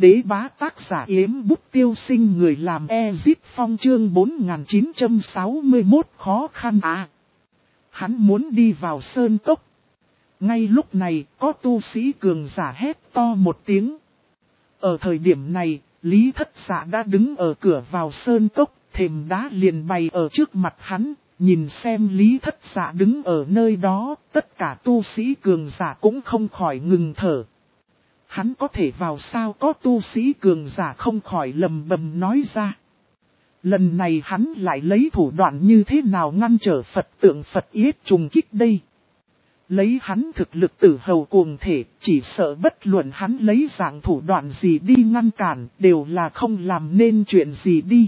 Đế bá tác giả Yếm Bút Tiêu Sinh, người làm Ezip Phong, chương 4961 khó khăn à. Hắn muốn đi vào sơn cốc. Ngay lúc này có tu sĩ cường giả hét to một tiếng. Ở thời điểm này, Lý Thất Dạ đã đứng ở cửa vào sơn cốc, thềm đá liền bày ở trước mặt hắn. Nhìn xem Lý Thất Dạ đứng ở nơi đó, tất cả tu sĩ cường giả cũng không khỏi ngừng thở. Hắn có thể vào sao? Có tu sĩ cường giả không khỏi lầm bầm nói ra. Lần này hắn lại lấy thủ đoạn như thế nào ngăn trở Phật tượng Phật Yết trùng kích đây? Lấy hắn thực lực tử hầu cuồng thể, chỉ sợ bất luận hắn lấy dạng thủ đoạn gì đi ngăn cản, đều là không làm nên chuyện gì đi.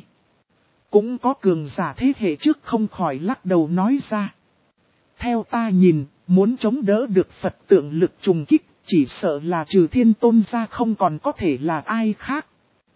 Cũng có cường giả thế hệ trước không khỏi lắc đầu nói ra. Theo ta nhìn, muốn chống đỡ được Phật tượng lực trùng kích, chỉ sợ là trừ Thiên Tôn ra không còn có thể là ai khác.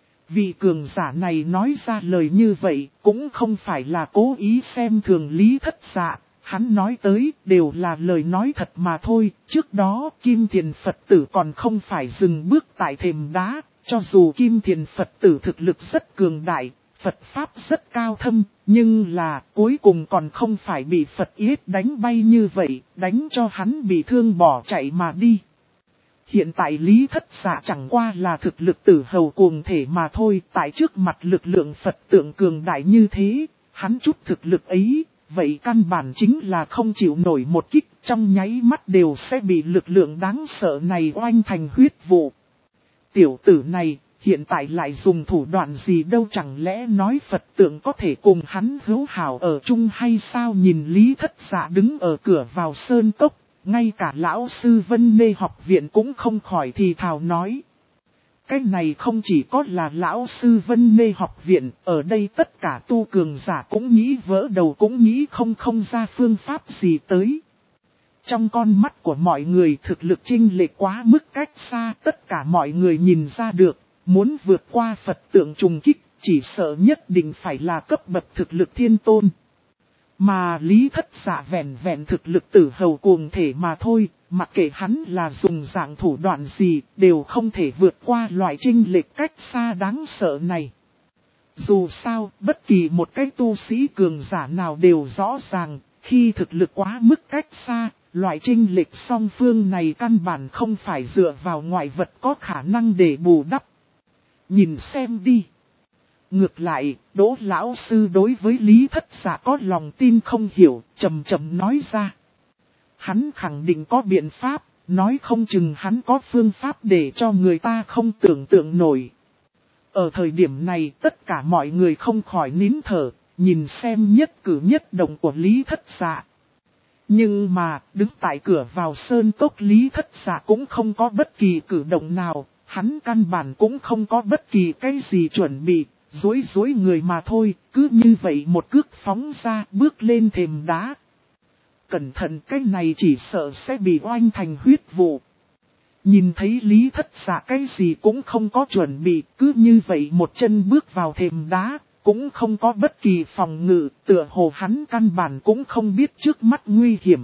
Vị cường giả này nói ra lời như vậy, cũng không phải là cố ý xem thường Lý Thất Dạ. Hắn nói tới đều là lời nói thật mà thôi. Trước đó Kim Thiền Phật tử còn không phải dừng bước tại thềm đá. Cho dù Kim Thiền Phật tử thực lực rất cường đại, Phật Pháp rất cao thâm, nhưng là cuối cùng còn không phải bị Phật Yết đánh bay như vậy, đánh cho hắn bị thương bỏ chạy mà đi. Hiện tại Lý Thất Dạ chẳng qua là thực lực tử hầu cuồng thể mà thôi, tại trước mặt lực lượng Phật tượng cường đại như thế, hắn chút thực lực ấy, vậy căn bản chính là không chịu nổi một kích, trong nháy mắt đều sẽ bị lực lượng đáng sợ này oanh thành huyết vụ. Tiểu tử này, hiện tại lại dùng thủ đoạn gì đâu, chẳng lẽ nói Phật tượng có thể cùng hắn hữu hảo ở chung hay sao? Nhìn Lý Thất Dạ đứng ở cửa vào sơn cốc. Ngay cả lão sư Vân Nê học viện cũng không khỏi thì thào nói. Cái này không chỉ có là lão sư Vân Nê học viện, ở đây tất cả tu cường giả cũng nghĩ vỡ đầu, cũng nghĩ không ra phương pháp gì tới. Trong con mắt của mọi người thực lực chênh lệch quá mức cách xa, tất cả mọi người nhìn ra được, muốn vượt qua Phật tượng trùng kích, chỉ sợ nhất định phải là cấp bậc thực lực Thiên Tôn. Mà Lý Thất Dạ vẹn vẹn thực lực tử hầu cuồng thể mà thôi, mặc kệ hắn là dùng dạng thủ đoạn gì, đều không thể vượt qua loại chênh lệch cách xa đáng sợ này. Dù sao, bất kỳ một cái tu sĩ cường giả nào đều rõ ràng, khi thực lực quá mức cách xa, loại chênh lệch song phương này căn bản không phải dựa vào ngoại vật có khả năng để bù đắp. Nhìn xem đi. Ngược lại, Đỗ lão sư đối với Lý Thất Dạ có lòng tin không hiểu, chậm chậm nói ra. Hắn khẳng định có biện pháp, nói không chừng hắn có phương pháp để cho người ta không tưởng tượng nổi. Ở thời điểm này tất cả mọi người không khỏi nín thở, nhìn xem nhất cử nhất động của Lý Thất Dạ. Nhưng mà, đứng tại cửa vào sơn cốc Lý Thất Dạ cũng không có bất kỳ cử động nào, hắn căn bản cũng không có bất kỳ cái gì chuẩn bị. Dối người mà thôi, cứ như vậy một cước phóng ra, bước lên thềm đá. Cẩn thận, cái này chỉ sợ sẽ bị oanh thành huyết vụ. Nhìn thấy Lý Thất Dạ cái gì cũng không có chuẩn bị, cứ như vậy một chân bước vào thềm đá, cũng không có bất kỳ phòng ngự, tựa hồ hắn căn bản cũng không biết trước mắt nguy hiểm.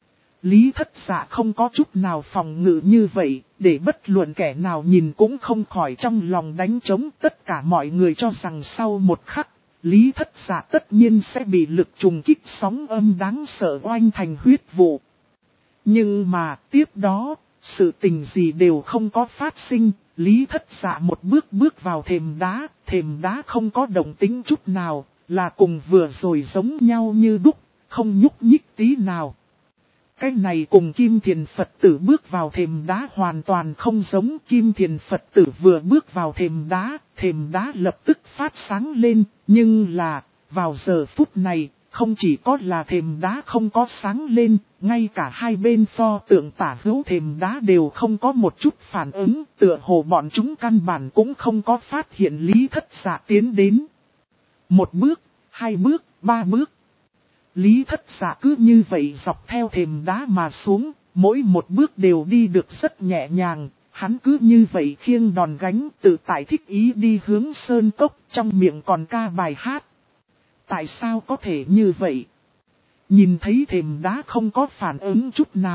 Lý Thất Dạ không có chút nào phòng ngự như vậy, để bất luận kẻ nào nhìn cũng không khỏi trong lòng đánh trống. Tất cả mọi người cho rằng sau một khắc, Lý Thất Dạ tất nhiên sẽ bị lực trùng kích sóng âm đáng sợ oanh thành huyết vụ. Nhưng mà tiếp đó, sự tình gì đều không có phát sinh. Lý Thất Dạ một bước vào thềm đá không có động tĩnh chút nào, là cùng vừa rồi giống nhau như đúc, không nhúc nhích tí nào. Cái này cùng Kim Thiền Phật tử bước vào thềm đá hoàn toàn không giống. Kim Thiền Phật tử vừa bước vào thềm đá lập tức phát sáng lên. Nhưng là, vào giờ phút này, không chỉ có là thềm đá không có sáng lên, ngay cả hai bên pho tượng tả hữu thềm đá đều không có một chút phản ứng, tựa hồ bọn chúng căn bản cũng không có phát hiện Lý Thất Dạ tiến đến. Một bước, hai bước, ba bước. Lý Thất Dạ cứ như vậy dọc theo thềm đá mà xuống, mỗi một bước đều đi được rất nhẹ nhàng, hắn cứ như vậy khiêng đòn gánh tự tại thích ý đi hướng sơn cốc, trong miệng còn ca bài hát. Tại sao có thể như vậy? Nhìn thấy thềm đá không có phản ứng chút nào,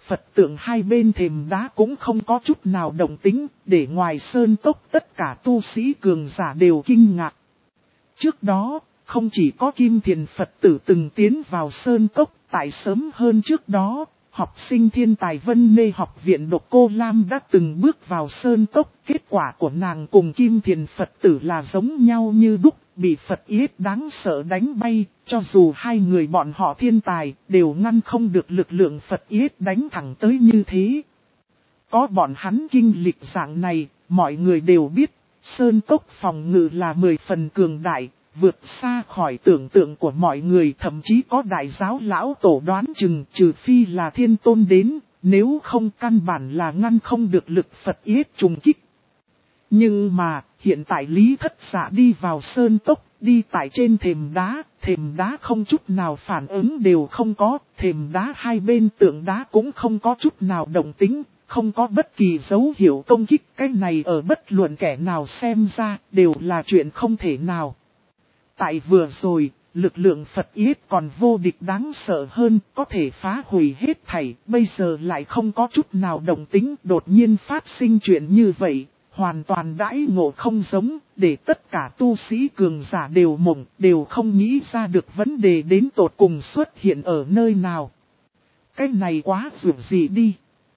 Phật tượng hai bên thềm đá cũng không có chút nào động tĩnh, để ngoài sơn cốc tất cả tu sĩ cường giả đều kinh ngạc. Trước đó, không chỉ có Kim Thiền Phật tử từng tiến vào sơn cốc, tại sớm hơn trước đó, học sinh thiên tài Vân Mê học viện Độc Cô Lam đã từng bước vào sơn cốc. Kết quả của nàng cùng Kim Thiền Phật tử là giống nhau như đúc, bị Phật yết đáng sợ đánh bay. Cho dù hai người bọn họ thiên tài, đều ngăn không được lực lượng Phật yết đánh thẳng tới như thế. Có bọn hắn kinh lịch dạng này, mọi người đều biết, sơn cốc phòng ngự là 10 phần cường đại, vượt xa khỏi tưởng tượng của mọi người, thậm chí có đại giáo lão tổ đoán chừng trừ phi là thiên tôn đến, nếu không căn bản là ngăn không được lực Phật yết trùng kích. Nhưng mà, hiện tại Lý Thất Dạ đi vào sơn cốc, đi tại trên thềm đá không chút nào phản ứng đều không có, thềm đá hai bên tượng đá cũng không có chút nào động tĩnh, không có bất kỳ dấu hiệu công kích. Cái này ở bất luận kẻ nào xem ra, đều là chuyện không thể nào. Tại vừa rồi, lực lượng Phật yết còn vô địch đáng sợ hơn, có thể phá hủy hết thảy, bây giờ lại không có chút nào động tĩnh, đột nhiên phát sinh chuyện như vậy, hoàn toàn đãi ngộ không giống, để tất cả tu sĩ cường giả đều mộng, đều không nghĩ ra được vấn đề đến tột cùng xuất hiện ở nơi nào. Cái này quá dường gì đi.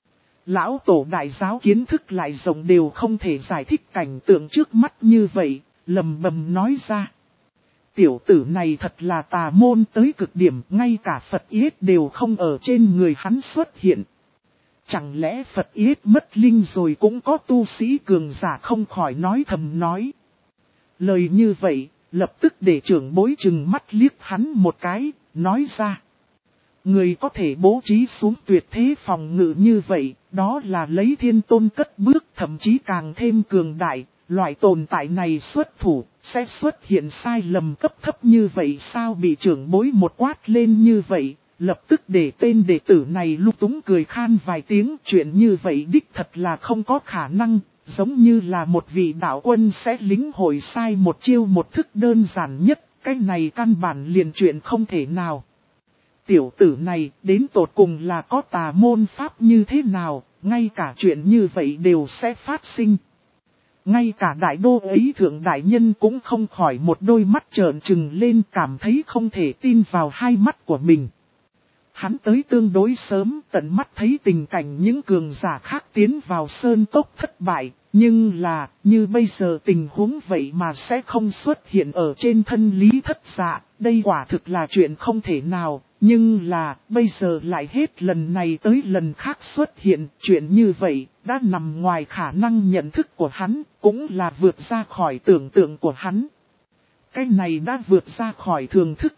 Lão tổ đại giáo kiến thức lại rộng đều không thể giải thích cảnh tượng trước mắt như vậy, lầm bầm nói ra. Tiểu tử này thật là tà môn tới cực điểm, ngay cả Phật yết đều không ở trên người hắn xuất hiện. Chẳng lẽ Phật yết mất linh rồi? Cũng có tu sĩ cường giả không khỏi nói thầm nói. Lời như vậy, lập tức để trưởng bối chừng mắt liếc hắn một cái, nói ra. Người có thể bố trí xuống tuyệt thế phòng ngự như vậy, đó là lấy thiên tôn cất bước, thậm chí càng thêm cường đại. Loại tồn tại này xuất thủ, sẽ xuất hiện sai lầm cấp thấp như vậy sao? Bị trưởng bối một quát lên như vậy, lập tức để tên đệ tử này lung túng cười khan vài tiếng. Chuyện như vậy đích thật là không có khả năng, giống như là một vị đạo quân sẽ lĩnh hội sai một chiêu một thức đơn giản nhất, cái này căn bản liền chuyện không thể nào. Tiểu tử này đến tột cùng là có tà môn pháp như thế nào, ngay cả chuyện như vậy đều sẽ phát sinh. Ngay cả đại đô ấy thượng đại nhân cũng không khỏi một đôi mắt trợn trừng lên, cảm thấy không thể tin vào hai mắt của mình. Hắn tới tương đối sớm, tận mắt thấy tình cảnh những cường giả khác tiến vào sơn cốc thất bại, nhưng là, như bây giờ tình huống vậy mà sẽ không xuất hiện ở trên thân Lý Thất Dạ, đây quả thực là chuyện không thể nào, nhưng là, bây giờ lại hết lần này tới lần khác xuất hiện, chuyện như vậy, đã nằm ngoài khả năng nhận thức của hắn, cũng là vượt ra khỏi tưởng tượng của hắn. Cái này đã vượt ra khỏi thường thức.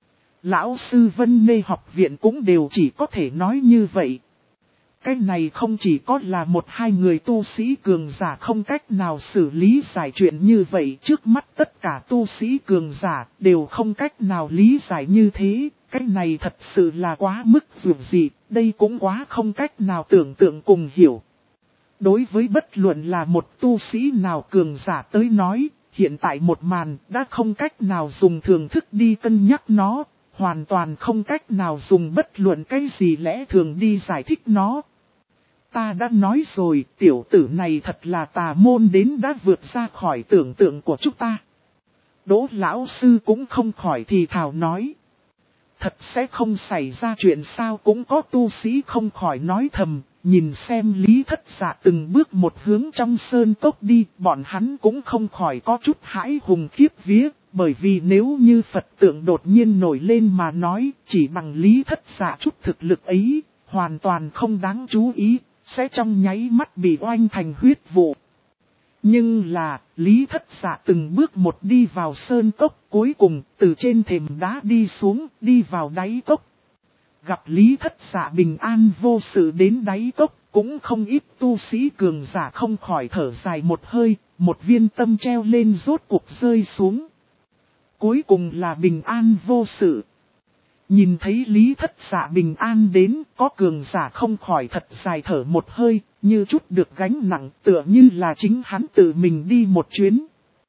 Lão sư Vân Mê học viện cũng đều chỉ có thể nói như vậy. Cái này không chỉ có là một hai người tu sĩ cường giả không cách nào xử lý giải chuyện như vậy, trước mắt tất cả tu sĩ cường giả đều không cách nào lý giải như thế. Cái này thật sự là quá mức dù gì, đây cũng quá không cách nào tưởng tượng cùng hiểu. Đối với bất luận là một tu sĩ nào cường giả tới nói, hiện tại một màn đã không cách nào dùng thường thức đi cân nhắc nó, hoàn toàn không cách nào dùng bất luận cái gì lẽ thường đi giải thích nó. Ta đã nói rồi, tiểu tử này thật là tà môn đến đã vượt ra khỏi tưởng tượng của chúng ta. Đỗ lão sư cũng không khỏi thì thào nói. Thật sẽ không xảy ra chuyện sao? Cũng có tu sĩ không khỏi nói thầm, nhìn xem Lý Thất Dạ từng bước một hướng trong sơn cốc đi, bọn hắn cũng không khỏi có chút hãi hùng khiếp vía, bởi vì nếu như Phật tượng đột nhiên nổi lên mà nói, chỉ bằng Lý Thất Dạ chút thực lực ấy, hoàn toàn không đáng chú ý, sẽ trong nháy mắt bị oanh thành huyết vụ. Nhưng là, Lý Thất Dạ từng bước một đi vào sơn cốc, cuối cùng từ trên thềm đá đi xuống, đi vào đáy cốc. Gặp Lý Thất Dạ bình an vô sự đến đáy cốc, cũng không ít tu sĩ cường giả không khỏi thở dài một hơi, một viên tâm treo lên rốt cuộc rơi xuống. Cuối cùng là bình an vô sự. Nhìn thấy Lý Thất Dạ bình an đến, có cường giả không khỏi thật dài thở một hơi, như chút được gánh nặng, tựa như là chính hắn tự mình đi một chuyến.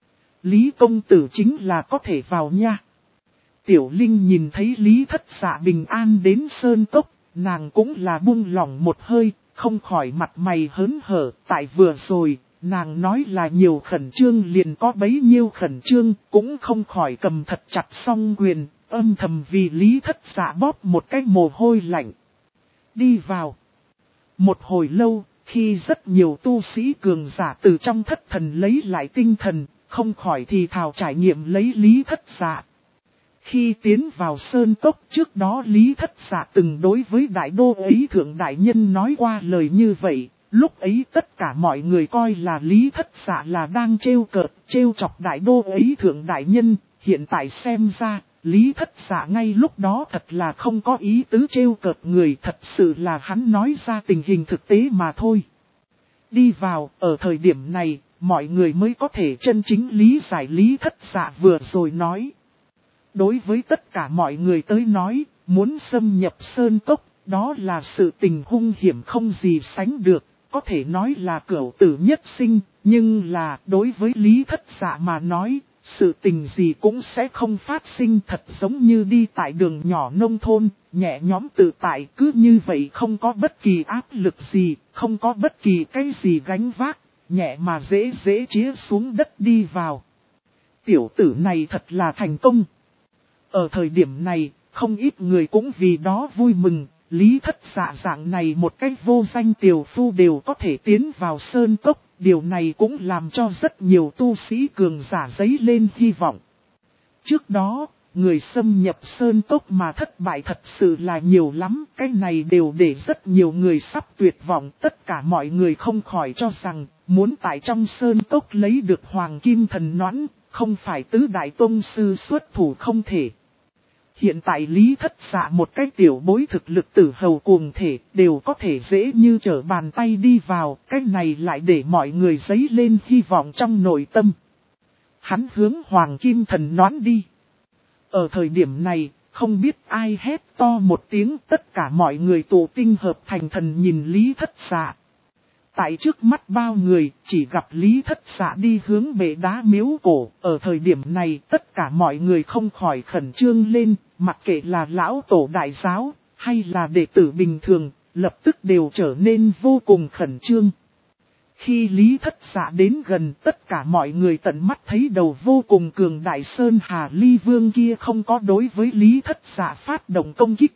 Lý công tử chính là có thể vào nha. Tiểu Linh nhìn thấy Lý Thất Dạ bình an đến sơn cốc, nàng cũng là buông lỏng một hơi, không khỏi mặt mày hớn hở. Tại vừa rồi, nàng nói là nhiều khẩn trương liền có bấy nhiêu khẩn trương, cũng không khỏi cầm thật chặt song quyền, âm thầm vì Lý Thất Dạ bóp một cái mồ hôi lạnh. Đi vào. Một hồi lâu, khi rất nhiều tu sĩ cường giả từ trong thất thần lấy lại tinh thần, không khỏi thì thào trải nghiệm lấy Lý Thất Dạ. Khi tiến vào sơn cốc trước đó Lý Thất Dạ từng đối với đại đô ấy thượng đại nhân nói qua lời như vậy, lúc ấy tất cả mọi người coi là Lý Thất Dạ là đang trêu cợt, trêu chọc đại đô ấy thượng đại nhân, hiện tại xem ra, Lý Thất Dạ ngay lúc đó thật là không có ý tứ trêu cợt người, thật sự là hắn nói ra tình hình thực tế mà thôi. Đi vào, ở thời điểm này, mọi người mới có thể chân chính lý giải Lý Thất Dạ vừa rồi nói. Đối với tất cả mọi người tới nói, muốn xâm nhập sơn cốc, đó là sự tình hung hiểm không gì sánh được, có thể nói là cửu tử nhất sinh, nhưng là đối với Lý Thất Dạ mà nói, sự tình gì cũng sẽ không phát sinh, thật giống như đi tại đường nhỏ nông thôn, nhẹ nhõm tự tại, cứ như vậy không có bất kỳ áp lực gì, không có bất kỳ cái gì gánh vác, nhẹ mà dễ chĩa xuống đất đi vào. Tiểu tử này thật là thành công. Ở thời điểm này, không ít người cũng vì đó vui mừng, Lý Thất Dạ dạng này một cách vô danh tiểu phu đều có thể tiến vào sơn cốc, điều này cũng làm cho rất nhiều tu sĩ cường giả dấy lên hy vọng. Trước đó, người xâm nhập sơn cốc mà thất bại thật sự là nhiều lắm, cái này đều để rất nhiều người sắp tuyệt vọng, tất cả mọi người không khỏi cho rằng, muốn tại trong sơn cốc lấy được hoàng kim thần noãn, không phải tứ đại tông sư xuất thủ không thể. Hiện tại Lý Thất Dạ một cái tiểu bối thực lực tử hầu cuồng thể đều có thể dễ như trở bàn tay đi vào, cái này lại để mọi người dấy lên hy vọng trong nội tâm. Hắn hướng Hoàng Kim Thần Noãn đi. Ở thời điểm này, không biết ai hét to một tiếng, tất cả mọi người tụ tinh hợp thành thần nhìn Lý Thất Dạ. Tại trước mắt bao người, chỉ gặp Lý Thất Dạ đi hướng bệ đá miếu cổ, ở thời điểm này tất cả mọi người không khỏi khẩn trương lên, mặc kệ là lão tổ đại giáo, hay là đệ tử bình thường, lập tức đều trở nên vô cùng khẩn trương. Khi Lý Thất Dạ đến gần, tất cả mọi người tận mắt thấy đầu vô cùng cường đại Sơn Hà Ly Vương kia không có đối với Lý Thất Dạ phát động công kích.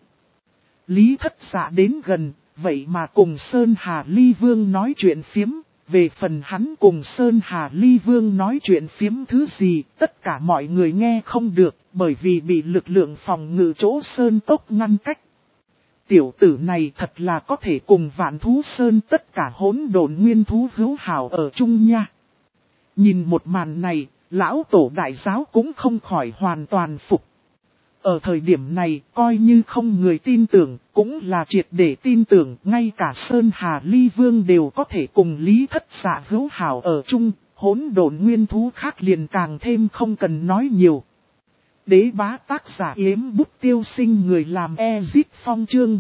Lý Thất Dạ đến gần, vậy mà cùng Sơn Hà Ly Vương nói chuyện phiếm, về phần hắn cùng Sơn Hà Ly Vương nói chuyện phiếm thứ gì, tất cả mọi người nghe không được, bởi vì bị lực lượng phòng ngự chỗ Sơn Cốc ngăn cách. Tiểu tử này thật là có thể cùng Vạn Thú Sơn tất cả hỗn độn nguyên thú hữu hảo ở chung nha. Nhìn một màn này, lão tổ đại giáo cũng không khỏi hoàn toàn phục. Ở thời điểm này, coi như không người tin tưởng, cũng là triệt để tin tưởng, ngay cả Sơn Hà Ly Vương đều có thể cùng Lý Thất Dạ hữu hảo ở chung, hỗn độn nguyên thú khác liền càng thêm không cần nói nhiều. Đế bá tác giả yếm bút tiêu sinh người làm Ezip Phong chương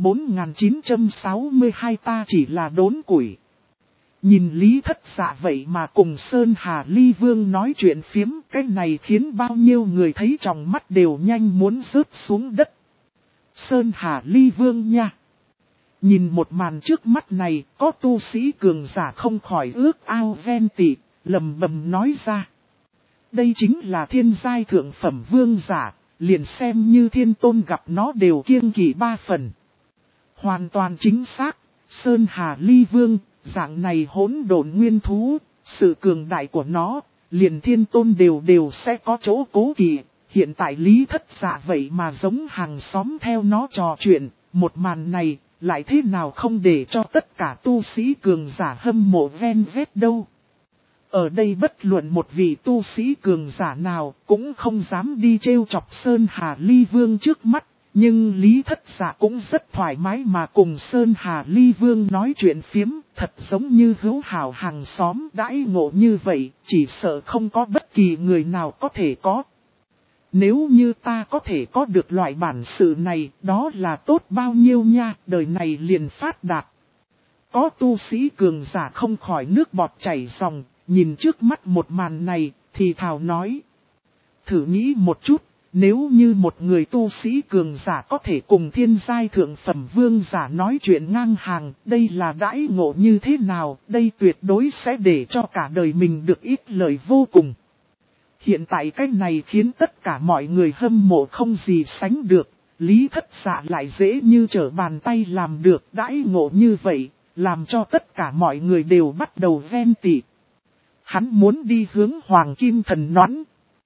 4962 ta chỉ là đốn củi. Nhìn Lý Thất Dạ vậy mà cùng Sơn Hà Ly Vương nói chuyện phiếm, cái này khiến bao nhiêu người thấy trong mắt đều nhanh muốn rớt xuống đất. Sơn Hà Ly Vương nha. Nhìn một màn trước mắt này, có tu sĩ cường giả không khỏi ước ao ven tị, lầm bầm nói ra. Đây chính là thiên giai thượng phẩm vương giả, liền xem như thiên tôn gặp nó đều kiêng kỵ 3 phần. Hoàn toàn chính xác, Sơn Hà Ly Vương, dạng này hỗn độn nguyên thú, sự cường đại của nó, liền thiên tôn đều sẽ có chỗ cố kỵ. Hiện tại Lý Thất Dạ vậy mà giống hàng xóm theo nó trò chuyện, một màn này, lại thế nào không để cho tất cả tu sĩ cường giả hâm mộ ven vét đâu. Ở đây bất luận một vị tu sĩ cường giả nào cũng không dám đi trêu chọc Sơn Hà Ly Vương trước mắt, nhưng Lý Thất Dạ cũng rất thoải mái mà cùng Sơn Hà Ly Vương nói chuyện phiếm, thật giống như hữu hảo hàng xóm đãi ngộ như vậy, chỉ sợ không có bất kỳ người nào có thể có. Nếu như ta có thể có được loại bản sự này, đó là tốt bao nhiêu nha, đời này liền phát đạt. Có tu sĩ cường giả không khỏi nước bọt chảy ròng, nhìn trước mắt một màn này, thì thào nói. Thử nghĩ một chút, Nếu như một người tu sĩ cường giả có thể cùng thiên giai thượng phẩm vương giả nói chuyện ngang hàng, đây là đãi ngộ như thế nào, đây tuyệt đối sẽ để cho cả đời mình được ít lợi vô cùng. Hiện tại cái này khiến tất cả mọi người hâm mộ không gì sánh được, Lý Thất Dạ lại dễ như trở bàn tay làm được đãi ngộ như vậy, làm cho tất cả mọi người đều bắt đầu ghen tị. Hắn muốn đi hướng Hoàng Kim Thần Nõn.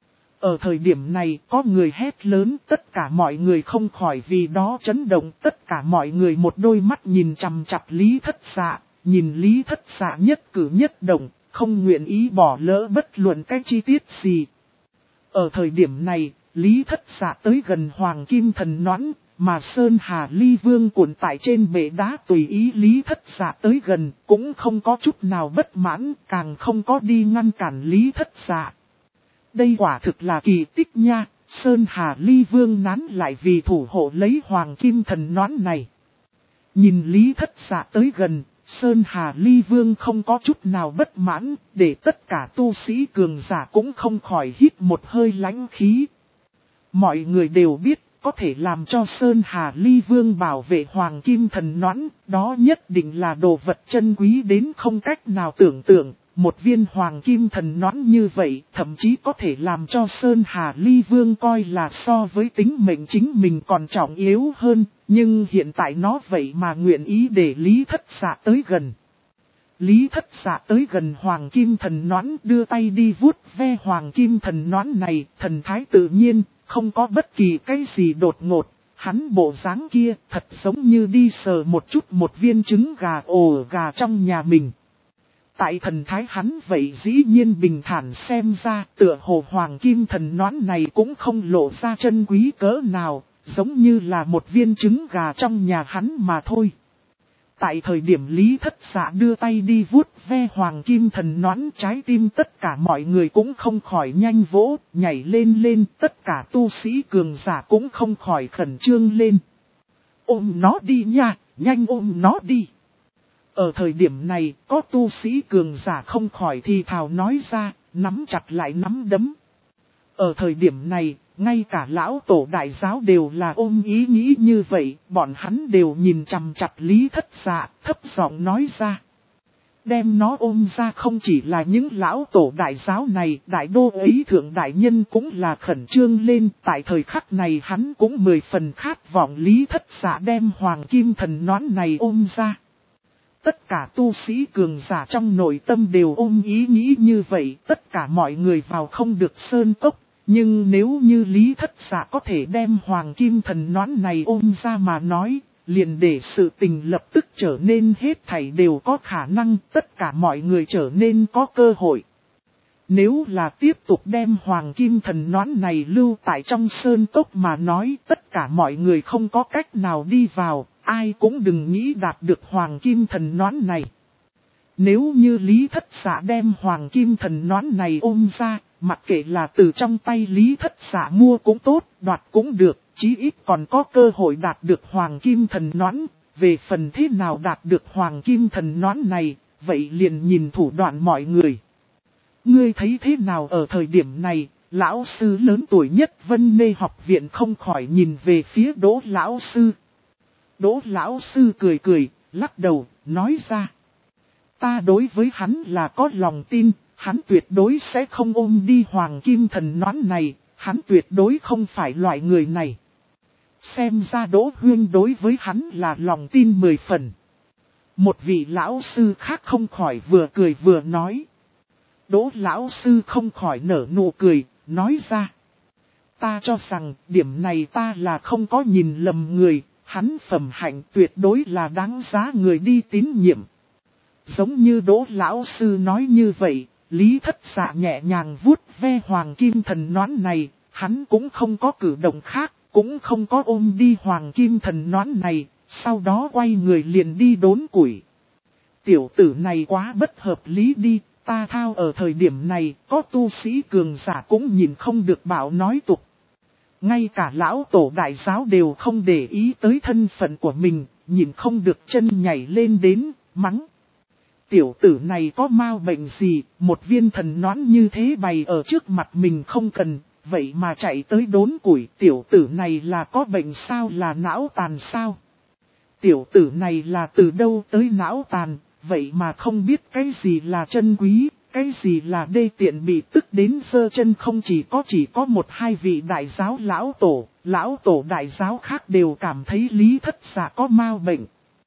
Ở thời điểm này có người hét lớn, tất cả mọi người không khỏi vì đó chấn động, tất cả mọi người một đôi mắt nhìn chằm chằm Lý Thất Dạ, nhìn Lý Thất Dạ nhất cử nhất động, không nguyện ý bỏ lỡ bất luận cái chi tiết gì. Ở thời điểm này, Lý Thất Dạ tới gần Hoàng Kim Thần Nõn, mà Sơn Hà Ly Vương cuộn tại trên bệ đá tùy ý Lý Thất Dạ tới gần, cũng không có chút nào bất mãn, càng không có đi ngăn cản Lý Thất Dạ. Đây quả thực là kỳ tích nha, Sơn Hà Ly Vương nán lại vì thủ hộ lấy Hoàng Kim Thần Nõn này. Nhìn Lý Thất Dạ tới gần, Sơn Hà Ly Vương không có chút nào bất mãn, để tất cả tu sĩ cường giả cũng không khỏi hít một hơi lãnh khí. Mọi người đều biết, có thể làm cho Sơn Hà Ly Vương bảo vệ Hoàng Kim Thần Nõn, đó nhất định là đồ vật chân quý đến không cách nào tưởng tượng. Một viên Hoàng Kim Thần Nõn như vậy, thậm chí có thể làm cho Sơn Hà Ly Vương coi là so với tính mệnh chính mình còn trọng yếu hơn, nhưng hiện tại nó vậy mà nguyện ý để Lý Thất Dạ tới gần. Lý Thất Dạ tới gần Hoàng Kim Thần Nõn, đưa tay đi vuốt ve Hoàng Kim Thần Nõn này, thần thái tự nhiên, không có bất kỳ cái gì đột ngột. Hắn bộ dáng kia thật giống như đi sờ một chút một viên trứng gà ổ gà trong nhà mình. Tại thần thái hắn vậy dĩ nhiên bình thản xem ra, tựa hồ Hoàng Kim Thần Nõn này cũng không lộ ra chân quý cỡ nào, giống như là một viên trứng gà trong nhà hắn mà thôi. Tại thời điểm Lý Thất Dạ đưa tay đi vuốt ve Hoàng Kim Thần Nõn, trái tim tất cả mọi người cũng không khỏi nhanh vỗ, nhảy lên, tất cả tu sĩ cường giả cũng không khỏi khẩn trương lên. Ôm nó đi nha, nhanh ôm nó đi. Ở thời điểm này, có tu sĩ cường giả không khỏi thì thào nói ra, nắm chặt lại nắm đấm. Ở thời điểm này, ngay cả lão tổ đại giáo đều là ôm ý nghĩ như vậy, bọn hắn đều nhìn chằm chằm Lý Thất Dạ, thấp giọng nói ra. Đem nó ôm ra không chỉ là những lão tổ đại giáo này, đại đô ấy thượng đại nhân cũng là khẩn trương lên, tại thời khắc này hắn cũng 10 phần khát vọng Lý Thất Dạ đem Hoàng Kim Thần Nõn này ôm ra. Tất cả tu sĩ cường giả trong nội tâm đều ôm ý nghĩ như vậy, tất cả mọi người vào không được sơn cốc, nhưng nếu như Lý Thất Dạ có thể đem Hoàng Kim Thần Nõn này ôm ra mà nói, liền để sự tình lập tức trở nên hết thảy đều có khả năng, tất cả mọi người trở nên có cơ hội. Nếu là tiếp tục đem Hoàng Kim Thần Nõn này lưu tại trong sơn cốc mà nói, tất cả mọi người không có cách nào đi vào, ai cũng đừng nghĩ đạt được Hoàng Kim Thần Nõn này. Nếu như Lý Thất Dạ đem Hoàng Kim Thần Nõn này ôm ra, mặc kệ là từ trong tay Lý Thất Dạ mua cũng tốt, đoạt cũng được, chí ít còn có cơ hội đạt được Hoàng Kim Thần Nõn. Về phần thế nào đạt được Hoàng Kim Thần Nõn này, vậy liền nhìn thủ đoạn mọi người. Ngươi thấy thế nào ở thời điểm này, lão sư lớn tuổi nhất Vân Nê học viện không khỏi nhìn về phía Đỗ lão sư. Đỗ lão sư cười, lắc đầu, nói ra. Ta đối với hắn là có lòng tin, hắn tuyệt đối sẽ không ôm đi Hoàng Kim Thần Nõn này, hắn tuyệt đối không phải loại người này. Xem ra Đỗ Huyên đối với hắn là lòng tin 10 phần. Một vị lão sư khác không khỏi vừa cười vừa nói. Đỗ lão sư không khỏi nở nụ cười, nói ra. Ta cho rằng điểm này ta là không có nhìn lầm người, hắn phẩm hạnh tuyệt đối là đáng giá người đi tín nhiệm. Giống như Đỗ lão sư nói như vậy, Lý Thất Dạ nhẹ nhàng vuốt ve Hoàng Kim Thần Nõn này, hắn cũng không có cử động khác, cũng không có ôm đi Hoàng Kim Thần Nõn này, sau đó quay người liền đi đốn củi. Tiểu tử này quá bất hợp lý đi, ta thao ở thời điểm này, có tu sĩ cường giả cũng nhìn không được bảo nói tục. Ngay cả lão tổ đại giáo đều không để ý tới thân phận của mình, nhìn không được chân nhảy lên đến, mắng. Tiểu tử này có mau bệnh gì, một viên thần nõn như thế bày ở trước mặt mình không cần, vậy mà chạy tới đốn củi, tiểu tử này là có bệnh sao, là não tàn sao? Tiểu tử này là từ đâu tới não tàn, vậy mà không biết cái gì là chân quý, cái gì là đê tiện, bị tức đến giơ chân. Không chỉ có một hai vị đại giáo lão tổ đại giáo khác đều cảm thấy Lý Thất Dạ có mau bệnh.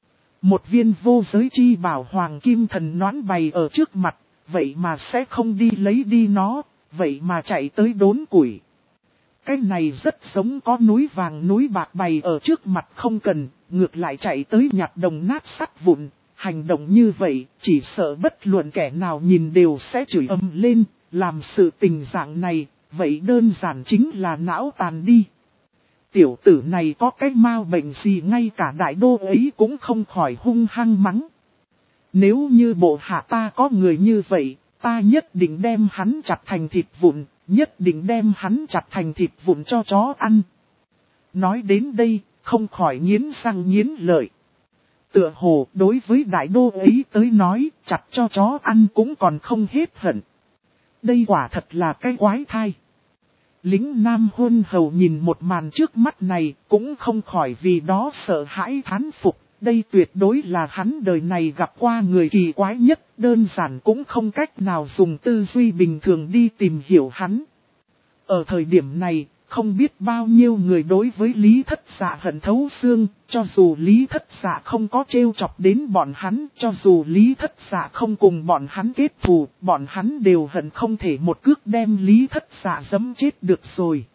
Một viên vô giới chi bảo hoàng kim thần nón bày ở trước mặt, vậy mà sẽ không đi lấy đi nó, vậy mà chạy tới đốn củi. Cái này rất giống có núi vàng núi bạc bày ở trước mặt không cần, ngược lại chạy tới nhặt đồng nát sắt vụn. Hành động như vậy, chỉ sợ bất luận kẻ nào nhìn đều sẽ chửi ầm lên, làm sự tình dạng này, vậy đơn giản chính là não tàn đi. Tiểu tử này có cái mau bệnh gì, ngay cả đại đô ấy cũng không khỏi hung hăng mắng. Nếu như bộ hạ ta có người như vậy, ta nhất định đem hắn chặt thành thịt vụn, nhất định đem hắn chặt thành thịt vụn cho chó ăn. Nói đến đây, không khỏi nghiến răng nghiến lợi. Tựa hồ đối với đại đô ấy tới nói, chặt cho chó ăn cũng còn không hết hận. Đây quả thật là cái quái thai. Lính Nam Huân Hầu nhìn một màn trước mắt này, cũng không khỏi vì đó sợ hãi thán phục. Đây tuyệt đối là hắn đời này gặp qua người kỳ quái nhất, đơn giản cũng không cách nào dùng tư duy bình thường đi tìm hiểu hắn. Ở thời điểm này, không biết bao nhiêu người đối với Lý Thất Dạ hận thấu xương, cho dù Lý Thất Dạ không có trêu chọc đến bọn hắn, cho dù Lý Thất Dạ không cùng bọn hắn kết thù, bọn hắn đều hận không thể một cước đem Lý Thất Dạ giẫm chết được rồi.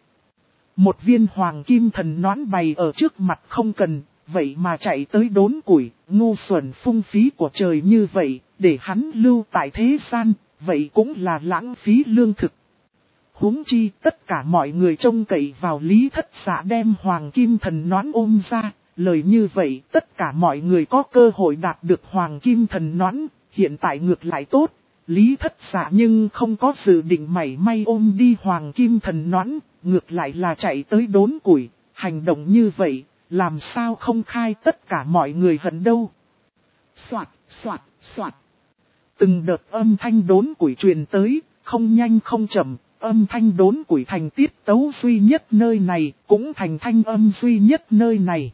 Một viên hoàng kim thần nón bày ở trước mặt không cần, vậy mà chạy tới đốn củi, ngu xuẩn phung phí của trời như vậy, để hắn lưu tại thế gian, vậy cũng là lãng phí lương thực. Huống chi tất cả mọi người trông cậy vào Lý Thất Dạ đem hoàng kim thần nón ôm ra, lời như vậy tất cả mọi người có cơ hội đạt được hoàng kim thần nón, hiện tại ngược lại tốt, Lý Thất Dạ nhưng không có dự định mảy may ôm đi hoàng kim thần nón, ngược lại là chạy tới đốn củi, hành động như vậy, làm sao không khai tất cả mọi người hận đâu. Soạt, soạt, soạt. Từng đợt âm thanh đốn củi truyền tới, không nhanh không chậm. Âm thanh đốn củi thành tiết tấu duy nhất nơi này, cũng thành thanh âm duy nhất nơi này.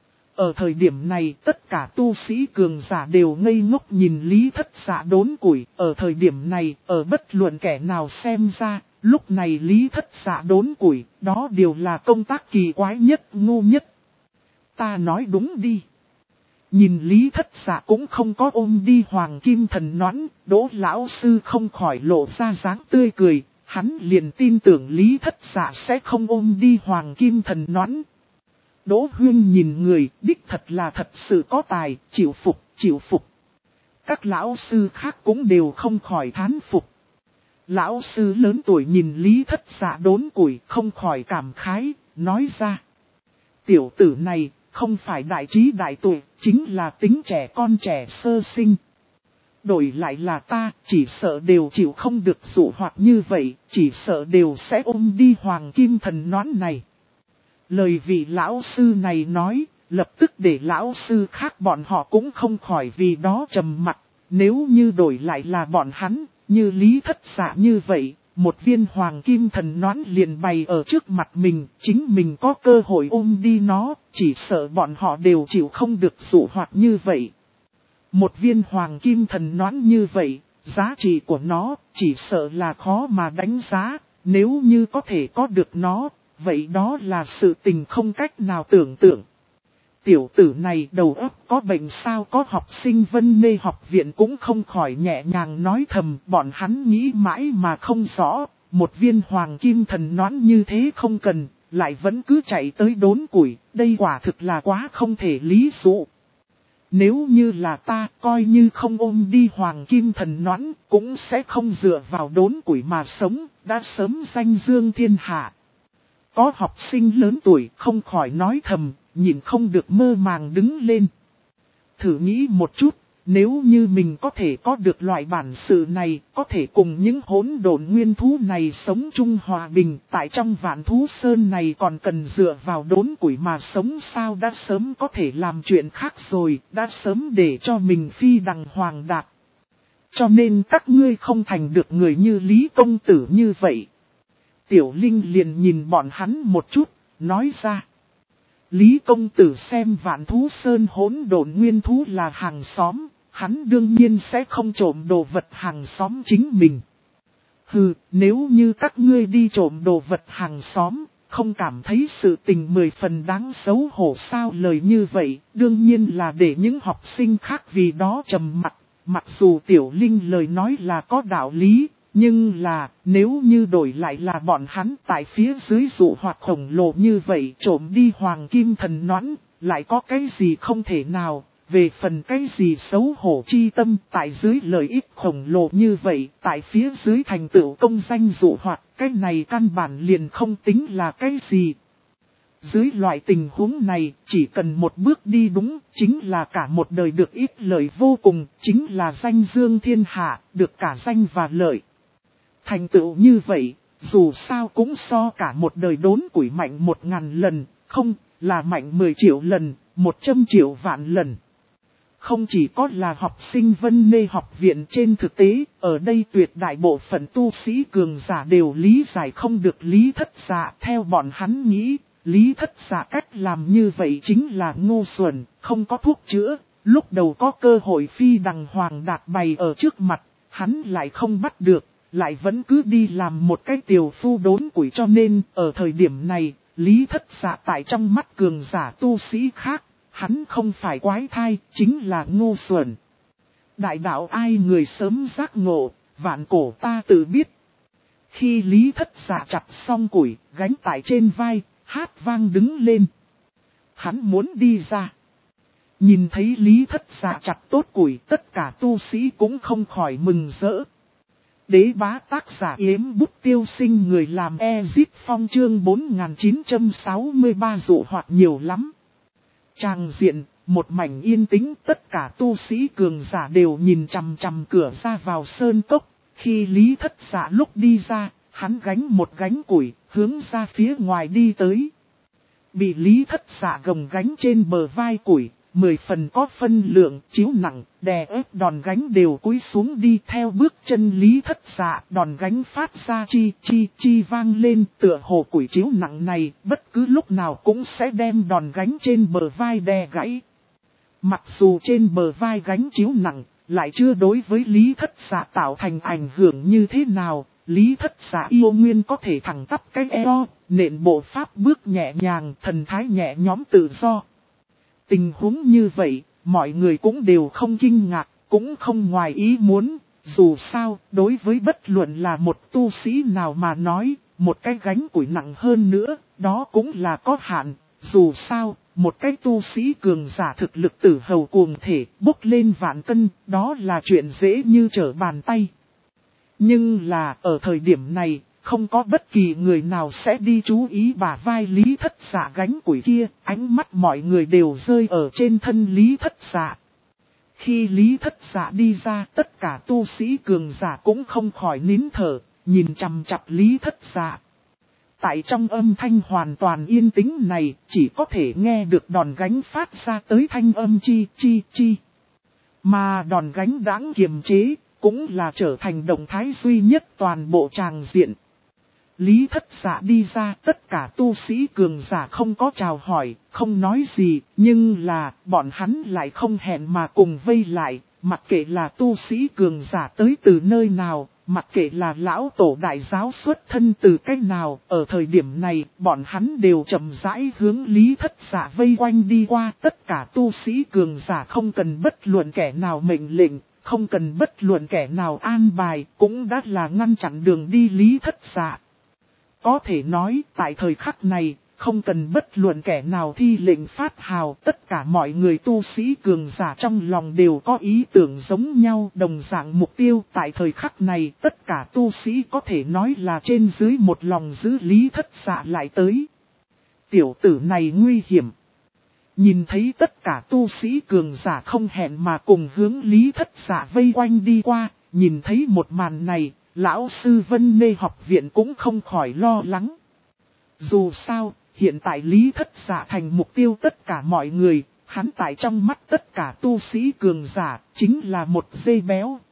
Ở thời điểm này, tất cả tu sĩ cường giả đều ngây ngốc nhìn Lý Thất Dạ đốn củi. Ở thời điểm này, ở bất luận kẻ nào xem ra, lúc này Lý Thất Dạ đốn củi, đó đều là công tác kỳ quái nhất, ngu nhất. Ta nói đúng đi. Nhìn Lý Thất Dạ cũng không có ôm đi hoàng kim thần nón, Đỗ lão sư không khỏi lộ ra dáng tươi cười. Hắn liền tin tưởng Lý Thất Dạ sẽ không ôm đi hoàng kim thần nón. Đỗ Huyên nhìn người, đích thật là thật sự có tài, chịu phục, chịu phục. Các lão sư khác cũng đều không khỏi thán phục. Lão sư lớn tuổi nhìn Lý Thất Dạ đốn củi, không khỏi cảm khái, nói ra. Tiểu tử này, không phải đại trí đại tuệ, chính là tính trẻ con trẻ sơ sinh. Đổi lại là ta, chỉ sợ đều chịu không được dụ hoặc như vậy, chỉ sợ đều sẽ ôm đi hoàng kim thần nón này. Lời vị lão sư này nói, lập tức để lão sư khác bọn họ cũng không khỏi vì đó trầm mặc. Nếu như đổi lại là bọn hắn, như Lý Thất Dạ như vậy, một viên hoàng kim thần nón liền bày ở trước mặt mình, chính mình có cơ hội ôm đi nó, chỉ sợ bọn họ đều chịu không được dụ hoặc như vậy. Một viên hoàng kim thần nón như vậy, giá trị của nó chỉ sợ là khó mà đánh giá, nếu như có thể có được nó, vậy đó là sự tình không cách nào tưởng tượng. Tiểu tử này đầu óc có bệnh sao, có học sinh Vân Nê học viện cũng không khỏi nhẹ nhàng nói thầm, bọn hắn nghĩ mãi mà không rõ, một viên hoàng kim thần nón như thế không cần, lại vẫn cứ chạy tới đốn củi, đây quả thực là quá không thể lý dụ. Nếu như là ta, coi như không ôm đi hoàng kim thần nón, cũng sẽ không dựa vào đốn củi mà sống, đã sớm danh dương thiên hạ. Có học sinh lớn tuổi không khỏi nói thầm, nhìn không được mơ màng đứng lên. Thử nghĩ một chút, nếu như mình có thể có được loại bản sự này, có thể cùng những hỗn độn nguyên thú này sống chung hòa bình, tại trong vạn thú sơn này còn cần dựa vào đốn củi mà sống sao, đã sớm có thể làm chuyện khác rồi, đã sớm để cho mình phi đằng hoàng đạt. Cho nên các ngươi không thành được người như Lý Công Tử như vậy. Tiểu Linh liền nhìn bọn hắn một chút, nói ra. Lý công tử xem Vạn Thú Sơn hỗn độn nguyên thú là hàng xóm, hắn đương nhiên sẽ không trộm đồ vật hàng xóm chính mình. Hừ, nếu như các ngươi đi trộm đồ vật hàng xóm, không cảm thấy sự tình 10 phần đáng xấu hổ sao? Lời như vậy, đương nhiên là để những học sinh khác vì đó trầm mặc. Mặc dù Tiểu Linh lời nói là có đạo lý, nhưng là nếu như đổi lại là bọn hắn tại phía dưới dụ hoặc khổng lồ như vậy trộm đi hoàng kim thần noãn, lại có cái gì không thể nào. Về phần cái gì xấu hổ chi tâm tại dưới lợi ích khổng lồ như vậy, tại phía dưới thành tựu công danh dụ hoặc, cái này căn bản liền không tính là cái gì. Dưới loại tình huống này, chỉ cần một bước đi đúng, chính là cả một đời được ít lợi vô cùng, chính là danh dương thiên hạ, được cả danh và lợi. Thành tựu như vậy, dù sao cũng so cả một đời đốn củi mạnh 1000 lần, không, là mạnh 10 triệu lần, 100 triệu vạn lần. Không chỉ có là học sinh Vân Nê học viện, trên thực tế, ở đây tuyệt đại bộ phận tu sĩ cường giả đều lý giải không được Lý Thất Dạ. Theo bọn hắn nghĩ, Lý Thất Dạ cách làm như vậy chính là ngu xuẩn, không có thuốc chữa. Lúc đầu có cơ hội phi đằng hoàng đạt bày ở trước mặt, hắn lại không bắt được, lại vẫn cứ đi làm một cái tiều phu đốn củi, cho nên ở thời điểm này, Lý Thất Dạ tại trong mắt cường giả tu sĩ khác. Hắn không phải quái thai, chính là ngu xuẩn. Đại đạo ai người sớm giác ngộ, vạn cổ ta tự biết. Khi Lý Thất Dạ chặt xong củi, gánh tại trên vai, hát vang đứng lên. Hắn muốn đi ra. Nhìn thấy Lý Thất Dạ chặt tốt củi, tất cả tu sĩ cũng không khỏi mừng rỡ. Đế bá tác giả Yếm Bút Tiêu Sinh, người làm Ezit Phong, chương 4963 dụ hoặc nhiều lắm. Tràng diện, một mảnh yên tĩnh, tất cả tu sĩ cường giả đều nhìn chằm chằm cửa ra vào sơn cốc. Khi Lý Thất Dạ lúc đi ra, hắn gánh một gánh củi, hướng ra phía ngoài đi tới. Bị Lý Thất Dạ gồng gánh trên bờ vai củi, 10 phần có phân lượng, chiếu nặng, đè ép đòn gánh đều cúi xuống đi theo bước chân Lý Thất Dạ. Đòn gánh phát ra chi chi chi vang lên, tựa hồ củi chiếu nặng này bất cứ lúc nào cũng sẽ đem đòn gánh trên bờ vai đè gãy. Mặc dù trên bờ vai gánh chiếu nặng, lại chưa đối với Lý Thất Dạ tạo thành ảnh hưởng như thế nào. Lý Thất Dạ yêu nguyên có thể thẳng tắp cái eo, nện bộ pháp bước nhẹ nhàng, thần thái nhẹ nhõm tự do. Tình huống như vậy, mọi người cũng đều không kinh ngạc, cũng không ngoài ý muốn. Dù sao, đối với bất luận là một tu sĩ nào mà nói, một cái gánh củi nặng hơn nữa, đó cũng là có hạn. Dù sao, một cái tu sĩ cường giả thực lực tử hầu cuồng thể, bốc lên vạn cân, đó là chuyện dễ như trở bàn tay. Nhưng là, ở thời điểm này, không có bất kỳ người nào sẽ đi chú ý bả vai Lý Thất Dạ gánh củi kia, ánh mắt mọi người đều rơi ở trên thân Lý Thất Dạ. Khi Lý Thất Dạ đi ra, tất cả tu sĩ cường giả cũng không khỏi nín thở, nhìn chằm chằm Lý Thất Dạ. Tại trong âm thanh hoàn toàn yên tĩnh này, chỉ có thể nghe được đòn gánh phát ra tới thanh âm chi chi chi. Mà đòn gánh đáng kiềm chế, cũng là trở thành động thái duy nhất toàn bộ tràng diện. Lý Thất Dạ đi ra, tất cả tu sĩ cường giả không có chào hỏi, không nói gì, nhưng là bọn hắn lại không hẹn mà cùng vây lại, mặc kệ là tu sĩ cường giả tới từ nơi nào, mặc kệ là lão tổ đại giáo xuất thân từ cách nào, ở thời điểm này, bọn hắn đều chậm rãi hướng Lý Thất Dạ vây quanh đi qua. Tất cả tu sĩ cường giả không cần bất luận kẻ nào mệnh lệnh, không cần bất luận kẻ nào an bài, cũng đã là ngăn chặn đường đi Lý Thất Dạ. Có thể nói, tại thời khắc này, không cần bất luận kẻ nào thi lệnh phát hào, tất cả mọi người tu sĩ cường giả trong lòng đều có ý tưởng giống nhau, đồng dạng mục tiêu. Tại thời khắc này, tất cả tu sĩ có thể nói là trên dưới một lòng giữ Lý Thất Dạ lại tới. Tiểu tử này nguy hiểm. Nhìn thấy tất cả tu sĩ cường giả không hẹn mà cùng hướng Lý Thất Dạ vây quanh đi qua, nhìn thấy một màn này, lão sư Vân Nê học viện cũng không khỏi lo lắng. Dù sao, hiện tại Lý Thất Dạ thành mục tiêu tất cả mọi người, hắn tại trong mắt tất cả tu sĩ cường giả, chính là một dê béo,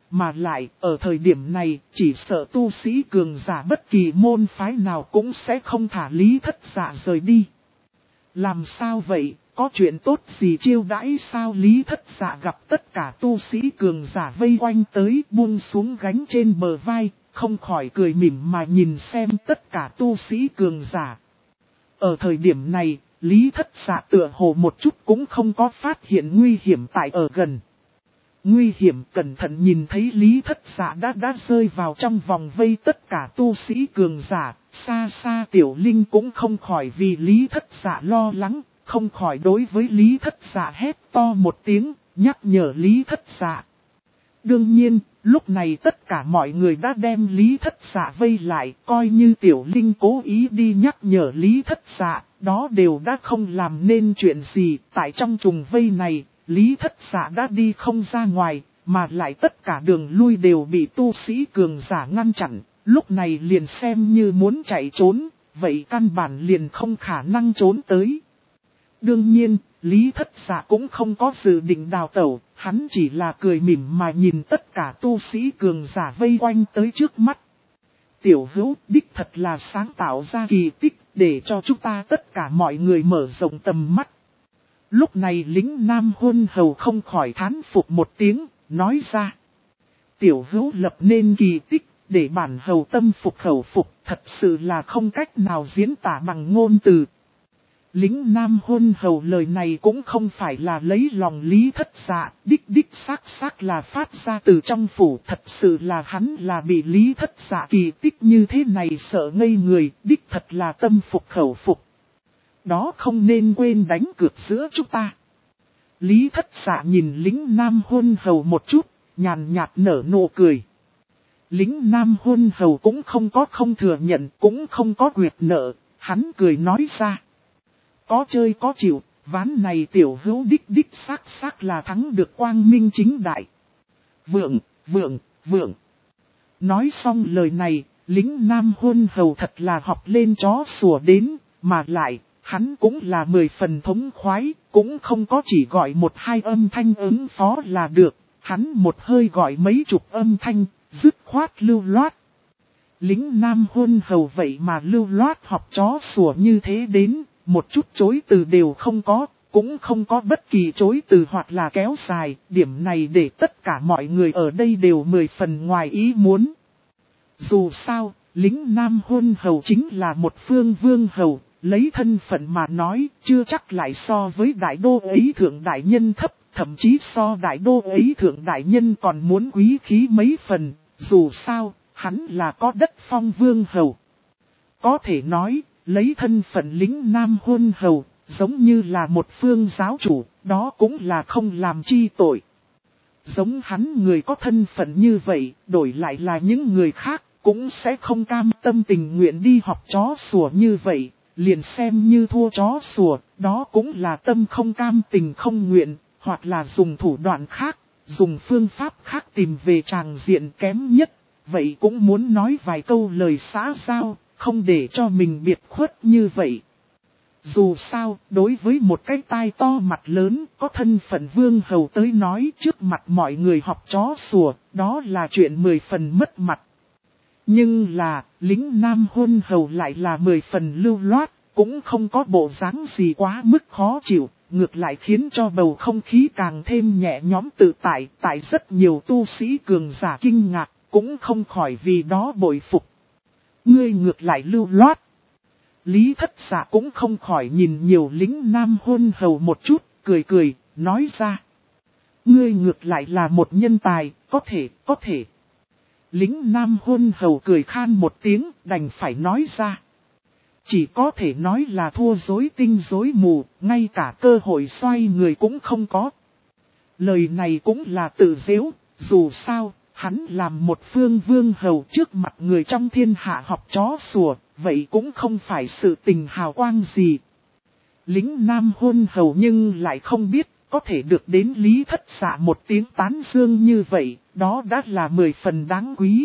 mà lại ở thời điểm này chỉ sợ tu sĩ cường giả bất kỳ môn phái nào cũng sẽ không thả Lý Thất Dạ rời đi. Làm sao vậy, có chuyện tốt gì chiêu đãi sao? Lý Thất Dạ gặp tất cả tu sĩ cường giả vây quanh tới, buông xuống gánh trên bờ vai, không khỏi cười mỉm mà nhìn xem tất cả tu sĩ cường giả. Ở thời điểm này, Lý Thất Dạ tựa hồ một chút cũng không có phát hiện nguy hiểm tại ở gần. Nguy hiểm, cẩn thận nhìn thấy Lý Thất Dạ đã rơi vào trong vòng vây tất cả tu sĩ cường giả, xa xa Tiểu Linh cũng không khỏi vì Lý Thất Dạ lo lắng, không khỏi đối với Lý Thất Dạ hét to một tiếng, nhắc nhở Lý Thất Dạ. Đương nhiên, lúc này tất cả mọi người đã đem Lý Thất Dạ vây lại, coi như Tiểu Linh cố ý đi nhắc nhở Lý Thất Dạ, đó đều đã không làm nên chuyện gì. Tại trong trùng vây này, Lý Thất Dạ đã đi không ra ngoài, mà lại tất cả đường lui đều bị tu sĩ cường giả ngăn chặn, lúc này liền xem như muốn chạy trốn, vậy căn bản liền không khả năng trốn tới. Đương nhiên, Lý Thất Dạ cũng không có dự định đào tẩu, hắn chỉ là cười mỉm mà nhìn tất cả tu sĩ cường giả vây quanh tới trước mắt. Tiểu hữu, đích thật là sáng tạo ra kỳ tích, để cho chúng ta tất cả mọi người mở rộng tầm mắt. Lúc này lính Nam Huân Hầu không khỏi thán phục một tiếng, nói ra. Tiểu hữu lập nên kỳ tích, để bản hầu tâm phục khẩu phục, thật sự là không cách nào diễn tả bằng ngôn từ. Lính Nam Huân Hầu lời này cũng không phải là lấy lòng Lý Thất Dạ, đích xác là phát ra từ trong phủ, thật sự là hắn là bị Lý Thất Dạ kỳ tích như thế này sợ ngây người, đích thật là tâm phục khẩu phục. Đó không nên quên đánh cược giữa chúng ta. Lý Thất Dạ nhìn lính Nam Huân Hầu một chút, nhàn nhạt nở nụ cười. Lính Nam Huân Hầu cũng không có không thừa nhận, cũng không có quyệt nợ, hắn cười nói ra. Có chơi có chịu, ván này tiểu hữu đích xác là thắng được quang minh chính đại. Vượng. Nói xong lời này, lính Nam Huân Hầu thật là học lên chó sủa đến, mà lại, hắn cũng là 10 phần thống khoái, cũng không có chỉ gọi một hai âm thanh ứng phó là được, hắn một hơi gọi mấy chục âm thanh, dứt khoát lưu loát. Lính Nam Huân Hầu vậy mà lưu loát học chó sủa như thế đến, một chút chối từ đều không có, cũng không có bất kỳ chối từ hoặc là kéo dài, điểm này để tất cả mọi người ở đây đều 10 phần ngoài ý muốn. Dù sao, lính Nam Huân Hầu chính là một phương vương hầu, lấy thân phận mà nói, chưa chắc lại so với đại đô ấy thượng đại nhân thấp, thậm chí so đại đô ấy thượng đại nhân còn muốn quý khí mấy phần, dù sao, hắn là có đất phong vương hầu. Có thể nói, lấy thân phận lính Nam Huân Hầu, giống như là một phương giáo chủ, đó cũng là không làm chi tội. Giống hắn người có thân phận như vậy, đổi lại là những người khác, cũng sẽ không cam tâm tình nguyện đi học chó sủa như vậy, liền xem như thua chó sủa, đó cũng là tâm không cam tình không nguyện, hoặc là dùng thủ đoạn khác, dùng phương pháp khác tìm về tràng diện kém nhất, vậy cũng muốn nói vài câu lời xã giao, không để cho mình biệt khuất như vậy. Dù sao, đối với một cái tai to mặt lớn, có thân phận vương hầu tới nói trước mặt mọi người học chó sủa, đó là chuyện 10 phần mất mặt. Nhưng là, lính Nam Huân Hầu lại là 10 phần lưu loát, cũng không có bộ dáng gì quá mức khó chịu, ngược lại khiến cho bầu không khí càng thêm nhẹ nhõm tự tại, tại rất nhiều tu sĩ cường giả kinh ngạc, cũng không khỏi vì đó bội phục. Ngươi ngược lại lưu loát. Lý Thất Dạ cũng không khỏi nhìn nhiều lính Nam Huân Hầu một chút, cười, nói ra. Ngươi ngược lại là một nhân tài, có thể. Lính Nam Huân Hầu cười khan một tiếng, đành phải nói ra. Chỉ có thể nói là thua dối tinh dối mù, ngay cả cơ hội xoay người cũng không có. Lời này cũng là tự giễu, dù sao, hắn làm một phương vương hầu trước mặt người trong thiên hạ học chó sủa, vậy cũng không phải sự tình hào quang gì. Lính Nam Huân Hầu nhưng lại không biết, có thể được đến Lý Thất Dạ một tiếng tán dương như vậy, đó đã là 10 phần đáng quý.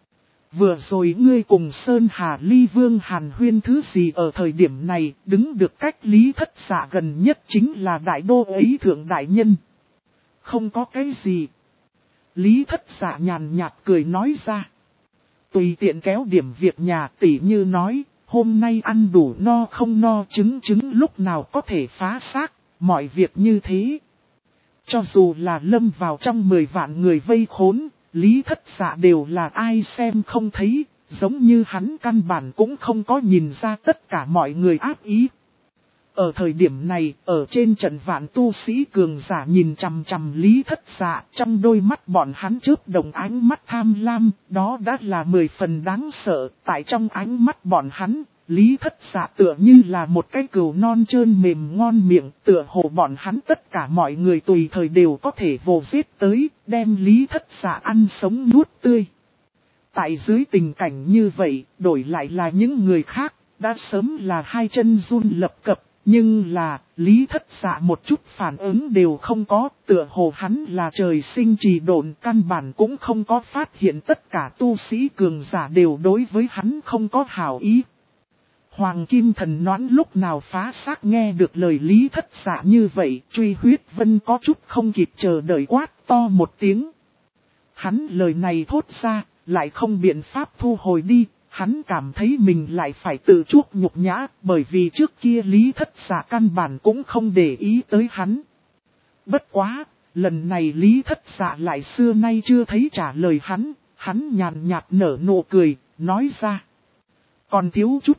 Vừa rồi ngươi cùng Sơn Hà Ly Vương Hàn huyên thứ gì ở thời điểm này, đứng được cách Lý Thất Dạ gần nhất chính là đại đô ấy thượng đại nhân. Không có cái gì. Lý Thất Dạ nhàn nhạt cười nói ra. Tùy tiện kéo điểm việc nhà, tỉ như nói, hôm nay ăn đủ no không no, trứng lúc nào có thể phá xác, mọi việc như thế. Cho dù là lâm vào trong 10 vạn người vây khốn, Lý Thất Dạ đều là ai xem không thấy, giống như hắn căn bản cũng không có nhìn ra tất cả mọi người ác ý. Ở thời điểm này, ở trên trận vạn tu sĩ cường giả nhìn chằm chằm Lý Thất Dạ, trong đôi mắt bọn hắn chớp đồng ánh mắt tham lam, đó đã là 10 phần đáng sợ. Tại trong ánh mắt bọn hắn, Lý Thất Dạ tựa như là một cái cừu non trơn mềm ngon miệng, tựa hồ bọn hắn tất cả mọi người tùy thời đều có thể vồ giết tới, đem Lý Thất Dạ ăn sống nuốt tươi. Tại dưới tình cảnh như vậy, đổi lại là những người khác, đã sớm là hai chân run lập cập. Nhưng là, Lý Thất Dạ một chút phản ứng đều không có, tựa hồ hắn là trời sinh trì độn, căn bản cũng không có phát hiện tất cả tu sĩ cường giả đều đối với hắn không có hảo ý. Hoàng Kim Thần Noãn lúc nào phá xác nghe được lời Lý Thất Dạ như vậy, Truy Huyết Vân có chút không kịp chờ đợi quát to một tiếng. Hắn lời này thốt ra, lại không biện pháp thu hồi đi. Hắn cảm thấy mình lại phải tự chuốc nhục nhã, bởi vì trước kia Lý Thất Dạ căn bản cũng không để ý tới hắn. Bất quá, lần này Lý Thất Dạ lại xưa nay chưa thấy trả lời hắn nhàn nhạt nở nụ cười, nói ra. Còn thiếu chút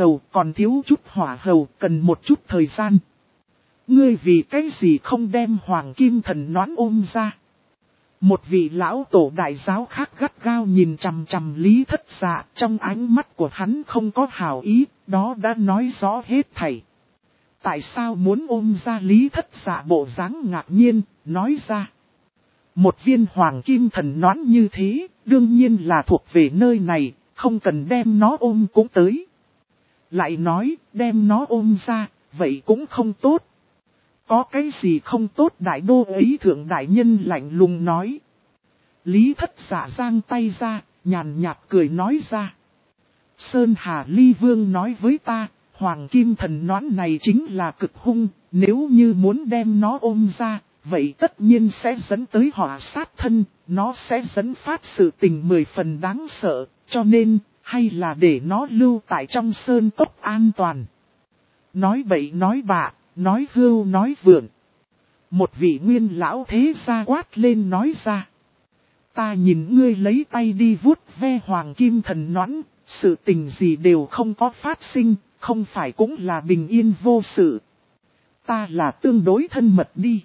hỏa hầu, cần một chút thời gian. Ngươi vì cái gì không đem Hoàng Kim Thần Noãn ôm ra? Một vị lão tổ đại giáo khác gắt gao nhìn chằm chằm Lý Thất Dạ, trong ánh mắt của hắn không có hảo ý, đó đã nói rõ hết thảy. Tại sao muốn ôm ra Lý Thất Dạ bộ dáng ngạc nhiên, nói ra. Một viên Hoàng Kim Thần Noãn như thế, đương nhiên là thuộc về nơi này, không cần đem nó ôm cũng tới. Lại nói, đem nó ôm ra, vậy cũng không tốt. Có cái gì không tốt đại đô ấy thượng đại nhân lạnh lùng nói. Lý Thất Dạ giang tay ra, nhàn nhạt cười nói ra. Sơn Hà Ly Vương nói với ta, Hoàng Kim Thần Noãn này chính là cực hung, nếu như muốn đem nó ôm ra, vậy tất nhiên sẽ dẫn tới họa sát thân, nó sẽ dẫn phát sự tình 10 phần đáng sợ, cho nên, hay là để nó lưu tại trong sơn cốc an toàn. Nói bậy nói bạ. Nói hưu nói vượn. Một vị nguyên lão thế gia quát lên nói ra. Ta nhìn ngươi lấy tay đi vuốt ve Hoàng Kim Thần Noãn, sự tình gì đều không có phát sinh, không phải cũng là bình yên vô sự. Ta là tương đối thân mật đi.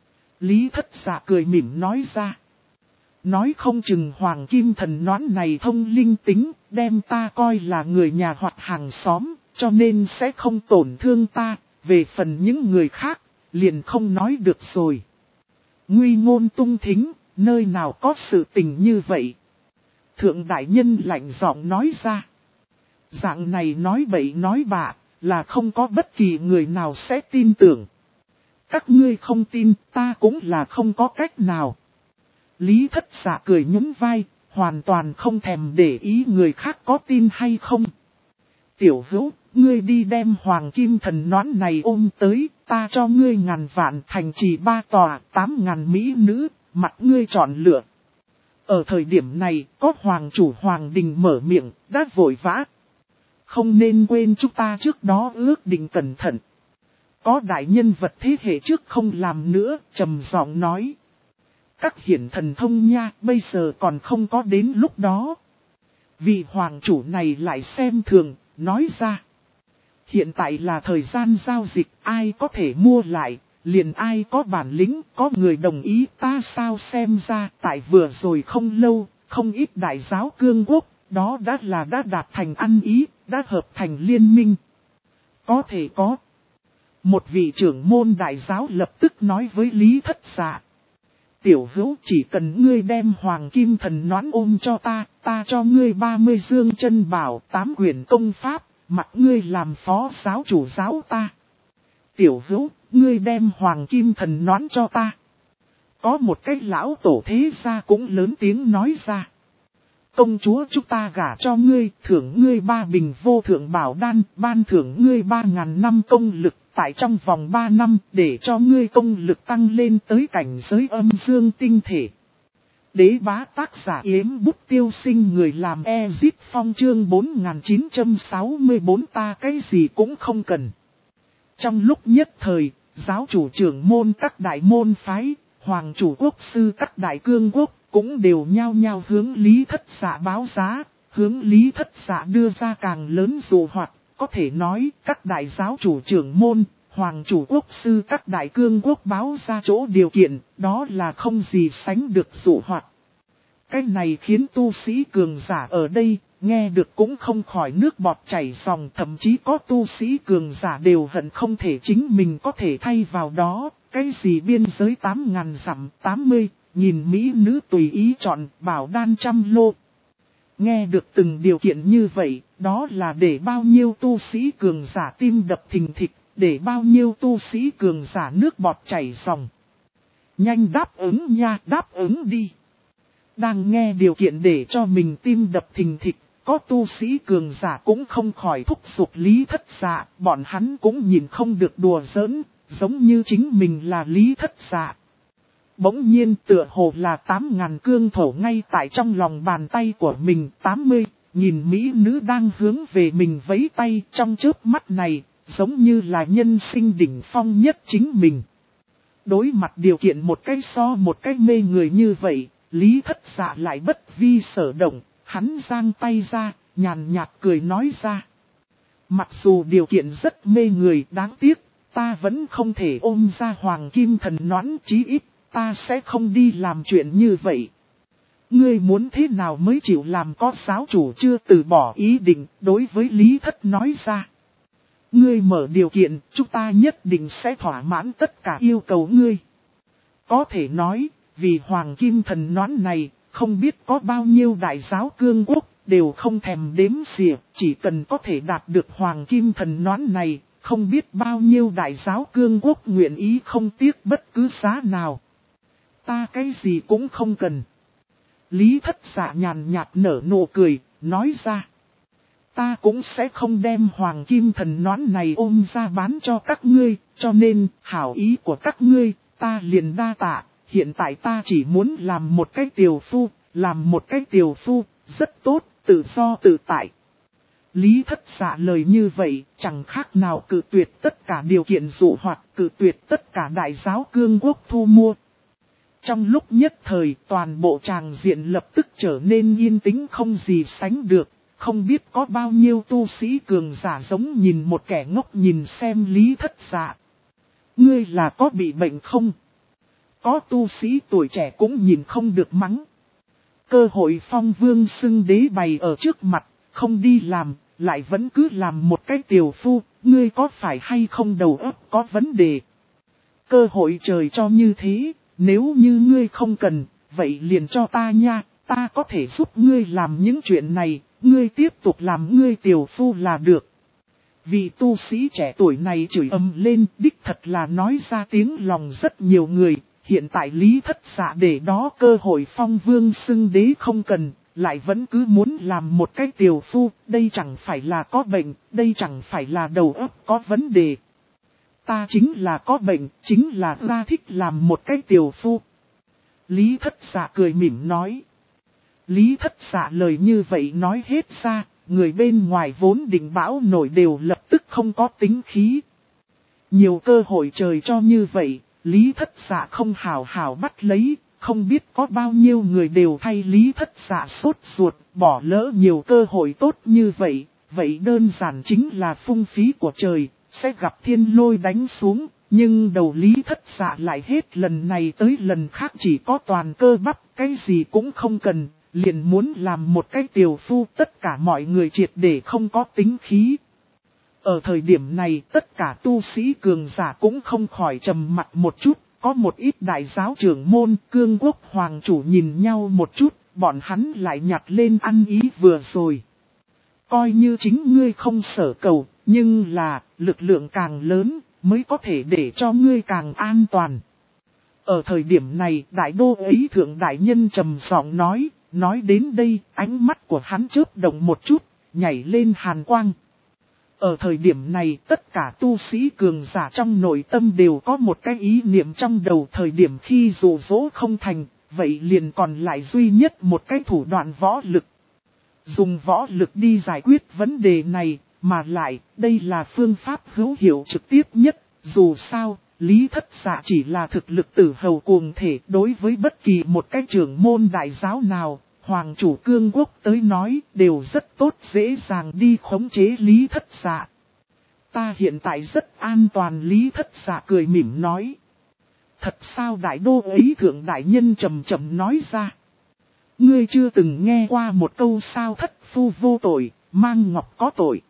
Lý Thất Dạ cười mỉm nói ra. Nói không chừng Hoàng Kim Thần Noãn này thông linh tính, đem ta coi là người nhà hoặc hàng xóm, cho nên sẽ không tổn thương ta. Về phần những người khác, liền không nói được rồi. Nguy ngôn tung thính, nơi nào có sự tình như vậy? Thượng đại nhân lạnh giọng nói ra. Dạng này nói bậy nói bạ, là không có bất kỳ người nào sẽ tin tưởng. Các ngươi không tin, ta cũng là không có cách nào. Lý Thất Dạ cười nhún vai, hoàn toàn không thèm để ý người khác có tin hay không. Tiểu hữu, ngươi đi đem Hoàng Kim Thần Noãn này ôm tới, ta cho ngươi 1000 vạn thành trì 3 tòa, 8000 mỹ nữ, mặt ngươi chọn lựa. Ở thời điểm này, có Hoàng chủ Hoàng Đình mở miệng, đã vội vã. Không nên quên chúng ta trước đó ước định cẩn thận. Có đại nhân vật thế hệ trước không làm nữa, trầm giọng nói. Các hiển thần thông nha, bây giờ còn không có đến lúc đó. Vị Hoàng chủ này lại xem thường, nói ra. Hiện tại là thời gian giao dịch, ai có thể mua lại, liền ai có bản lĩnh, có người đồng ý ta sao xem ra. Tại vừa rồi không lâu, không ít đại giáo cương quốc, đó đã đạt thành ăn ý, đã hợp thành liên minh. Có thể có. Một vị trưởng môn đại giáo lập tức nói với Lý Thất Dạ. Tiểu hữu chỉ cần ngươi đem Hoàng Kim Thần Noãn ôm cho ta cho ngươi 30 dương chân bảo, 8 quyển công pháp, mặc ngươi làm phó giáo chủ giáo ta. Tiểu hữu, ngươi đem Hoàng Kim Thần Noãn cho ta. Có một cái lão tổ thế gia cũng lớn tiếng nói ra. Công chúa chúng ta gả cho ngươi, thưởng ngươi 3 bình vô thượng bảo đan, ban thưởng ngươi 3000 năm công lực. Tại trong vòng 3 năm để cho ngươi công lực tăng lên tới cảnh giới âm dương tinh thể. Đế bá tác giả Yếm Bút Tiêu Sinh, người làm Ezit Phong chương 4964, ta cái gì cũng không cần. Trong lúc nhất thời, giáo chủ trưởng môn các đại môn phái, hoàng chủ quốc sư các đại cương quốc, cũng đều nhao nhao hướng Lý Thất Dạ báo giá, hướng Lý Thất Dạ đưa ra càng lớn dụ hoạt. Có thể nói, các đại giáo chủ trưởng môn, hoàng chủ quốc sư các đại cương quốc báo ra chỗ điều kiện, đó là không gì sánh được dụ hoạt. Cái này khiến tu sĩ cường giả ở đây, nghe được cũng không khỏi nước bọt chảy ròng, thậm chí có tu sĩ cường giả đều hận không thể chính mình có thể thay vào đó, cái gì biên giới 8.000 dặm 80.000 mỹ nữ tùy ý chọn, bảo đan 100 lô. Nghe được từng điều kiện như vậy, đó là để bao nhiêu tu sĩ cường giả tim đập thình thịch, để bao nhiêu tu sĩ cường giả nước bọt chảy ròng. Nhanh đáp ứng nha, đáp ứng đi. Đang nghe điều kiện để cho mình tim đập thình thịch, có tu sĩ cường giả cũng không khỏi thúc giục Lý Thất Dạ, bọn hắn cũng nhìn không được đùa giỡn, giống như chính mình là Lý Thất Dạ. Bỗng nhiên tựa hồ là 8.000 cương thổ ngay tại trong lòng bàn tay của mình, 80.000 mỹ nữ đang hướng về mình vẫy tay, trong chớp mắt này, giống như là nhân sinh đỉnh phong nhất chính mình. Đối mặt điều kiện một cái so một cái mê người như vậy, Lý Thất Dạ lại bất vi sở động, hắn giang tay ra, nhàn nhạt cười nói ra. Mặc dù điều kiện rất mê người, đáng tiếc, ta vẫn không thể ôm ra hoàng kim thần noãn, chí ít, ta sẽ không đi làm chuyện như vậy. Ngươi muốn thế nào mới chịu làm? Có giáo chủ chưa từ bỏ ý định, đối với Lý Thất nói ra. Ngươi mở điều kiện, chúng ta nhất định sẽ thỏa mãn tất cả yêu cầu ngươi. Có thể nói, vì hoàng kim thần noãn này, không biết có bao nhiêu đại giáo cương quốc, đều không thèm đếm xỉa, chỉ cần có thể đạt được hoàng kim thần noãn này, không biết bao nhiêu đại giáo cương quốc nguyện ý không tiếc bất cứ giá nào. Ta cái gì cũng không cần. Lý Thất Dạ nhàn nhạt nở nụ cười, nói ra. Ta cũng sẽ không đem hoàng kim thần noãn này ôm ra bán cho các ngươi, cho nên, hảo ý của các ngươi, ta liền đa tạ. Hiện tại ta chỉ muốn làm một cái tiều phu, làm một cái tiều phu, rất tốt, tự do tự tại. Lý Thất Dạ lời như vậy, chẳng khác nào cự tuyệt tất cả điều kiện dụ hoặc cự tuyệt tất cả đại giáo cương quốc thu mua. Trong lúc nhất thời, toàn bộ tràng diện lập tức trở nên yên tĩnh không gì sánh được, không biết có bao nhiêu tu sĩ cường giả giống nhìn một kẻ ngốc nhìn xem Lý Thất Dạ. Ngươi là có bị bệnh không? Có tu sĩ tuổi trẻ cũng nhìn không được mắng. Cơ hội Phong Vương xưng đế bày ở trước mặt, không đi làm, lại vẫn cứ làm một cái tiều phu, ngươi có phải hay không đầu óc có vấn đề? Cơ hội trời cho như thế, nếu như ngươi không cần, vậy liền cho ta nha, ta có thể giúp ngươi làm những chuyện này, ngươi tiếp tục làm ngươi tiều phu là được. Vị tu sĩ trẻ tuổi này chửi ầm lên, đích thật là nói ra tiếng lòng rất nhiều người. Hiện tại Lý Thất Dạ để đó cơ hội Phong Vương xưng đế không cần, lại vẫn cứ muốn làm một cái tiều phu, đây chẳng phải là có bệnh, đây chẳng phải là đầu óc có vấn đề. Ta chính là có bệnh, chính là ta thích làm một cái tiều phu. Lý Thất Dạ cười mỉm nói. Lý Thất Dạ lời như vậy nói hết ra, người bên ngoài vốn định bão nổi đều lập tức không có tính khí. Nhiều cơ hội trời cho như vậy. Lý Thất Dạ không hào hào bắt lấy, không biết có bao nhiêu người đều thay Lý Thất Dạ sốt ruột, bỏ lỡ nhiều cơ hội tốt như vậy, vậy đơn giản chính là phung phí của trời, sẽ gặp thiên lôi đánh xuống, nhưng đầu Lý Thất Dạ lại hết lần này tới lần khác chỉ có toàn cơ bắp, cái gì cũng không cần, liền muốn làm một cái tiều phu, tất cả mọi người triệt để không có tính khí. Ở thời điểm này tất cả tu sĩ cường giả cũng không khỏi trầm mặt một chút, có một ít đại giáo trưởng môn cương quốc hoàng chủ nhìn nhau một chút, bọn hắn lại nhặt lên ăn ý vừa rồi. Coi như chính ngươi không sở cầu, nhưng là lực lượng càng lớn mới có thể để cho ngươi càng an toàn. Ở thời điểm này đại đô ấy thượng đại nhân trầm giọng nói đến đây ánh mắt của hắn chớp động một chút, nhảy lên hàn quang. Ở thời điểm này tất cả tu sĩ cường giả trong nội tâm đều có một cái ý niệm trong đầu thời điểm khi dụ dỗ không thành, vậy liền còn lại duy nhất một cái thủ đoạn võ lực. Dùng võ lực đi giải quyết vấn đề này, mà lại, đây là phương pháp hữu hiệu trực tiếp nhất. Dù sao, Lý Thất Dạ chỉ là thực lực tử hầu cuồng thể đối với bất kỳ một cái trưởng môn đại giáo nào, Hoàng chủ cương quốc tới nói đều rất tốt dễ dàng đi khống chế Lý Thất Dạ. Ta hiện tại rất an toàn, Lý Thất Dạ cười mỉm nói. Thật sao, đại đô ấy thượng đại nhân trầm trầm nói ra. Ngươi chưa từng nghe qua một câu sao, thất phu vô tội, mang ngọc có tội.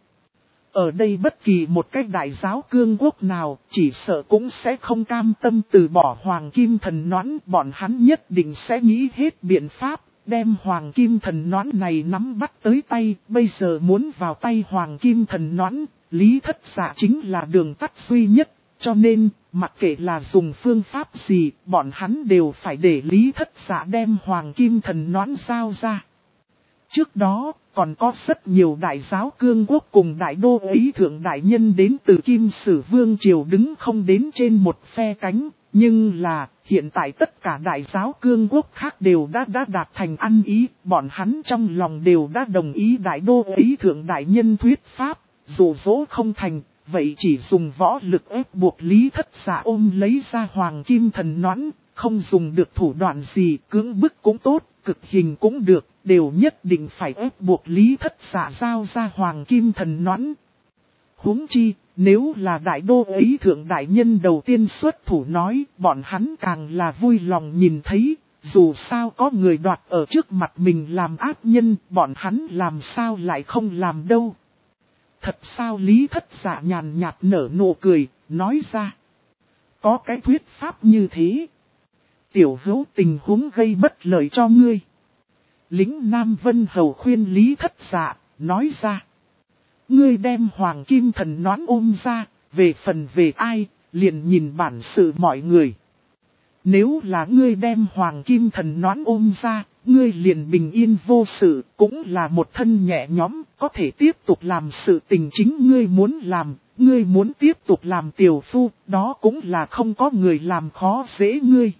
Ở đây bất kỳ một cái đại giáo cương quốc nào chỉ sợ cũng sẽ không cam tâm từ bỏ hoàng kim thần noãn. Bọn hắn nhất định sẽ nghĩ hết biện pháp đem hoàng kim thần noãn này nắm bắt tới tay. Bây giờ muốn vào tay hoàng kim thần noãn, Lý Thất Dạ chính là đường tắt duy nhất. Cho nên, mặc kệ là dùng phương pháp gì, bọn hắn đều phải để Lý Thất Dạ đem hoàng kim thần noãn giao ra. Trước đó, còn có rất nhiều đại giáo cương quốc cùng đại đô ấy thượng đại nhân đến từ Kim Sử Vương Triều đứng không đến trên một phe cánh. Nhưng là, hiện tại tất cả đại giáo cương quốc khác đều đã đạt thành ăn ý, bọn hắn trong lòng đều đã đồng ý đại đô ấy thượng đại nhân thuyết pháp, dù dỗ không thành. Vậy chỉ dùng võ lực ép buộc Lý Thất Dạ ôm lấy ra hoàng kim thần noãn, không dùng được thủ đoạn gì, cưỡng bức cũng tốt, cực hình cũng được, đều nhất định phải ép buộc Lý Thất Dạ giao ra hoàng kim thần noãn. Huống chi, nếu là đại đô ấy thượng đại nhân đầu tiên xuất thủ nói, bọn hắn càng là vui lòng nhìn thấy, dù sao có người đoạt ở trước mặt mình làm ác nhân, bọn hắn làm sao lại không làm đâu. Thật sao, Lý Thất Dạ nhàn nhạt nở nụ cười, nói ra. Có cái thuyết pháp như thế. Tiểu hữu tình huống gây bất lợi cho ngươi. Lính Nam Vân Hầu khuyên Lý Thất Dạ, nói ra. Ngươi đem hoàng kim thần noãn ôm ra, về phần về ai, liền nhìn bản sự mọi người. Nếu là ngươi đem hoàng kim thần noãn ôm ra, ngươi liền bình yên vô sự, cũng là một thân nhẹ nhõm, có thể tiếp tục làm sự tình chính ngươi muốn làm, ngươi muốn tiếp tục làm tiểu phu, đó cũng là không có người làm khó dễ ngươi.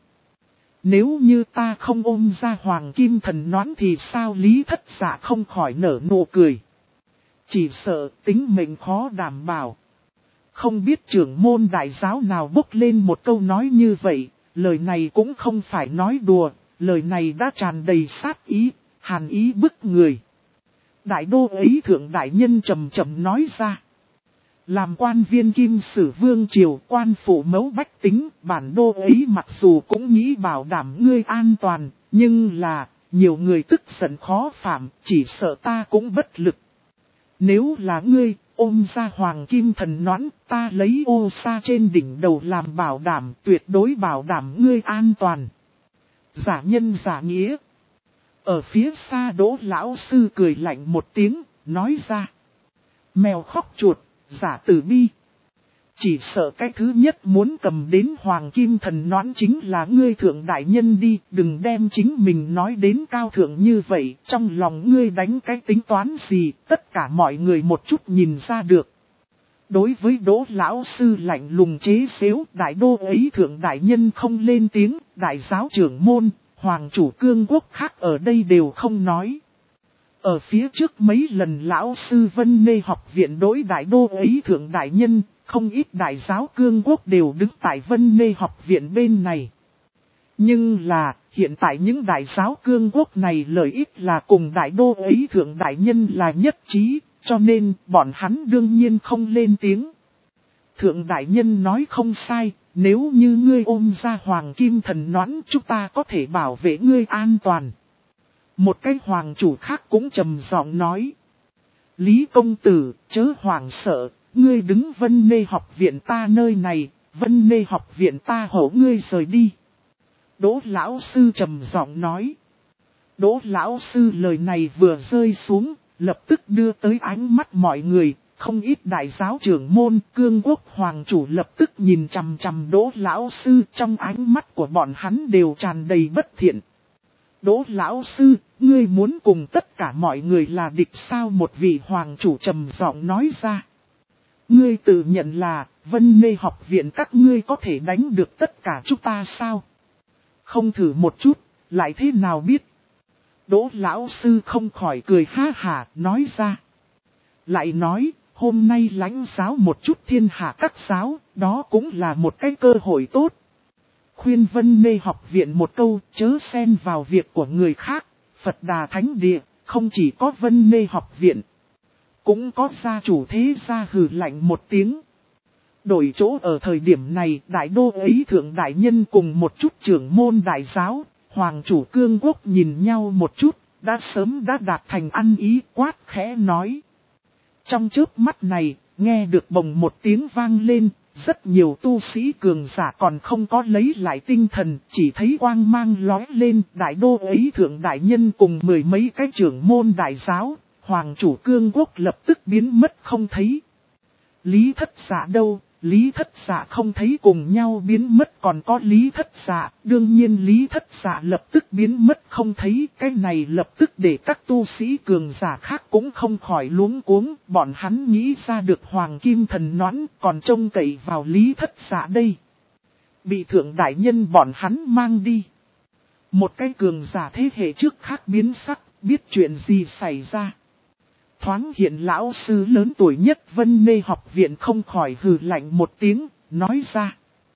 Nếu như ta không ôm ra hoàng kim thần noãn thì sao, Lý Thất Dạ không khỏi nở nụ cười. Chỉ sợ tính mệnh khó đảm bảo. Không biết trưởng môn đại giáo nào bốc lên một câu nói như vậy, lời này cũng không phải nói đùa, lời này đã tràn đầy sát ý, hàn ý bức người. Đại đô ấy thượng đại nhân trầm trầm nói ra. Làm quan viên Kim Sử Vương Triều, quan phủ mẫu bách tính, bản đô ấy mặc dù cũng nghĩ bảo đảm ngươi an toàn, nhưng là, nhiều người tức giận khó phạm, chỉ sợ ta cũng bất lực. Nếu là ngươi, ôm ra hoàng kim thần noãn, ta lấy ô sa trên đỉnh đầu làm bảo đảm, tuyệt đối bảo đảm ngươi an toàn. Giả nhân giả nghĩa. Ở phía xa Đỗ lão sư cười lạnh một tiếng, nói ra. Mèo khóc chuột, giả tử bi. Chỉ sợ cái thứ nhất muốn cầm đến hoàng kim thần noãn chính là ngươi thượng đại nhân đi, đừng đem chính mình nói đến cao thượng như vậy, trong lòng ngươi đánh cái tính toán gì, tất cả mọi người một chút nhìn ra được. Đối với Đỗ lão sư lạnh lùng chế xếu, đại đô ấy thượng đại nhân không lên tiếng, đại giáo trưởng môn, hoàng chủ cương quốc khác ở đây đều không nói. Ở phía trước mấy lần lão sư Vân Nê học viện đối đại đô ấy thượng đại nhân, không ít đại giáo cương quốc đều đứng tại Vân Nê học viện bên này. Nhưng là, hiện tại những đại giáo cương quốc này lợi ích là cùng đại đô ấy thượng đại nhân là nhất trí, cho nên bọn hắn đương nhiên không lên tiếng. Thượng đại nhân nói không sai, nếu như ngươi ôm ra hoàng kim thần noãn, chúng ta có thể bảo vệ ngươi an toàn. Một cái hoàng chủ khác cũng trầm giọng nói. Lý công tử, chớ hoàng sợ, ngươi đứng Vân Nê học viện ta nơi này, Vân Nê học viện ta hổ ngươi rời đi. Đỗ lão sư trầm giọng nói. Đỗ lão sư lời này vừa rơi xuống, lập tức đưa tới ánh mắt mọi người, không ít đại giáo trưởng môn, cương quốc hoàng chủ lập tức nhìn chằm chằm Đỗ lão sư, trong ánh mắt của bọn hắn đều tràn đầy bất thiện. Đỗ lão sư, ngươi muốn cùng tất cả mọi người là địch sao, một vị hoàng chủ trầm giọng nói ra. Ngươi tự nhận là, Vân Nê học viện các ngươi có thể đánh được tất cả chúng ta sao? Không thử một chút, lại thế nào biết? Đỗ lão sư không khỏi cười ha hả, nói ra. Lại nói, hôm nay lãnh giáo một chút thiên hạ các giáo, đó cũng là một cái cơ hội tốt. Khuyên Vân Mê học viện một câu, chớ xen vào việc của người khác. Phật Đà Thánh Địa, không chỉ có Vân Mê học viện, cũng có gia chủ thế gia hừ lạnh một tiếng. Đổi chỗ ở thời điểm này, đại đô ấy thượng đại nhân cùng một chút trưởng môn đại giáo, hoàng chủ cương quốc nhìn nhau một chút, đã sớm đã đạt thành ăn ý, quát khẽ nói. Trong chớp mắt này, nghe được bồng một tiếng vang lên, rất nhiều tu sĩ cường giả còn không có lấy lại tinh thần, chỉ thấy quang mang lóe lên, đại đô ấy thượng đại nhân cùng mười mấy cái trưởng môn đại giáo, hoàng chủ cương quốc lập tức biến mất không thấy. Lý Thất Dạ đâu? Lý Thất Dạ không thấy cùng nhau biến mất, còn có Lý Thất Dạ, đương nhiên Lý Thất Dạ lập tức biến mất không thấy, cái này lập tức để các tu sĩ cường giả khác cũng không khỏi luống cuống, bọn hắn nghĩ ra được Hoàng Kim Thần Noãn, còn trông cậy vào Lý Thất Dạ đây. Bị thượng đại nhân bọn hắn mang đi. Một cái cường giả thế hệ trước khác biến sắc, biết chuyện gì xảy ra. Thoáng hiện lão sư lớn tuổi nhất Vân Mê học viện không khỏi hừ lạnh một tiếng, nói ra.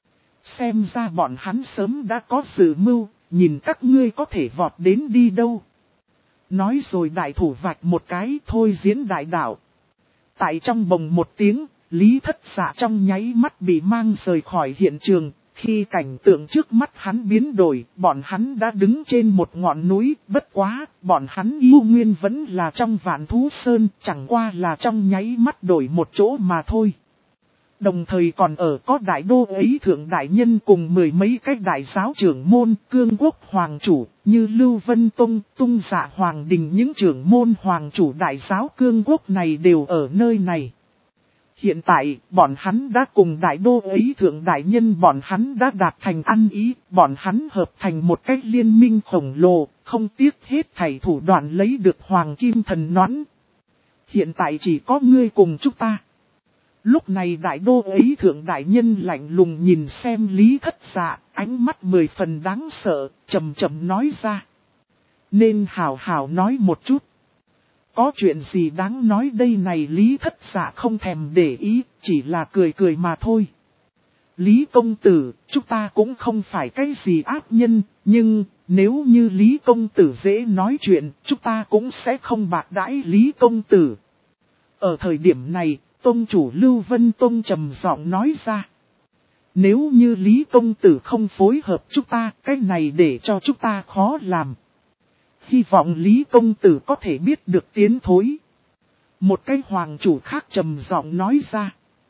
Xem ra bọn hắn sớm đã có dự mưu, nhìn các ngươi có thể vọt đến đi đâu. Nói rồi đại thủ vạch một cái, thôi diễn đại đạo. Tại trong bồng một tiếng, Lý Thất Dạ trong nháy mắt bị mang rời khỏi hiện trường. Khi cảnh tượng trước mắt hắn biến đổi, bọn hắn đã đứng trên một ngọn núi, bất quá, bọn hắn yêu nguyên vẫn là trong Vạn Thú Sơn, chẳng qua là trong nháy mắt đổi một chỗ mà thôi. Đồng thời còn ở có đại đô ấy thượng đại nhân cùng mười mấy cái đại giáo trưởng môn, cương quốc hoàng chủ, như Lưu Vân Tông, Tung Dạ Hoàng Đình, những trưởng môn hoàng chủ đại giáo cương quốc này đều ở nơi này. Hiện tại, bọn hắn đã cùng đại đô ấy thượng đại nhân bọn hắn đã đạt thành ăn ý, bọn hắn hợp thành một cách liên minh khổng lồ, không tiếc hết thảy thủ đoạn lấy được Hoàng Kim Thần Noãn. Hiện tại chỉ có ngươi cùng chúng ta. Lúc này đại đô ấy thượng đại nhân lạnh lùng nhìn xem Lý Thất Dạ, ánh mắt 10 phần đáng sợ, chậm chậm nói ra. Nên hào hào nói một chút. Có chuyện gì đáng nói đây này? Lý Thất Dạ không thèm để ý, chỉ là cười cười mà thôi. Lý công tử, chúng ta cũng không phải cái gì ác nhân, nhưng nếu như Lý công tử dễ nói chuyện, chúng ta cũng sẽ không bạc đãi Lý công tử. Ở thời điểm này, tông chủ Lưu Vân Tông trầm giọng nói ra. Nếu như Lý công tử không phối hợp chúng ta, cái này để cho chúng ta khó làm. Hy vọng Lý công tử có thể biết được tiến thối. Một cái hoàng chủ khác trầm giọng nói ra.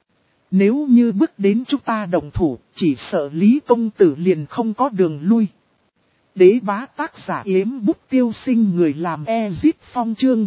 Nếu như bước đến chúng ta đồng thủ, chỉ sợ Lý công tử liền không có đường lui. Đế bá tác giả Yếm Bút Tiêu Sinh, người làm Ezip Phong, chương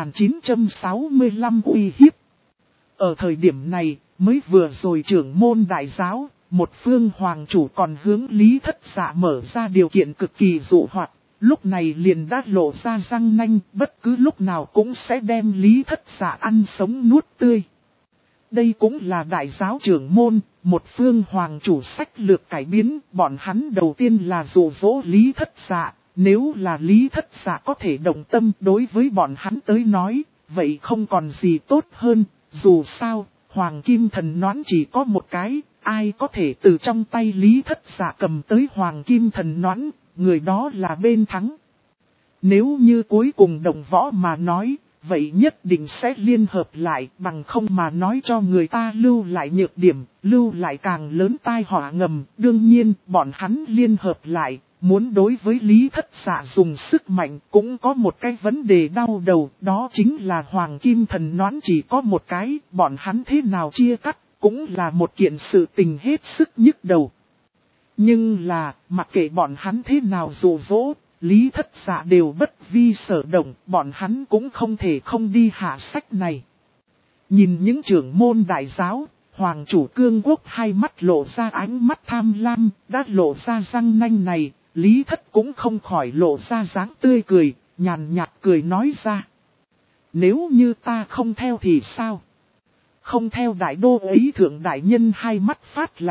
4965 uy hiếp. Ở thời điểm này, mới vừa rồi trưởng môn đại giáo, một phương hoàng chủ còn hướng Lý Thất Dạ mở ra điều kiện cực kỳ dụ hoạt. Lúc này liền đã lộ ra răng nanh, bất cứ lúc nào cũng sẽ đem Lý Thất Dạ ăn sống nuốt tươi. Đây cũng là đại giáo trưởng môn, một phương hoàng chủ sách lược cải biến, bọn hắn đầu tiên là dụ dỗ Lý Thất Dạ, nếu là Lý Thất Dạ có thể động tâm đối với bọn hắn tới nói, vậy không còn gì tốt hơn, dù sao, Hoàng Kim Thần Noãn chỉ có một cái, ai có thể từ trong tay Lý Thất Dạ cầm tới Hoàng Kim Thần Noãn, người đó là bên thắng. Nếu như cuối cùng đồng võ mà nói, vậy nhất định sẽ liên hợp lại, bằng không mà nói cho người ta lưu lại nhược điểm, lưu lại càng lớn tai họa ngầm. Đương nhiên, bọn hắn liên hợp lại, muốn đối với Lý Thất Dạ dùng sức mạnh, cũng có một cái vấn đề đau đầu, đó chính là Hoàng Kim Thần Noãn chỉ có một cái, bọn hắn thế nào chia cắt, cũng là một kiện sự tình hết sức nhức đầu. Nhưng là, mặc kệ bọn hắn thế nào dụ dỗ, Lý Thất Dạ đều bất vi sở động, bọn hắn cũng không thể không đi hạ sách này. Nhìn những trưởng môn đại giáo, hoàng chủ cương quốc hai mắt lộ ra ánh mắt tham lam, đã lộ ra răng nanh này, Lý Thất cũng không khỏi lộ ra dáng tươi cười, nhàn nhạt cười nói ra. Nếu như ta không theo thì sao? Không theo đại đô ấy thượng đại nhân hai mắt phát lạnh,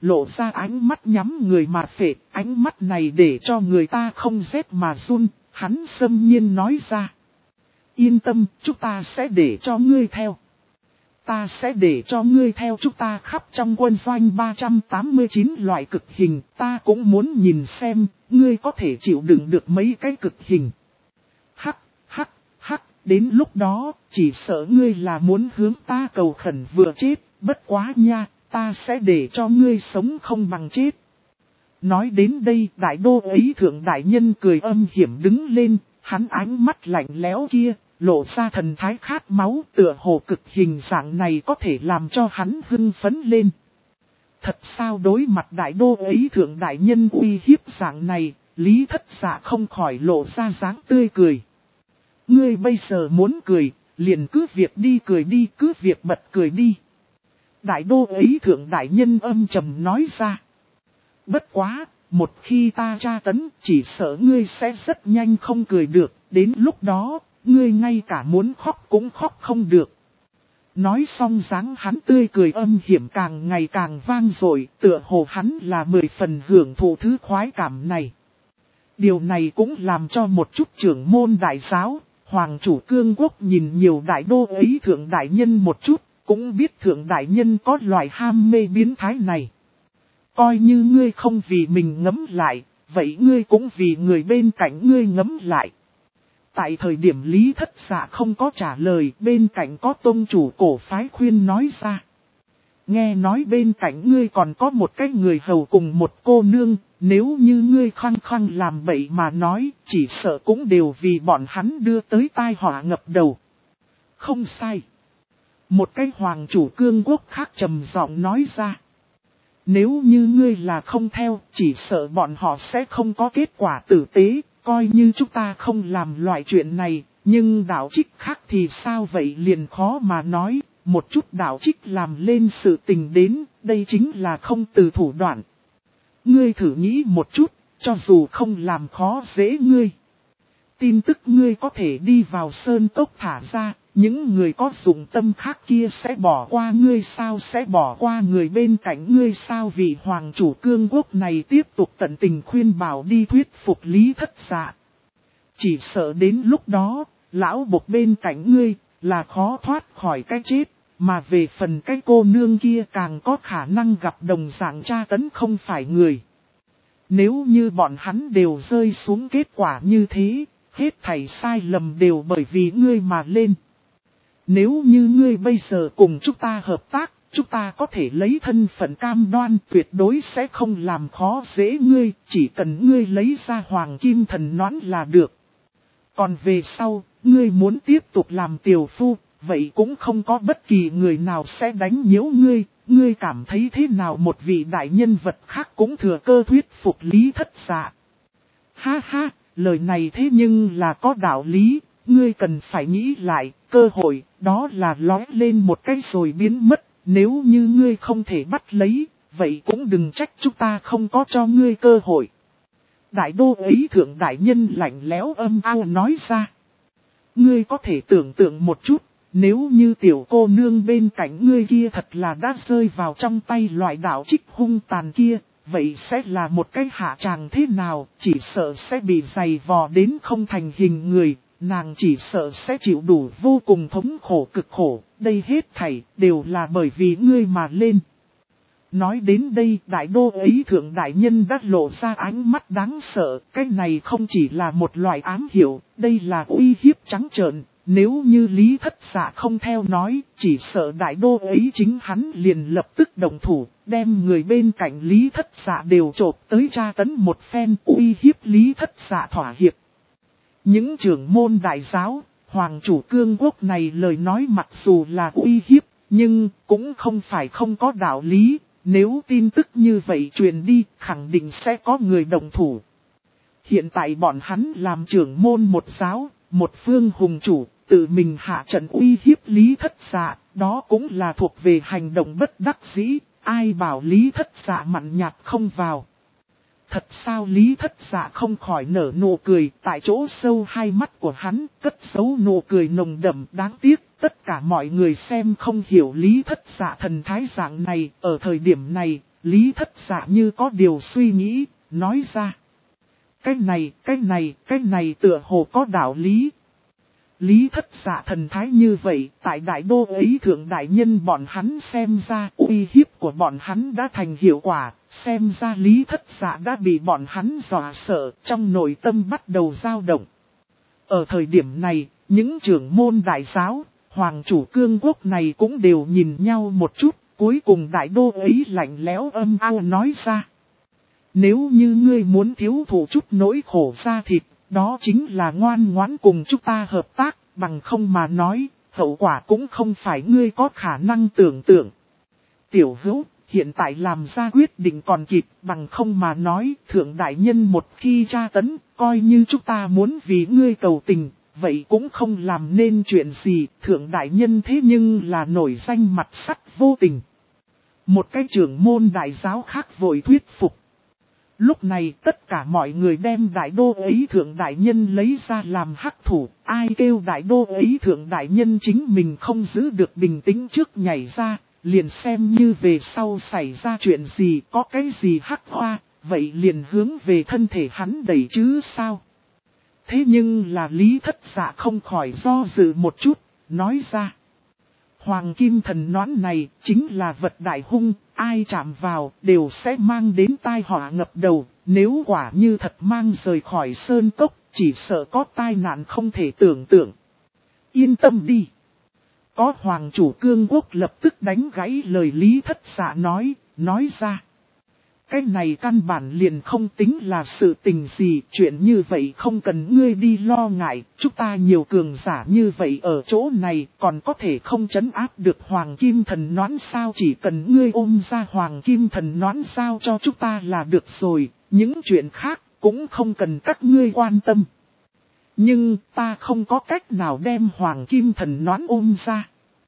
lộ ra ánh mắt nhắm người mà phệ, ánh mắt này để cho người ta không rét mà run, hắn xâm nhiên nói ra. Yên tâm, chúng ta sẽ để cho ngươi theo. Ta sẽ để cho ngươi theo chúng ta khắp trong quân doanh 389 loại cực hình, ta cũng muốn nhìn xem, ngươi có thể chịu đựng được mấy cái cực hình. Hắc, hắc, hắc, đến lúc đó, chỉ sợ ngươi là muốn hướng ta cầu khẩn vừa chết, bất quá nha, ta sẽ để cho ngươi sống không bằng chết. Nói đến đây, đại đô ấy thượng đại nhân cười âm hiểm đứng lên, hắn ánh mắt lạnh lẽo kia, lộ ra thần thái khát máu, tựa hồ cực hình dạng này có thể làm cho hắn hưng phấn lên. Thật sao đối mặt đại đô ấy thượng đại nhân uy hiếp dạng này, Lý Thất Dạ không khỏi lộ ra dáng tươi cười. Ngươi bây giờ muốn cười, liền cứ việc đi cười đi, cứ việc bật cười đi. Đại đô ấy thượng đại nhân âm trầm nói ra. Bất quá, một khi ta tra tấn, chỉ sợ ngươi sẽ rất nhanh không cười được, đến lúc đó, ngươi ngay cả muốn khóc cũng khóc không được. Nói xong dáng hắn tươi cười âm hiểm càng ngày càng vang dội, tựa hồ hắn là 10 phần hưởng thụ thứ khoái cảm này. Điều này cũng làm cho một chút trưởng môn đại giáo, hoàng chủ cương quốc nhìn nhiều đại đô ấy thượng đại nhân một chút, cũng biết thượng đại nhân có loại ham mê biến thái này. Coi như ngươi không vì mình ngấm lại, vậy ngươi cũng vì người bên cạnh ngươi ngấm lại. Tại thời điểm Lý Thất Dạ không có trả lời, bên cạnh có tông chủ cổ phái khuyên nói ra. Nghe nói bên cạnh ngươi còn có một cái người hầu cùng một cô nương, nếu như ngươi khăng khăng làm bậy mà nói, chỉ sợ cũng đều vì bọn hắn đưa tới tai họa ngập đầu. Không sai. Một cái hoàng chủ cương quốc khác trầm giọng nói ra. Nếu như ngươi là không theo, chỉ sợ bọn họ sẽ không có kết quả tử tế, coi như chúng ta không làm loại chuyện này, nhưng đạo trích khác thì sao vậy liền khó mà nói, một chút đạo trích làm lên sự tình đến, đây chính là không từ thủ đoạn. Ngươi thử nghĩ một chút, cho dù không làm khó dễ ngươi. Tin tức ngươi có thể đi vào sơn cốc thả ra, những người có dụng tâm khác kia sẽ bỏ qua ngươi sao, sẽ bỏ qua người bên cạnh ngươi sao, vì hoàng chủ cương quốc này tiếp tục tận tình khuyên bảo đi thuyết phục Lý Thất Dạ. Chỉ sợ đến lúc đó, lão bộc bên cạnh ngươi là khó thoát khỏi cái chết, mà về phần cái cô nương kia càng có khả năng gặp đồng dạng tra tấn không phải người. Nếu như bọn hắn đều rơi xuống kết quả như thế, hết thảy sai lầm đều bởi vì ngươi mà lên. Nếu như ngươi bây giờ cùng chúng ta hợp tác, chúng ta có thể lấy thân phận cam đoan tuyệt đối sẽ không làm khó dễ ngươi, chỉ cần ngươi lấy ra hoàng kim thần nón là được. Còn về sau, ngươi muốn tiếp tục làm tiểu phu, vậy cũng không có bất kỳ người nào sẽ đánh nhiễu ngươi, ngươi cảm thấy thế nào một vị đại nhân vật khác cũng thừa cơ thuyết phục Lý Thất Dạ. Ha ha, lời này thế nhưng là có đạo lý, ngươi cần phải nghĩ lại, cơ hội, đó là lói lên một cái rồi biến mất, nếu như ngươi không thể bắt lấy, vậy cũng đừng trách chúng ta không có cho ngươi cơ hội. Đại đô ấy thượng đại nhân lạnh lẽo âm ao nói ra. Ngươi có thể tưởng tượng một chút, nếu như tiểu cô nương bên cạnh ngươi kia thật là đã rơi vào trong tay loại đạo trích hung tàn kia, vậy sẽ là một cái hạ tràng thế nào, chỉ sợ sẽ bị dày vò đến không thành hình người, nàng chỉ sợ sẽ chịu đủ vô cùng thống khổ cực khổ, đây hết thảy đều là bởi vì ngươi mà lên. Nói đến đây, đại đô ấy thượng đại nhân đã lộ ra ánh mắt đáng sợ, cái này không chỉ là một loại ám hiệu, đây là uy hiếp trắng trợn, nếu như Lý Thất Dạ không theo nói, chỉ sợ đại đô ấy chính hắn liền lập tức động thủ, đem người bên cạnh Lý Thất Dạ đều chộp tới tra tấn một phen uy hiếp Lý Thất Dạ thỏa hiệp. Những trưởng môn đại giáo, hoàng chủ cương quốc này lời nói mặc dù là uy hiếp, nhưng cũng không phải không có đạo lý. Nếu tin tức như vậy truyền đi, khẳng định sẽ có người đồng thủ. Hiện tại bọn hắn làm trưởng môn một giáo, một phương hùng chủ, tự mình hạ trận uy hiếp Lý Thất Dạ, đó cũng là thuộc về hành động bất đắc dĩ, ai bảo Lý Thất Dạ mặn nhạt không vào. Thật sao Lý Thất Dạ không khỏi nở nụ cười, tại chỗ sâu hai mắt của hắn, cất giấu nụ cười nồng đậm đáng tiếc. Tất cả mọi người xem không hiểu Lý Thất Dạ thần thái dạng này, ở thời điểm này, Lý Thất Dạ như có điều suy nghĩ, nói ra. Cái này tựa hồ có đạo lý. Lý Thất Dạ thần thái như vậy, tại đại đô ấy thượng đại nhân bọn hắn xem ra uy hiếp của bọn hắn đã thành hiệu quả, xem ra Lý Thất Dạ đã bị bọn hắn dọa sợ, trong nội tâm bắt đầu dao động. Ở thời điểm này, những trưởng môn đại giáo, hoàng chủ cương quốc này cũng đều nhìn nhau một chút, cuối cùng đại đô ấy lạnh lẽo âm ao nói ra. Nếu như ngươi muốn thiếu thụ chút nỗi khổ da thịt, đó chính là ngoan ngoãn cùng chúng ta hợp tác, bằng không mà nói, hậu quả cũng không phải ngươi có khả năng tưởng tượng. Tiểu hữu, hiện tại làm ra quyết định còn kịp, bằng không mà nói, thượng đại nhân một khi tra tấn, coi như chúng ta muốn vì ngươi cầu tình, vậy cũng không làm nên chuyện gì, thượng đại nhân thế nhưng là nổi danh mặt sắt vô tình. Một cái trưởng môn đại giáo khác vội thuyết phục. Lúc này tất cả mọi người đem đại đô ấy thượng đại nhân lấy ra làm hắc thủ, ai kêu đại đô ấy thượng đại nhân chính mình không giữ được bình tĩnh trước nhảy ra, liền xem như về sau xảy ra chuyện gì có cái gì hắc hoa, vậy liền hướng về thân thể hắn đẩy chứ sao. Thế nhưng là Lý Thất Dạ không khỏi do dự một chút, nói ra. Hoàng kim thần nón này chính là vật đại hung, ai chạm vào đều sẽ mang đến tai họa ngập đầu, nếu quả như thật mang rời khỏi sơn cốc, chỉ sợ có tai nạn không thể tưởng tượng. Yên tâm đi. Có hoàng chủ cương quốc lập tức đánh gãy lời Lý Thất Dạ nói ra. Cái này căn bản liền không tính là sự tình gì, chuyện như vậy không cần ngươi đi lo ngại, chúng ta nhiều cường giả như vậy ở chỗ này còn có thể không trấn áp được hoàng kim thần nón sao, chỉ cần ngươi ôm ra hoàng kim thần nón sao cho chúng ta là được rồi, những chuyện khác cũng không cần các ngươi quan tâm. Nhưng ta không có cách nào đem hoàng kim thần nón ôm ra.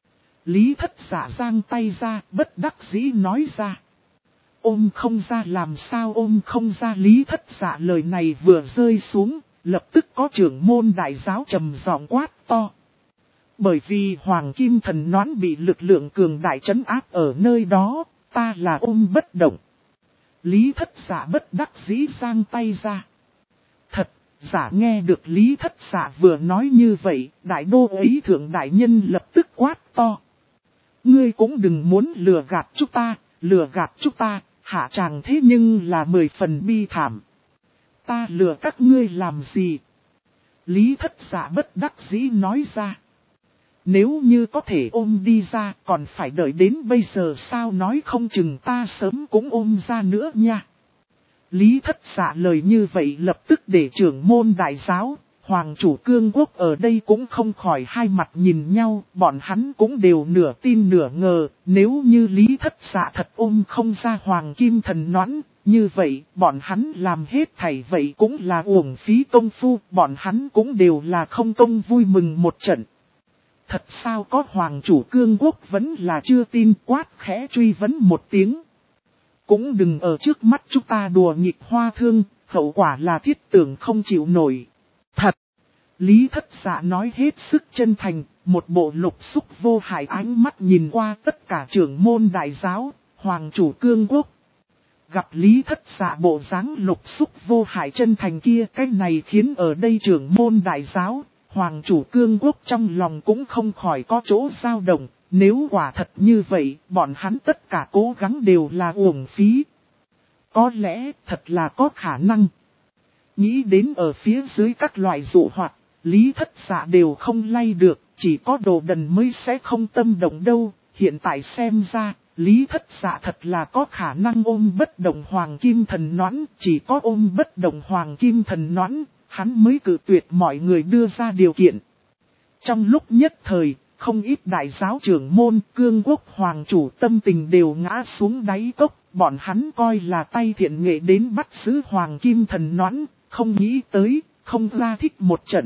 Lý Thất Dạ giang tay ra, bất đắc dĩ nói ra. Ôm không ra làm sao ôm không ra, Lý Thất Dạ lời này vừa rơi xuống, lập tức có trưởng môn đại giáo trầm giọng quát to. Bởi vì hoàng kim thần nón bị lực lượng cường đại trấn áp ở nơi đó, ta là ôm bất động. Lý Thất Dạ bất đắc dĩ giang tay ra. Thật, giả nghe được Lý Thất Dạ vừa nói như vậy, đại đô ấy thượng đại nhân lập tức quát to. Ngươi cũng đừng muốn lừa gạt chúng ta, hạ tràng thế nhưng là 10 phần bi thảm. Ta lừa các ngươi làm gì? Lý Thất Dạ bất đắc dĩ nói ra. Nếu như có thể ôm đi ra còn phải đợi đến bây giờ sao, nói không chừng ta sớm cũng ôm ra nữa nha. Lý Thất Dạ lời như vậy lập tức để trưởng môn đại giáo, hoàng chủ cương quốc ở đây cũng không khỏi hai mặt nhìn nhau, bọn hắn cũng đều nửa tin nửa ngờ, nếu như Lý Thất Dạ thật ôm không ra hoàng kim thần nón, như vậy bọn hắn làm hết thảy vậy cũng là uổng phí công phu, bọn hắn cũng đều là không công vui mừng một trận. Thật sao có hoàng chủ cương quốc vẫn là chưa tin, quát khẽ truy vấn một tiếng. Cũng đừng ở trước mắt chúng ta đùa nghịch hoa thương, hậu quả là thiết tưởng không chịu nổi. Thật! Lý Thất Dạ nói hết sức chân thành, một bộ lục xúc vô hại ánh mắt nhìn qua tất cả trưởng môn đại giáo, hoàng chủ cương quốc. Gặp Lý Thất Dạ bộ dáng lục xúc vô hại chân thành kia, cái này khiến ở đây trưởng môn đại giáo, hoàng chủ cương quốc trong lòng cũng không khỏi có chỗ dao động. Nếu quả thật như vậy, bọn hắn tất cả cố gắng đều là uổng phí. Có lẽ thật là có khả năng. Nghĩ đến ở phía dưới các loại dụ hoạt, Lý Thất Dạ đều không lay được, chỉ có đồ đần mới sẽ không tâm động đâu. Hiện tại xem ra, Lý Thất Dạ thật là có khả năng ôm bất động hoàng kim thần nón, chỉ có ôm bất động hoàng kim thần nón, hắn mới cự tuyệt mọi người đưa ra điều kiện. Trong lúc nhất thời, không ít đại giáo trưởng môn cương quốc hoàng chủ tâm tình đều ngã xuống đáy cốc, bọn hắn coi là tay thiện nghệ đến bắt giữ hoàng kim thần nón, không nghĩ tới, không ra thích một trận.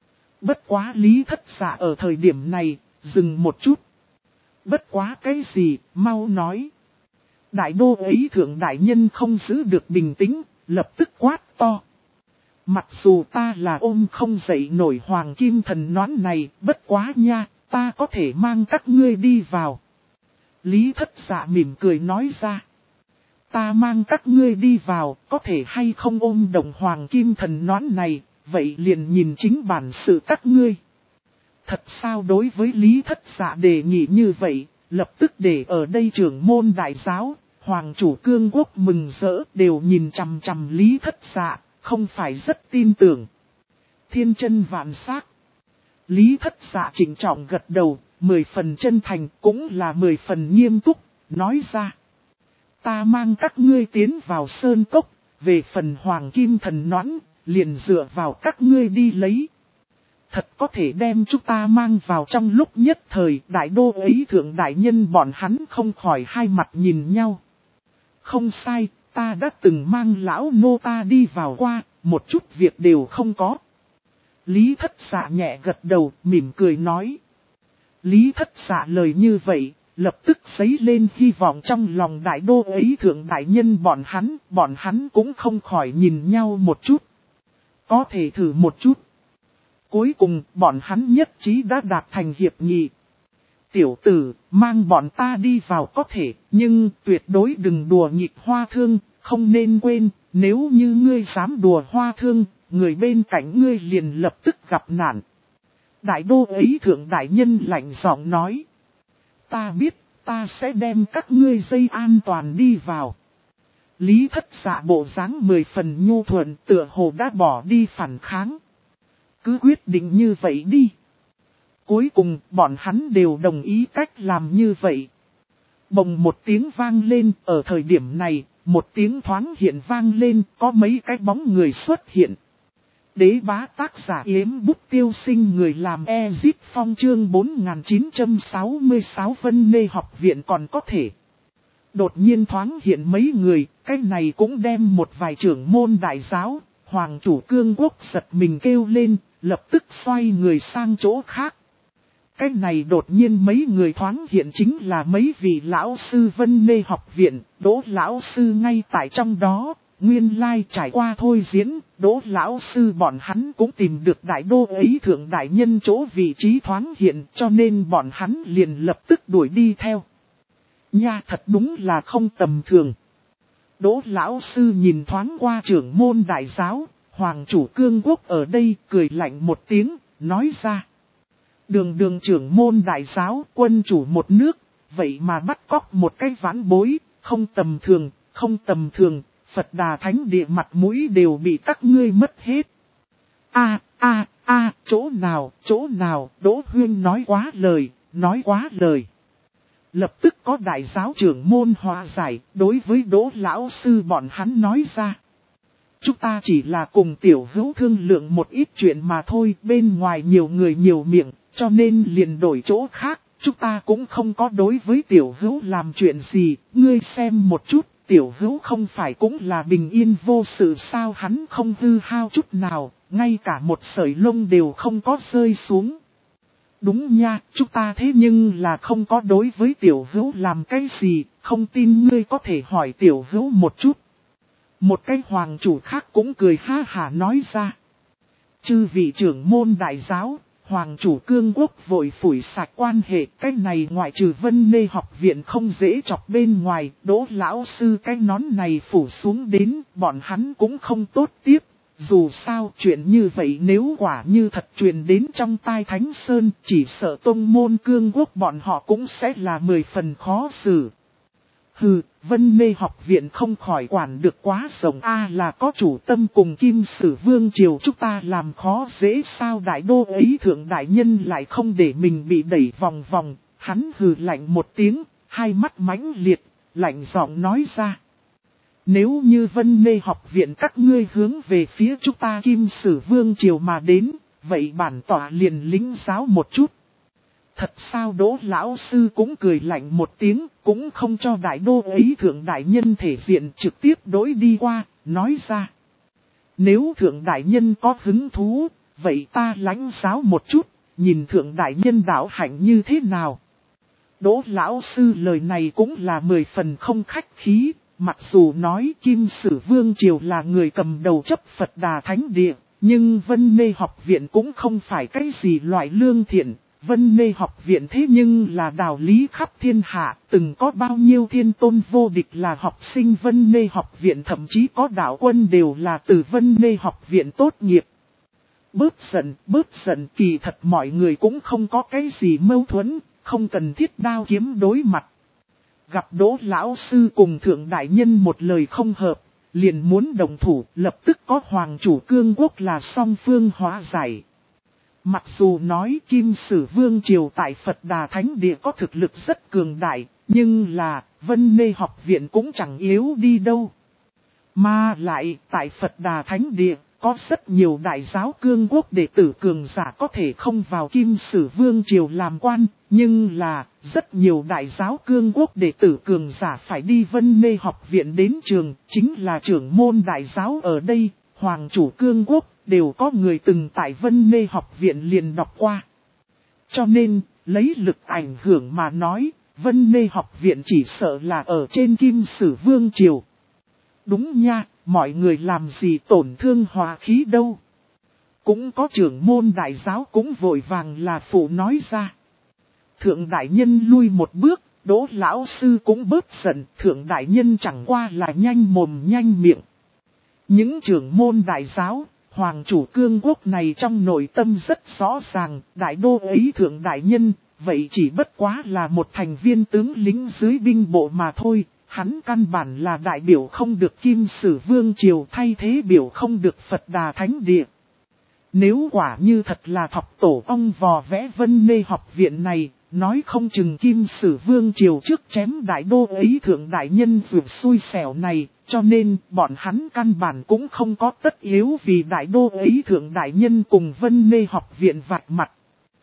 Bất quá Lý Thất Dạ ở thời điểm này, dừng một chút. Bất quá cái gì, mau nói. Đại đô ấy thượng đại nhân không giữ được bình tĩnh, lập tức quát to. Mặc dù ta là ôm không dậy nổi hoàng kim thần nón này, bất quá nha, ta có thể mang các ngươi đi vào. Lý Thất Dạ mỉm cười nói ra. Ta mang các ngươi đi vào, có thể hay không ôm đồng hoàng kim thần nón này, vậy liền nhìn chính bản sự các ngươi. Thật sao đối với Lý Thất Dạ đề nghị như vậy, lập tức để ở đây trưởng môn đại giáo, hoàng chủ cương quốc mừng rỡ đều nhìn chằm chằm Lý Thất Dạ, không phải rất tin tưởng. Thiên chân vạn sắc. Lý Thất Dạ chỉnh trọng gật đầu, 10 phần chân thành cũng là 10 phần nghiêm túc, nói ra. Ta mang các ngươi tiến vào sơn cốc, về phần hoàng kim thần nón, liền dựa vào các ngươi đi lấy. Thật có thể đem chúng ta mang vào trong lúc nhất thời đại đô ấy thượng đại nhân bọn hắn không khỏi hai mặt nhìn nhau. Không sai, ta đã từng mang lão nô ta đi vào qua, một chút việc đều không có. Lý Thất Dạ nhẹ gật đầu, mỉm cười nói. Lý Thất Dạ lời như vậy, lập tức dấy lên hy vọng trong lòng đại đô ấy thượng đại nhân bọn hắn cũng không khỏi nhìn nhau một chút. Có thể thử một chút. Cuối cùng, bọn hắn nhất trí đã đạt thành hiệp nghị. Tiểu tử, mang bọn ta đi vào có thể, nhưng tuyệt đối đừng đùa nghịch hoa thương, không nên quên, nếu như ngươi dám đùa hoa thương, người bên cạnh ngươi liền lập tức gặp nạn. Đại đô ấy thượng đại nhân lạnh giọng nói. Ta biết, ta sẽ đem các ngươi dây an toàn đi vào. Lý Thất Dạ bộ dáng 10 phần nhu thuận tựa hồ đã bỏ đi phản kháng. Cứ quyết định như vậy đi. Cuối cùng, bọn hắn đều đồng ý cách làm như vậy. Bồng một tiếng vang lên, ở thời điểm này, một tiếng thoáng hiện vang lên, có mấy cái bóng người xuất hiện. Đế bá tác giả Yếm Bút Tiêu Sinh người làm Ezip Phong chương 4966 Vân Nê học viện còn có thể. Đột nhiên thoáng hiện mấy người, cái này cũng đem một vài trưởng môn đại giáo, hoàng chủ cương quốc giật mình kêu lên, lập tức xoay người sang chỗ khác. Cái này đột nhiên mấy người thoáng hiện chính là mấy vị lão sư Vân Nê học viện, Đỗ lão sư ngay tại trong đó, nguyên lai trải qua thôi diễn, Đỗ lão sư bọn hắn cũng tìm được đại đô ấy thượng đại nhân chỗ vị trí thoáng hiện cho nên bọn hắn liền lập tức đuổi đi theo. Nha thật đúng là không tầm thường. Đỗ lão sư nhìn thoáng qua trưởng môn đại giáo, hoàng chủ cương quốc ở đây cười lạnh một tiếng, nói ra. Đường trưởng môn đại giáo quân chủ một nước, vậy mà bắt cóc một cái vãn bối, không tầm thường, không tầm thường, Phật Đà Thánh Địa mặt mũi đều bị các ngươi mất hết. Chỗ nào, Đỗ Huyên nói quá lời. Lập tức có đại giáo trưởng môn hòa giải, đối với Đỗ lão sư bọn hắn nói ra. Chúng ta chỉ là cùng tiểu hữu thương lượng một ít chuyện mà thôi, bên ngoài nhiều người nhiều miệng, cho nên liền đổi chỗ khác, chúng ta cũng không có đối với tiểu hữu làm chuyện gì, ngươi xem một chút, tiểu hữu không phải cũng là bình yên vô sự sao hắn không hư hao chút nào, ngay cả một sợi lông đều không có rơi xuống. Đúng nha, chúng ta thế nhưng là không có đối với tiểu hữu làm cái gì, không tin ngươi có thể hỏi tiểu hữu một chút. Một cái hoàng chủ khác cũng cười ha hả nói ra. Chư vị trưởng môn đại giáo, hoàng chủ cương quốc vội phủi sạch quan hệ, cái này ngoại trừ Vân Nê học viện không dễ chọc bên ngoài, Đỗ lão sư cái nón này phủ xuống đến, bọn hắn cũng không tốt tiếp. Dù sao chuyện như vậy nếu quả như thật truyền đến trong tai Thánh Sơn, chỉ sợ tông môn cương quốc bọn họ cũng sẽ là 10 phần khó xử. Hừ, Vân Nê học viện không khỏi quản được quá rộng là có chủ tâm cùng Kim Sử Vương Triều chúng ta làm khó dễ sao đại đô ấy thượng đại nhân lại không để mình bị đẩy vòng vòng, hắn hừ lạnh một tiếng, hai mắt mãnh liệt, lạnh giọng nói ra. Nếu như Vân Nê học viện các ngươi hướng về phía chúng ta Kim Sử Vương Triều mà đến, vậy bản tỏa liền lính giáo một chút. Thật sao Đỗ lão sư cũng cười lạnh một tiếng, cũng không cho đại đô ấy thượng đại nhân thể diện trực tiếp đối đi qua, nói ra. Nếu thượng đại nhân có hứng thú, vậy ta lãnh giáo một chút, nhìn thượng đại nhân đạo hạnh như thế nào. Đỗ lão sư lời này cũng là 10 phần không khách khí, mặc dù nói Kim Sử Vương Triều là người cầm đầu chấp Phật Đà Thánh Địa, nhưng Vân Nê học viện cũng không phải cái gì loại lương thiện. Vân Nê học viện thế nhưng là đạo lý khắp thiên hạ, từng có bao nhiêu thiên tôn vô địch là học sinh Vân Nê học viện, thậm chí có đạo quân đều là từ Vân Nê học viện tốt nghiệp. Bớt giận, kỳ thật mọi người cũng không có cái gì mâu thuẫn, không cần thiết đao kiếm đối mặt. Gặp Đỗ lão sư cùng thượng đại nhân một lời không hợp, liền muốn đồng thủ, lập tức có hoàng chủ cương quốc là song phương hóa giải. Mặc dù nói Kim Sử Vương Triều tại Phật Đà Thánh Địa có thực lực rất cường đại, nhưng là Vân Nê học viện cũng chẳng yếu đi đâu. Mà lại tại Phật Đà Thánh Địa, có rất nhiều đại giáo cương quốc đệ tử cường giả có thể không vào Kim Sử Vương Triều làm quan, nhưng là rất nhiều đại giáo cương quốc đệ tử cường giả phải đi Vân Nê học viện đến trường, chính là trưởng môn đại giáo ở đây, hoàng chủ cương quốc, đều có người từng tại Vân Nê học viện liền đọc qua. Cho nên, lấy lực ảnh hưởng mà nói, Vân Nê học viện chỉ sợ là ở trên Kim Sử Vương Triều. Đúng nha, mọi người làm gì tổn thương hòa khí đâu. Cũng có trưởng môn đại giáo cũng vội vàng là phụ nói ra. Thượng đại nhân lui một bước, Đỗ lão sư cũng bớt giận, thượng đại nhân chẳng qua là nhanh mồm nhanh miệng. Những trưởng môn đại giáo, hoàng chủ cương quốc này trong nội tâm rất rõ ràng, đại đô ấy thượng đại nhân, vậy chỉ bất quá là một thành viên tướng lính dưới binh bộ mà thôi. Hắn căn bản là đại biểu không được Kim Sử Vương Triều, thay thế biểu không được Phật Đà Thánh Địa. Nếu quả như thật là thọc tổ ong vò vẽ Vân Nê học viện này, nói không chừng Kim Sử Vương Triều trước chém đại đô ấy thượng đại nhân vượt xui xẻo này, cho nên bọn hắn căn bản cũng không có tất yếu vì đại đô ấy thượng đại nhân cùng Vân Nê học viện vạch mặt.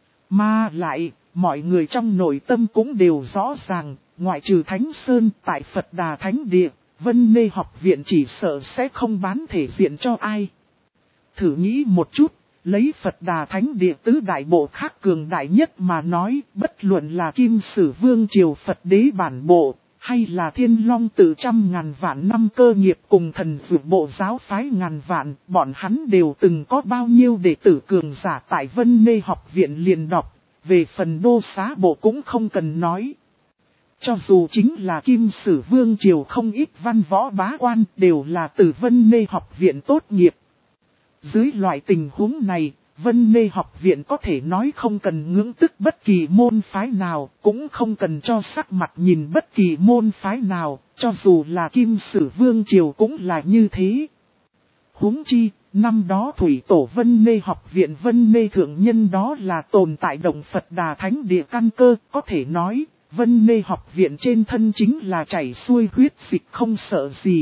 Mà lại, mọi người trong nội tâm cũng đều rõ ràng. Ngoại trừ Thánh Sơn tại Phật Đà Thánh Địa, Vân Nê học viện chỉ sợ sẽ không bán thể diện cho ai. Thử nghĩ một chút, lấy Phật Đà Thánh Địa tứ đại bộ khác cường đại nhất mà nói, bất luận là Kim Sử Vương Triều Phật Đế bản bộ, hay là Thiên Long Tự 100.000 vạn năm cơ nghiệp cùng thần dụ bộ giáo phái ngàn vạn, bọn hắn đều từng có bao nhiêu đệ tử cường giả tại Vân Nê học viện liền đọc, về phần đô xá bộ cũng không cần nói. Cho dù chính là Kim Sử Vương Triều không ít văn võ bá quan đều là từ Vân Nê học viện tốt nghiệp. Dưới loại tình huống này, Vân Nê học viện có thể nói không cần ngưỡng tức bất kỳ môn phái nào, cũng không cần cho sắc mặt nhìn bất kỳ môn phái nào, cho dù là Kim Sử Vương Triều cũng là như thế. Huống chi, năm đó Thủy Tổ Vân Nê học viện Vân Nê thượng nhân đó là tồn tại động Phật Đà Thánh Địa căn cơ, có thể nói. Vân Nê học viện trên thân chính là chảy xuôi huyết dịch không sợ gì.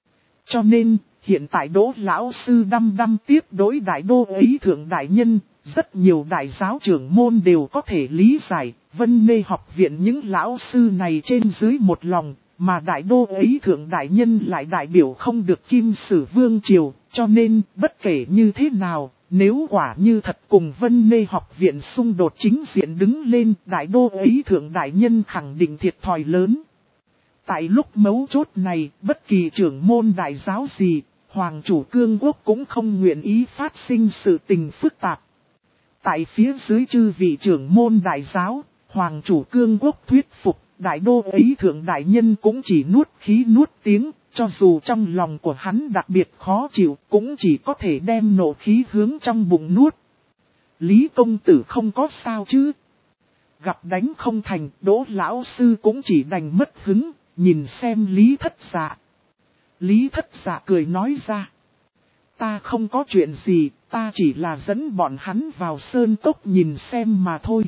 Cho nên, hiện tại Đỗ lão sư đăm tiếp đối đại đô ấy thượng đại nhân, rất nhiều đại giáo trưởng môn đều có thể lý giải, Vân Nê học viện những lão sư này trên dưới một lòng, mà đại đô ấy thượng đại nhân lại đại biểu không được Kim Sử Vương Triều, cho nên bất kể như thế nào. Nếu quả như thật cùng Vân Nê học viện xung đột chính diện đứng lên, đại đô ấy thượng đại nhân khẳng định thiệt thòi lớn. Tại lúc mấu chốt này, bất kỳ trưởng môn đại giáo gì, hoàng chủ cương quốc cũng không nguyện ý phát sinh sự tình phức tạp. Tại phía dưới chư vị trưởng môn đại giáo, hoàng chủ cương quốc thuyết phục, đại đô ấy thượng đại nhân cũng chỉ nuốt khí nuốt tiếng. Cho dù trong lòng của hắn đặc biệt khó chịu, cũng chỉ có thể đem nộ khí hướng trong bụng nuốt. Lý công tử không có sao chứ. Gặp đánh không thành, Đỗ lão sư cũng chỉ đành mất hứng, nhìn xem Lý Thất Dạ. Lý Thất Dạ cười nói ra. Ta không có chuyện gì, ta chỉ là dẫn bọn hắn vào sơn cốc nhìn xem mà thôi.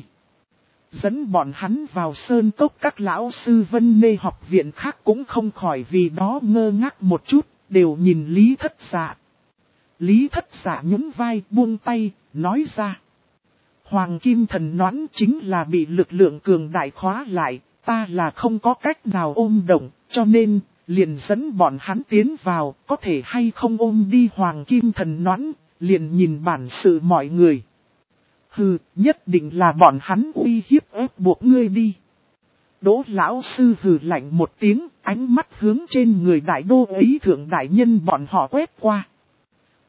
Dẫn bọn hắn vào sơn cốc, các lão sư Vân Nê học viện khác cũng không khỏi vì đó ngơ ngác một chút, đều nhìn Lý Thất Dạ. Lý Thất Dạ nhún vai buông tay, nói ra. Hoàng Kim Thần Noãn chính là bị lực lượng cường đại khóa lại, ta là không có cách nào ôm động, cho nên, liền dẫn bọn hắn tiến vào, có thể hay không ôm đi Hoàng Kim Thần Noãn, liền nhìn bản sự mọi người. Hừ, nhất định là bọn hắn uy hiếp ép buộc ngươi đi. Đỗ lão sư hừ lạnh một tiếng, ánh mắt hướng trên người đại đô ấy thượng đại nhân bọn họ quét qua.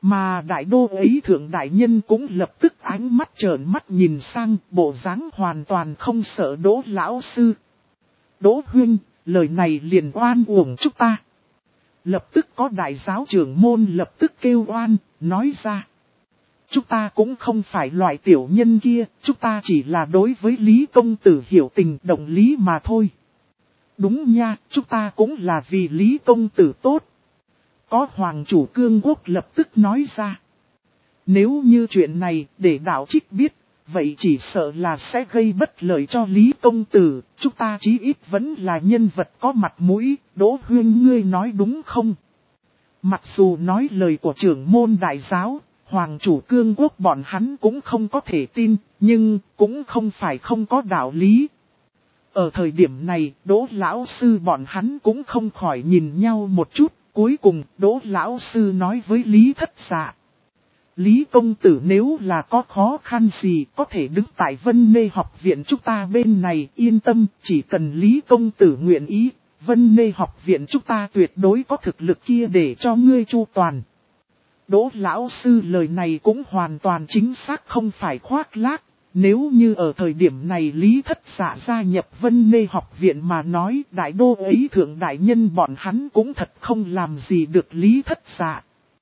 Mà đại đô ấy thượng đại nhân cũng lập tức ánh mắt trợn mắt nhìn sang, bộ dáng hoàn toàn không sợ Đỗ lão sư. Đỗ huynh, lời này liền oan uổng chúng ta. Lập tức có đại giáo trưởng môn lập tức kêu oan, nói ra. Chúng ta cũng không phải loại tiểu nhân kia, chúng ta chỉ là đối với Lý công tử hiểu tình đồng lý mà thôi. Đúng nha, chúng ta cũng là vì Lý công tử tốt. Có hoàng chủ cương quốc lập tức nói ra. Nếu như chuyện này để đạo trích biết, vậy chỉ sợ là sẽ gây bất lợi cho Lý công tử, chúng ta chí ít vẫn là nhân vật có mặt mũi, Đỗ huynh ngươi nói đúng không? Mặc dù nói lời của trưởng môn đại giáo, hoàng chủ cương quốc bọn hắn cũng không có thể tin, nhưng cũng không phải không có đạo lý. Ở thời điểm này, Đỗ lão sư bọn hắn cũng không khỏi nhìn nhau một chút, cuối cùng Đỗ lão sư nói với Lý Thất Dạ. Lý công tử nếu là có khó khăn gì có thể đứng tại Vân Nê học viện chúng ta bên này yên tâm, chỉ cần Lý công tử nguyện ý, Vân Nê học viện chúng ta tuyệt đối có thực lực kia để cho ngươi chu toàn. Đỗ lão sư lời này cũng hoàn toàn chính xác không phải khoác lác, nếu như ở thời điểm này Lý Thất Dạ gia nhập Vân Nê học viện mà nói đại đô ấy thượng đại nhân bọn hắn cũng thật không làm gì được Lý Thất Dạ.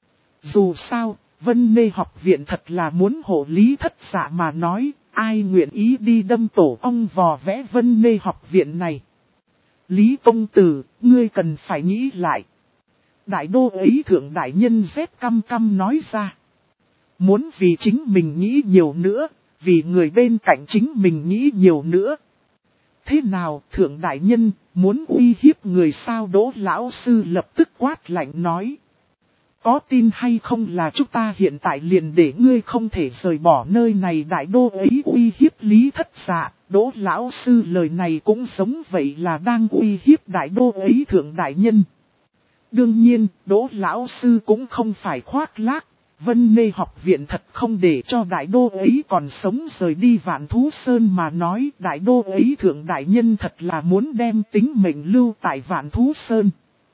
Dù sao, Vân Nê học viện thật là muốn hộ Lý Thất Dạ mà nói, ai nguyện ý đi đâm tổ ong vò vẽ Vân Nê học viện này. Lý công tử, ngươi cần phải nghĩ lại. Đại đô ấy thượng đại nhân rét căm căm nói ra. Muốn vì chính mình nghĩ nhiều nữa, vì người bên cạnh chính mình nghĩ nhiều nữa. Thế nào thượng đại nhân, muốn uy hiếp người sao? Đỗ lão sư lập tức quát lạnh nói. Có tin hay không là chúng ta hiện tại liền để ngươi không thể rời bỏ nơi này. Đại đô ấy uy hiếp Lý Thất Dạ, Đỗ lão sư lời này cũng giống vậy là đang uy hiếp đại đô ấy thượng đại nhân. Đương nhiên, Đỗ lão sư cũng không phải khoác lác, Vân Nê học viện thật không để cho đại đô ấy còn sống rời đi Vạn Thú Sơn mà nói đại đô ấy thượng đại nhân thật là muốn đem tính mệnh lưu tại Vạn Thú Sơn.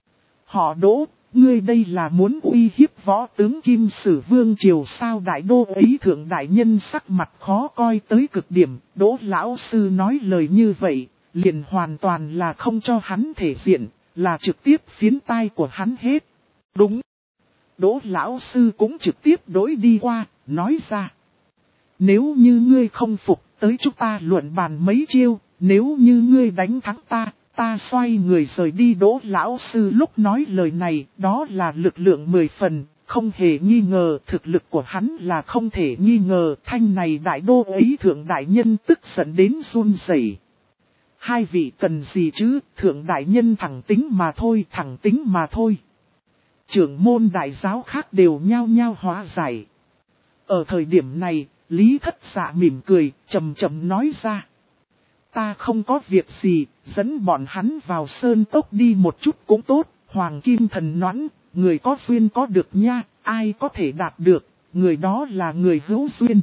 Họ Đỗ, ngươi đây là muốn uy hiếp võ tướng Kim Sử Vương Triều sao? Đại đô ấy thượng đại nhân sắc mặt khó coi tới cực điểm, Đỗ lão sư nói lời như vậy, liền hoàn toàn là không cho hắn thể diện, là trực tiếp phiến tai của hắn hết. Đúng. Đỗ lão sư cũng trực tiếp đối đi qua, nói ra. Nếu như ngươi không phục, tới chúng ta luận bàn mấy chiêu, nếu như ngươi đánh thắng ta xoay người rời đi. Đỗ lão sư lúc nói lời này, đó là lực lượng 10 phần, không hề nghi ngờ, thực lực của hắn là không thể nghi ngờ. Thanh này đại đô ấy thượng đại nhân tức giận đến run rẩy. Hai vị cần gì chứ, thượng đại nhân thẳng tính mà thôi, thẳng tính mà thôi. Trưởng môn đại giáo khác đều nhao nhao hóa giải. Ở thời điểm này, Lý Thất Dạ mỉm cười, chậm chậm nói ra. Ta không có việc gì, dẫn bọn hắn vào sơn tốc đi một chút cũng tốt, Hoàng Kim Thần Noãn, người có duyên có được nha, ai có thể đạt được, người đó là người hữu duyên.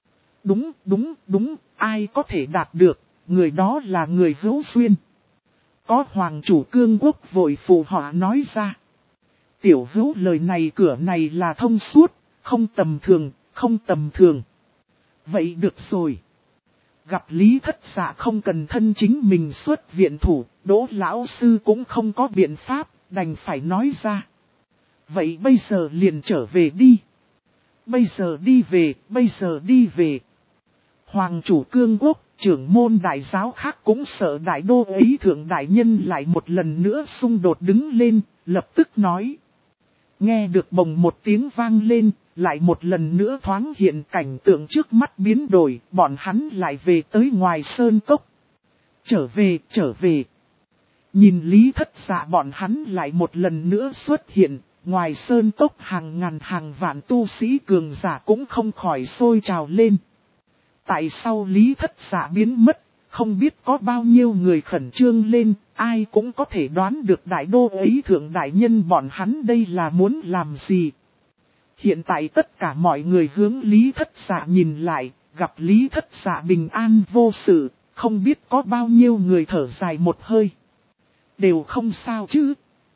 Đúng, ai có thể đạt được, người đó là người hữu duyên. Có Hoàng chủ cương quốc vội phụ họ nói ra. Tiểu hữu lời này cửa này là thông suốt, không tầm thường. Vậy được rồi. Gặp Lý Thất Dạ không cần thân chính mình xuất viện thủ, Đỗ lão sư cũng không có biện pháp, đành phải nói ra. Vậy bây giờ liền trở về đi. Bây giờ đi về. Hoàng chủ cương quốc, trưởng môn đại giáo khác cũng sợ đại đô ấy thượng đại nhân lại một lần nữa xung đột đứng lên, lập tức nói. Nghe được bồng một tiếng vang lên, lại một lần nữa thoáng hiện cảnh tượng trước mắt biến đổi, bọn hắn lại về tới ngoài sơn cốc. Trở về. Nhìn Lý Thất Dạ bọn hắn lại một lần nữa xuất hiện, ngoài sơn cốc hàng ngàn hàng vạn tu sĩ cường giả cũng không khỏi sôi trào lên. Tại sao Lý Thất Dạ biến mất, không biết có bao nhiêu người khẩn trương lên, ai cũng có thể đoán được đại đô ấy thượng đại nhân bọn hắn đây là muốn làm gì. Hiện tại tất cả mọi người hướng Lý Thất Dạ nhìn lại, gặp Lý Thất Dạ bình an vô sự, không biết có bao nhiêu người thở dài một hơi. Đều không sao chứ.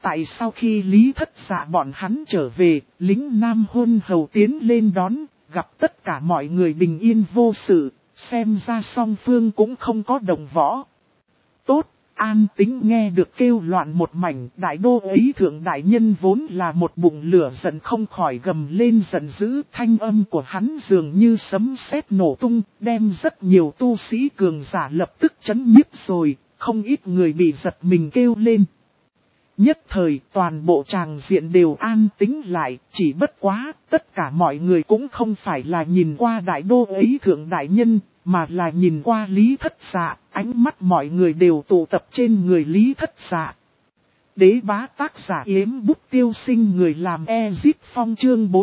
Tại sau khi Lý Thất Dạ bọn hắn trở về, lính Nam Hôn Hầu tiến lên đón, gặp tất cả mọi người bình yên vô sự, xem ra song phương cũng không có đồng võ. Tốt, an tính nghe được kêu loạn một mảnh, đại đô ấy thượng đại nhân vốn là một bụng lửa giận không khỏi gầm lên giận dữ, thanh âm của hắn dường như sấm sét nổ tung, đem rất nhiều tu sĩ cường giả lập tức chấn nhiếp rồi, không ít người bị giật mình kêu lên. Nhất thời toàn bộ tràng diện đều an tĩnh lại, chỉ bất quá, tất cả mọi người cũng không phải là nhìn qua đại đô ấy thượng đại nhân, mà là nhìn qua Lý Thất Dạ, ánh mắt mọi người đều tụ tập trên người Lý Thất Dạ. Đế bá tác giả Yếm Bút Tiêu Sinh người làm Ezip Phong chương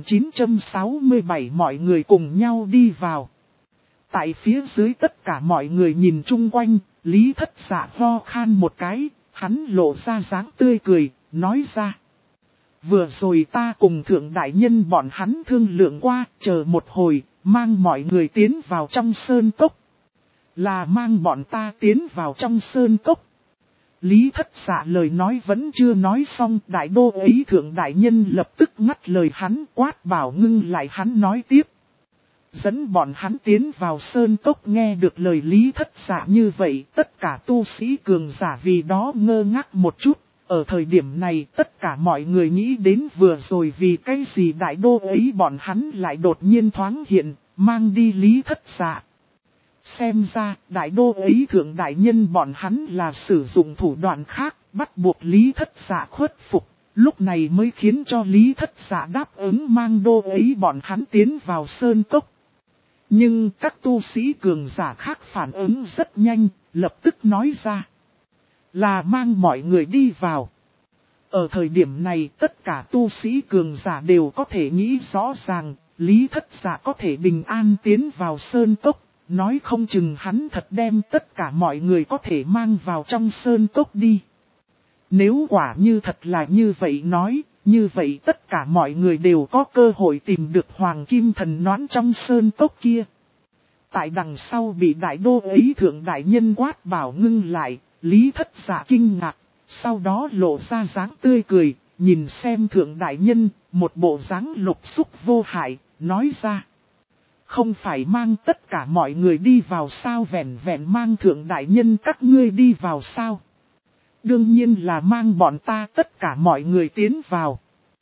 4967 mọi người cùng nhau đi vào. Tại phía dưới tất cả mọi người nhìn chung quanh, Lý Thất Dạ ho khan một cái. Hắn lộ ra dáng tươi cười, nói ra. Vừa rồi ta cùng thượng đại nhân bọn hắn thương lượng qua, chờ một hồi, mang mọi người tiến vào trong sơn cốc. Là mang bọn ta tiến vào trong sơn cốc. Lý Thất Dạ lời nói vẫn chưa nói xong, đại đô ấy thượng đại nhân lập tức ngắt lời hắn, quát bảo ngưng lại hắn nói tiếp. Dẫn bọn hắn tiến vào sơn cốc. Nghe được lời Lý Thất Dạ như vậy, tất cả tu sĩ cường giả vì đó ngơ ngác một chút. Ở thời điểm này tất cả mọi người nghĩ đến vừa rồi vì cái gì đại đô ấy bọn hắn lại đột nhiên thoáng hiện, mang đi Lý Thất Dạ. Xem ra đại đô ấy thượng đại nhân bọn hắn là sử dụng thủ đoạn khác, bắt buộc Lý Thất Dạ khuất phục. Lúc này mới khiến cho Lý Thất Dạ đáp ứng mang đô ấy bọn hắn tiến vào sơn cốc. Nhưng các tu sĩ cường giả khác phản ứng rất nhanh, lập tức nói ra. Là mang mọi người đi vào. Ở thời điểm này tất cả tu sĩ cường giả đều có thể nghĩ rõ ràng, Lý Thất Dạ có thể bình an tiến vào sơn cốc. Nói không chừng hắn thật đem tất cả mọi người có thể mang vào trong sơn cốc đi. Nếu quả như thật là như vậy nói, như vậy tất cả mọi người đều có cơ hội tìm được hoàng kim thần noãn trong sơn cốc kia. Tại đằng sau bị đại đô ấy thượng đại nhân quát bảo ngưng lại, Lý Thất Dạ kinh ngạc, sau đó lộ ra dáng tươi cười, nhìn xem thượng đại nhân, một bộ dáng lục xúc vô hại, nói ra. Không phải mang tất cả mọi người đi vào sao, vẹn vẹn mang thượng đại nhân các ngươi đi vào sao. Đương nhiên là mang bọn ta tất cả mọi người tiến vào.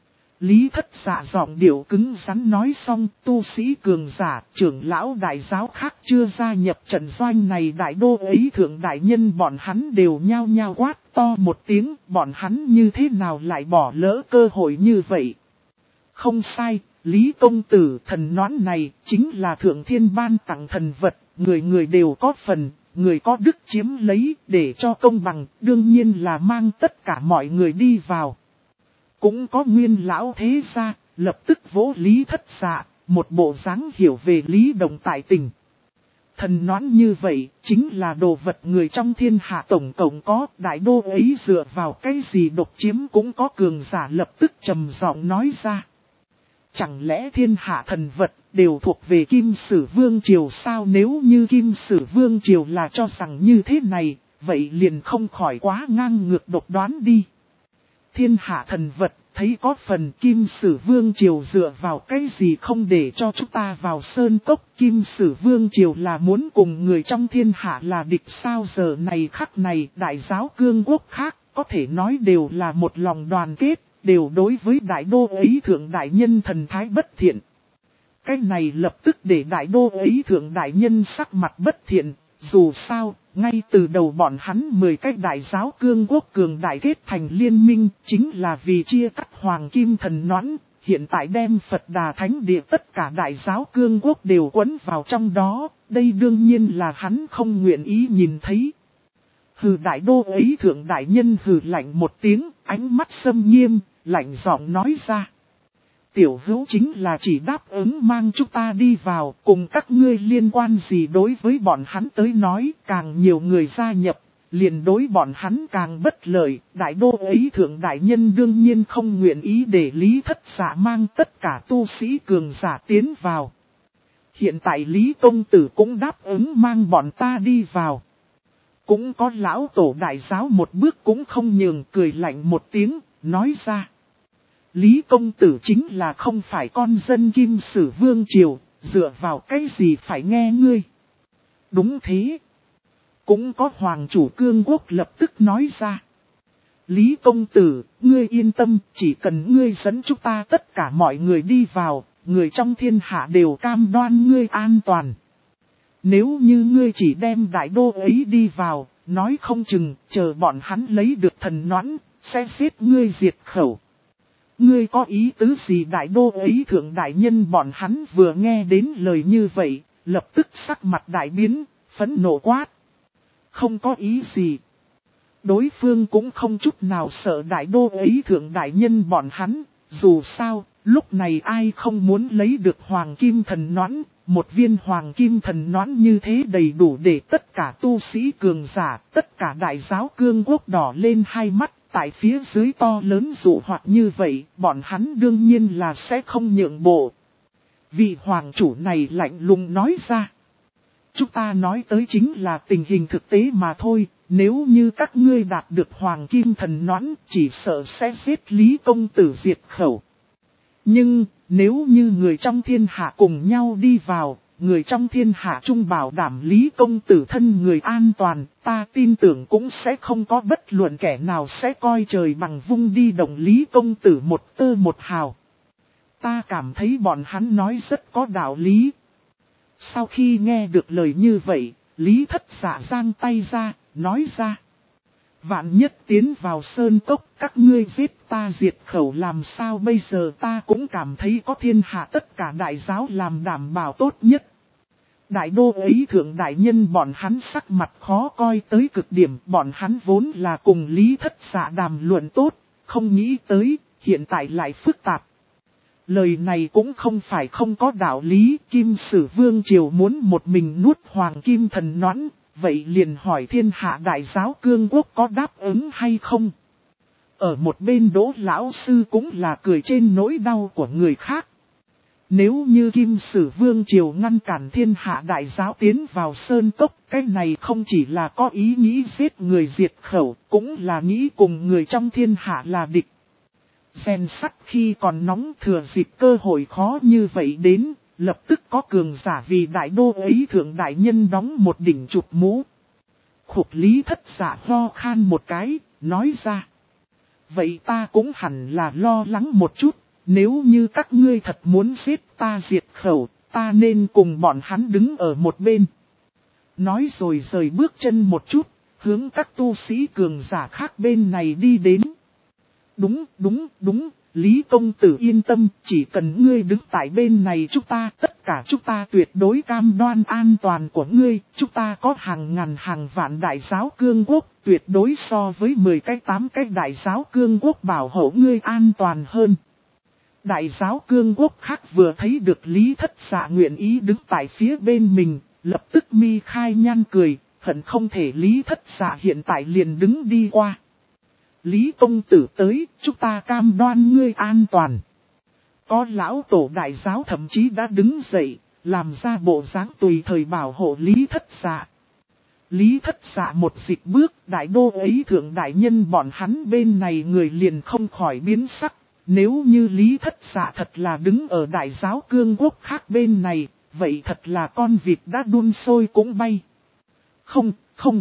Lý Thất Dạ giọng điệu cứng rắn nói xong, tu sĩ cường giả, trưởng lão đại giáo khác chưa gia nhập trận doanh này, đại đô ấy thượng đại nhân bọn hắn đều nhao nhao quát to một tiếng, bọn hắn như thế nào lại bỏ lỡ cơ hội như vậy. Không sai, Lý công tử, thần noãn này chính là thượng thiên ban tặng thần vật, người người đều có phần, người có đức chiếm lấy, để cho công bằng, đương nhiên là mang tất cả mọi người đi vào. Cũng có nguyên lão thế gia, lập tức vỗ Lý Thất Dạ, một bộ dáng hiểu về Lý Đồng tại tình. Thần noãn như vậy, chính là đồ vật người trong thiên hạ tổng cộng có, đại đô ấy dựa vào cái gì độc chiếm cũng có cường giả lập tức trầm giọng nói ra. Chẳng lẽ thiên hạ thần vật đều thuộc về Kim Sử Vương Triều sao? Nếu như Kim Sử Vương Triều là cho rằng như thế này, vậy liền không khỏi quá ngang ngược độc đoán đi. Thiên hạ thần vật, thấy có phần Kim Sử Vương Triều dựa vào cái gì không để cho chúng ta vào sơn cốc. Kim Sử Vương Triều là muốn cùng người trong thiên hạ là địch sao? Giờ này khắc này đại giáo cương quốc khác có thể nói đều là một lòng đoàn kết, đều đối với đại đô ấy thượng đại nhân thần thái bất thiện. Cái này lập tức để đại đô ấy thượng đại nhân sắc mặt bất thiện, dù sao, ngay từ đầu bọn hắn 10 cái đại giáo cương quốc cường đại kết thành liên minh, chính là vì chia cắt hoàng kim thần noãn, hiện tại đem Phật Đà Thánh Địa tất cả đại giáo cương quốc đều quấn vào trong đó, đây đương nhiên là hắn không nguyện ý nhìn thấy. Hừ, đại đô ấy thượng đại nhân hừ lạnh một tiếng, ánh mắt xâm nghiêm, lạnh giọng nói ra. Tiểu hữu chính là chỉ đáp ứng mang chúng ta đi vào, cùng các ngươi liên quan gì? Đối với bọn hắn tới nói, càng nhiều người gia nhập, liền đối bọn hắn càng bất lợi. Đại đô ấy thượng đại nhân đương nhiên không nguyện ý để Lý Thất Dạ mang tất cả tu sĩ cường giả tiến vào. Hiện tại Lý công tử cũng đáp ứng mang bọn ta đi vào. Cũng có lão tổ đại giáo một bước cũng không nhường, cười lạnh một tiếng, nói ra. Lý công tử chính là không phải con dân Kim Sử Vương Triều, dựa vào cái gì phải nghe ngươi. Đúng thế. Cũng có hoàng chủ cương quốc lập tức nói ra. Lý công tử, ngươi yên tâm, chỉ cần ngươi dẫn chúng ta tất cả mọi người đi vào, người trong thiên hạ đều cam đoan ngươi an toàn. Nếu như ngươi chỉ đem đại đô ấy đi vào, nói không chừng, chờ bọn hắn lấy được thần noãn, sẽ giết ngươi diệt khẩu. Ngươi có ý tứ gì đại đô ấy thượng đại nhân bọn hắn vừa nghe đến lời như vậy, lập tức sắc mặt đại biến, phẫn nộ quát. Không có ý gì. Đối phương cũng không chút nào sợ đại đô ấy thượng đại nhân bọn hắn, dù sao, lúc này ai không muốn lấy được hoàng kim thần noãn, một viên hoàng kim thần noãn như thế đầy đủ để tất cả tu sĩ cường giả, tất cả đại giáo cương quốc đỏ lên hai mắt, tại phía dưới to lớn dụ hoạt như vậy, bọn hắn đương nhiên là sẽ không nhượng bộ. Vị hoàng chủ này lạnh lùng nói ra. Chúng ta nói tới chính là tình hình thực tế mà thôi, nếu như các ngươi đạt được hoàng kim thần noãn chỉ sợ sẽ giết Lý công tử diệt khẩu. Nhưng, nếu như người trong thiên hạ cùng nhau đi vào, người trong thiên hạ chung bảo đảm Lý công tử thân người an toàn, ta tin tưởng cũng sẽ không có bất luận kẻ nào sẽ coi trời bằng vung đi động Lý công tử một tơ một hào. Ta cảm thấy bọn hắn nói rất có đạo lý. Sau khi nghe được lời như vậy, Lý Thất Dạ giang tay ra, nói ra. Vạn nhất tiến vào sơn cốc, các ngươi giết ta diệt khẩu làm sao bây giờ ta cũng cảm thấy có thiên hạ tất cả đại giáo làm đảm bảo tốt nhất. Đại đô ấy thượng đại nhân bọn hắn sắc mặt khó coi tới cực điểm, bọn hắn vốn là cùng Lý Thất Dạ đàm luận tốt, không nghĩ tới, hiện tại lại phức tạp. Lời này cũng không phải không có đạo lý, Kim Sử Vương Triều muốn một mình nuốt hoàng kim thần noãn, vậy liền hỏi thiên hạ đại giáo cương quốc có đáp ứng hay không? Ở một bên Đỗ lão sư cũng là cười trên nỗi đau của người khác. Nếu như Kim Sử Vương Triều ngăn cản thiên hạ đại giáo tiến vào sơn cốc, cái này không chỉ là có ý nghĩ giết người diệt khẩu, cũng là nghĩ cùng người trong thiên hạ là địch. Rèn sắt khi còn nóng thừa dịp cơ hội khó như vậy đến, lập tức có cường giả vì đại đô ấy thượng đại nhân đóng một đỉnh chụp mũ. Khục Lý Thất Dạ ho khan một cái, nói ra. Vậy ta cũng hẳn là lo lắng một chút, nếu như các ngươi thật muốn giết ta diệt khẩu, ta nên cùng bọn hắn đứng ở một bên. Nói rồi rời bước chân một chút, hướng các tu sĩ cường giả khác bên này đi đến. Đúng, Lý công tử yên tâm, chỉ cần ngươi đứng tại bên này tất cả chúng ta tuyệt đối cam đoan an toàn của ngươi, chúng ta có hàng ngàn hàng vạn đại giáo cương quốc, tuyệt đối so với 10 cái 8 cái đại giáo cương quốc bảo hộ ngươi an toàn hơn. Đại giáo cương quốc khác vừa thấy được Lý Thất Dạ nguyện ý đứng tại phía bên mình, lập tức mi khai nhăn cười, hận không thể Lý Thất Dạ hiện tại liền đứng đi qua. Lý công tử tới, chúng ta cam đoan ngươi an toàn. Có lão tổ đại giáo thậm chí đã đứng dậy, làm ra bộ dáng tùy thời bảo hộ Lý Thất Dạ. Lý Thất Dạ một dịch bước, đại đô ấy thượng đại nhân bọn hắn bên này người liền không khỏi biến sắc. Nếu như Lý Thất Dạ thật là đứng ở đại giáo cương quốc khác bên này, vậy thật là con vịt đã đun sôi cũng bay. Không.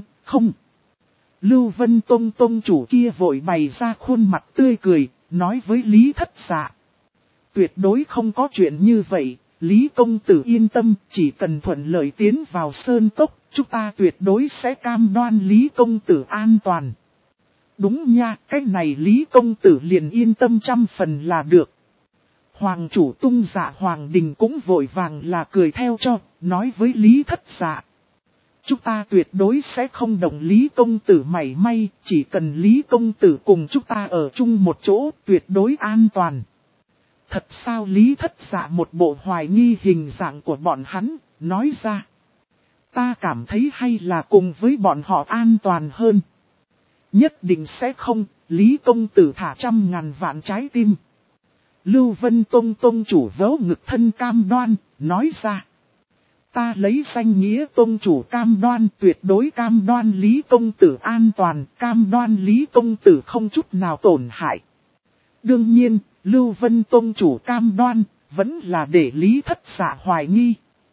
Lưu Vân Tông chủ kia vội bày ra khuôn mặt tươi cười, nói với Lý Thất Dạ. Tuyệt đối không có chuyện như vậy, Lý công tử yên tâm, chỉ cần thuận lợi tiến vào sơn cốc, chúng ta tuyệt đối sẽ cam đoan Lý công tử an toàn. Đúng nha, cái này Lý công tử liền yên tâm 100% là được. Hoàng chủ Tung Dạ Hoàng Đình cũng vội vàng là cười theo cho, nói với Lý Thất Dạ. Chúng ta tuyệt đối sẽ không đồng Lý công tử mảy may, chỉ cần Lý công tử cùng chúng ta ở chung một chỗ, tuyệt đối an toàn. Thật sao Lý Thất Dạ một bộ hoài nghi hình dạng của bọn hắn, nói ra. Ta cảm thấy hay là cùng với bọn họ an toàn hơn. Nhất định sẽ không, Lý công tử thả 100.000 vạn trái tim. Lưu Vân Tông chủ vớ ngực thân cam đoan, nói ra. ta lấy danh nghĩa tôn chủ cam đoan, tuyệt đối cam đoan Lý công tử an toàn, cam đoan Lý công tử không chút nào tổn hại. Đương nhiên, Lưu Vân tôn chủ cam đoan, vẫn là để Lý Thất Dạ hoài nghi.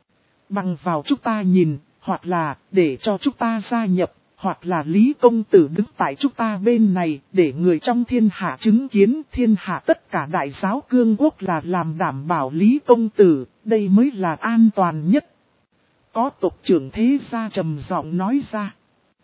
Bằng vào chúng ta nhìn, hoặc là để cho chúng ta gia nhập, hoặc là Lý công tử đứng tại chúng ta bên này, để người trong thiên hạ chứng kiến thiên hạ tất cả đại giáo cương quốc là làm đảm bảo Lý công tử, đây mới là an toàn nhất. Có tộc trưởng thế gia trầm giọng nói ra.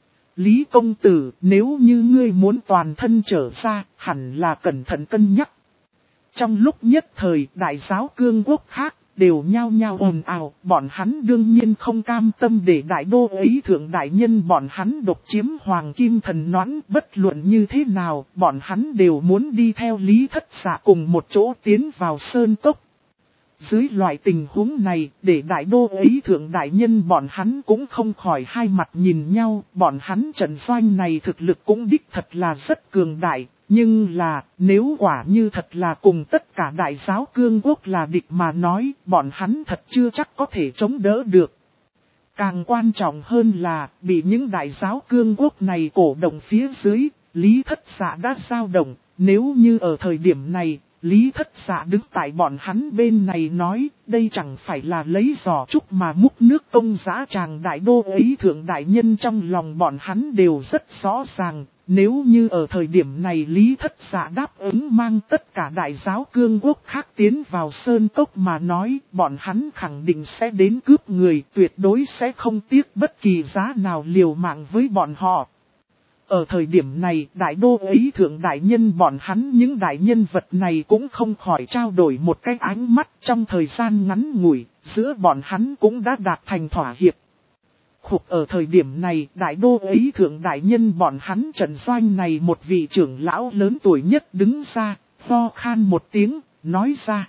Lý công tử, nếu như ngươi muốn toàn thân trở ra, hẳn là cẩn thận cân nhắc. Trong lúc nhất thời, đại giáo cương quốc khác đều nhao nhao ồn ào, bọn hắn đương nhiên không cam tâm để đại đô ấy thượng đại nhân bọn hắn độc chiếm hoàng kim thần noãn, bất luận như thế nào, bọn hắn đều muốn đi theo Lý Thất Dạ cùng một chỗ tiến vào sơn cốc. Dưới loại tình huống này, để đại đô ấy thượng đại nhân bọn hắn cũng không khỏi hai mặt nhìn nhau, bọn hắn trận doanh này thực lực cũng đích thật là rất cường đại. Nhưng là, nếu quả như thật là cùng tất cả đại giáo cương quốc là địch mà nói, bọn hắn thật chưa chắc có thể chống đỡ được. Càng quan trọng hơn là, bị những đại giáo cương quốc này cổ động phía dưới, Lý Thất Dạ đã dao động, nếu như ở thời điểm này, Lý Thất Dạ đứng tại bọn hắn bên này nói, đây chẳng phải là lấy giò trúc mà múc nước công giá tràng đại đô ấy thượng đại nhân trong lòng bọn hắn đều rất rõ ràng. Nếu như ở thời điểm này Lý Thất Dạ đáp ứng mang tất cả đại giáo cương quốc khác tiến vào sơn cốc mà nói, bọn hắn khẳng định sẽ đến cướp người, tuyệt đối sẽ không tiếc bất kỳ giá nào liều mạng với bọn họ. Ở thời điểm này, đại đô ấy thượng đại nhân bọn hắn những đại nhân vật này cũng không khỏi trao đổi một cái ánh mắt trong thời gian ngắn ngủi, giữa bọn hắn cũng đã đạt thành thỏa hiệp. Ở thời điểm này, đại đô ấy thượng đại nhân bọn hắn trận doanh này một vị trưởng lão lớn tuổi nhất đứng ra, ho khan một tiếng, nói ra.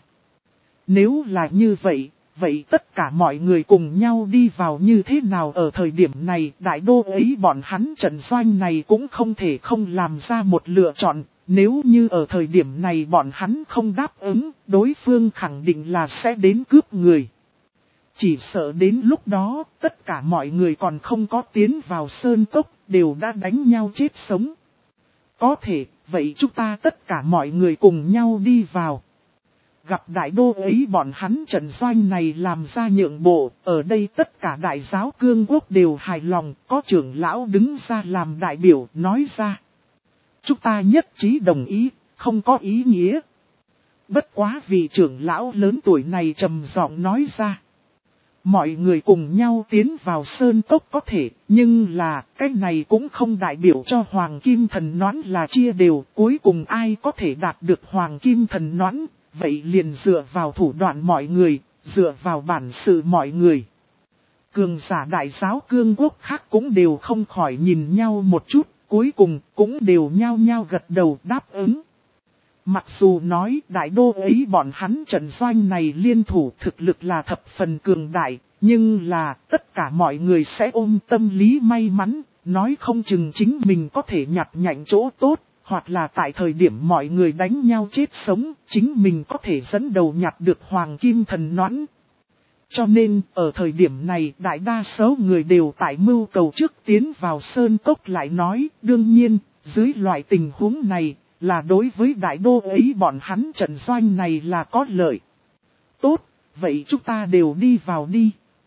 Nếu là như vậy, vậy tất cả mọi người cùng nhau đi vào như thế nào ở thời điểm này, đại đô ấy bọn hắn trận doanh này cũng không thể không làm ra một lựa chọn. Nếu như ở thời điểm này bọn hắn không đáp ứng, đối phương khẳng định là sẽ đến cướp người. Chỉ sợ đến lúc đó, tất cả mọi người còn không có tiến vào sơn cốc, đều đã đánh nhau chết sống. Có thể, vậy chúng ta tất cả mọi người cùng nhau đi vào. Gặp đại đô ấy bọn hắn trận doanh này làm ra nhượng bộ, ở đây tất cả đại giáo cương quốc đều hài lòng, có trưởng lão đứng ra làm đại biểu, nói ra. Chúng ta nhất trí đồng ý, không có ý nghĩa. Bất quá vì trưởng lão lớn tuổi này trầm giọng nói ra. Mọi người cùng nhau tiến vào sơn cốc có thể, nhưng là cái này cũng không đại biểu cho hoàng kim thần noãn là chia đều, cuối cùng ai có thể đạt được hoàng kim thần noãn, vậy liền dựa vào thủ đoạn mọi người, dựa vào bản sự mọi người. Cường giả đại giáo cương quốc khác cũng đều không khỏi nhìn nhau một chút, cuối cùng cũng đều nhao nhao gật đầu đáp ứng. Mặc dù nói đại đô ấy bọn hắn trận doanh này liên thủ thực lực là thập phần cường đại, nhưng là tất cả mọi người sẽ ôm tâm lý may mắn, nói không chừng chính mình có thể nhặt nhạnh chỗ tốt, hoặc là tại thời điểm mọi người đánh nhau chết sống, chính mình có thể dẫn đầu nhặt được hoàng kim thần noãn. Cho nên, ở thời điểm này đại đa số người đều tại mưu cầu trước tiến vào sơn cốc lại nói, đương nhiên, dưới loại tình huống này, là đối với đại đô ấy bọn hắn trận doanh này là có lợi. Tốt, vậy chúng ta đều đi vào đi.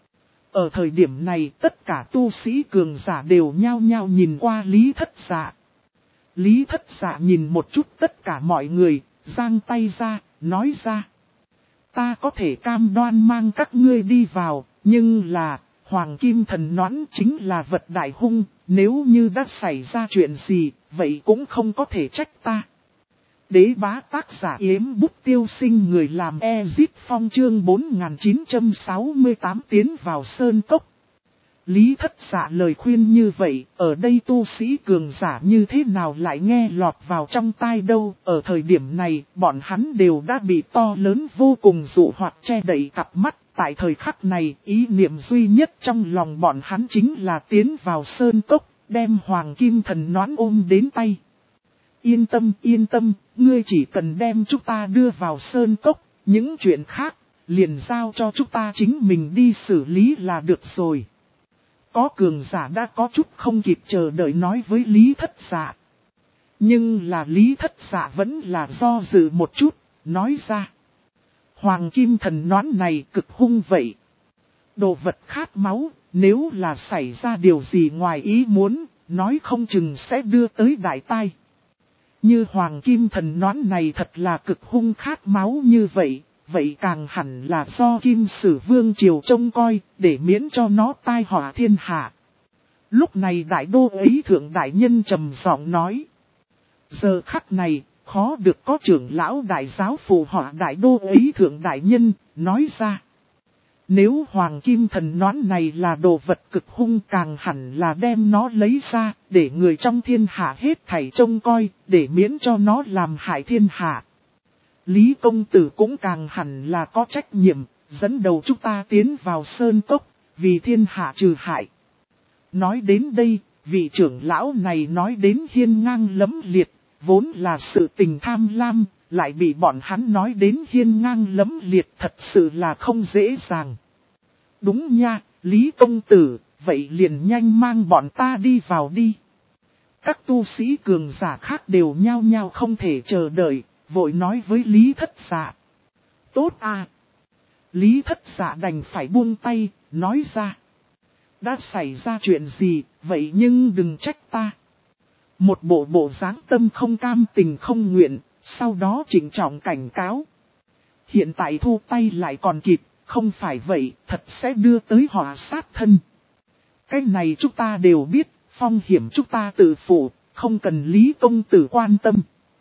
Ở thời điểm này tất cả tu sĩ cường giả đều nhao nhao nhìn qua Lý Thất Dạ. Lý Thất Dạ nhìn một chút tất cả mọi người, giang tay ra, nói ra. Ta có thể cam đoan mang các ngươi đi vào, nhưng là, hoàng kim thần noãn chính là vật đại hung, nếu như đã xảy ra chuyện gì, vậy cũng không có thể trách ta. Đế bá tác giả yếm bút tiêu sinh người làm Ezip Phong chương 4968 tiến vào sơn cốc. Lý Thất Dạ lời khuyên như vậy, ở đây tu sĩ cường giả như thế nào lại nghe lọt vào trong tai đâu, ở thời điểm này, bọn hắn đều đã bị to lớn vô cùng dụ hoặc che đậy cặp mắt, tại thời khắc này, ý niệm duy nhất trong lòng bọn hắn chính là tiến vào sơn cốc, đem hoàng kim thần noãn ôm đến tay. Yên tâm, ngươi chỉ cần đem chúng ta đưa vào sơn cốc, những chuyện khác, liền giao cho chúng ta chính mình đi xử lý là được rồi. Có cường giả đã có chút không kịp chờ đợi nói với Lý Thất Dạ. Nhưng là Lý Thất Dạ vẫn là do dự một chút, nói ra. Hoàng kim thần nón này cực hung vậy. Đồ vật khát máu, nếu là xảy ra điều gì ngoài ý muốn, nói không chừng sẽ đưa tới đại tai. Như hoàng kim thần nón này thật là cực hung khát máu như vậy, vậy càng hẳn là do Kim Sử Vương Triều trông coi, để miễn cho nó tai họa thiên hạ. Lúc này đại đô ấy thượng đại nhân trầm giọng nói. Giờ khắc này, khó được có trưởng lão đại giáo phù họa đại đô ấy thượng đại nhân, nói ra. Nếu hoàng kim thần nón này là đồ vật cực hung càng hẳn là đem nó lấy ra, để người trong thiên hạ hết thảy trông coi, để miễn cho nó làm hại thiên hạ. Lý công tử cũng càng hẳn là có trách nhiệm, dẫn đầu chúng ta tiến vào sơn cốc, vì thiên hạ trừ hại. Nói đến đây, vị trưởng lão này nói đến hiên ngang lẫm liệt, vốn là sự tình tham lam, lại bị bọn hắn nói đến hiên ngang lẫm liệt thật sự là không dễ dàng. Đúng nha, Lý công tử, vậy liền nhanh mang bọn ta đi vào đi. Các tu sĩ cường giả khác đều nhao nhao không thể chờ đợi, vội nói với Lý Thất Dạ. Tốt à! Lý Thất Dạ đành phải buông tay, nói ra. Đã xảy ra chuyện gì, vậy nhưng đừng trách ta. Một bộ dáng tâm không cam tình không nguyện, sau đó chỉnh trọng cảnh cáo. Hiện tại thu tay lại còn kịp, không phải vậy, thật sẽ đưa tới họa sát thân. Cái này chúng ta đều biết, phong hiểm chúng ta tự phụ, không cần Lý công tử quan tâm.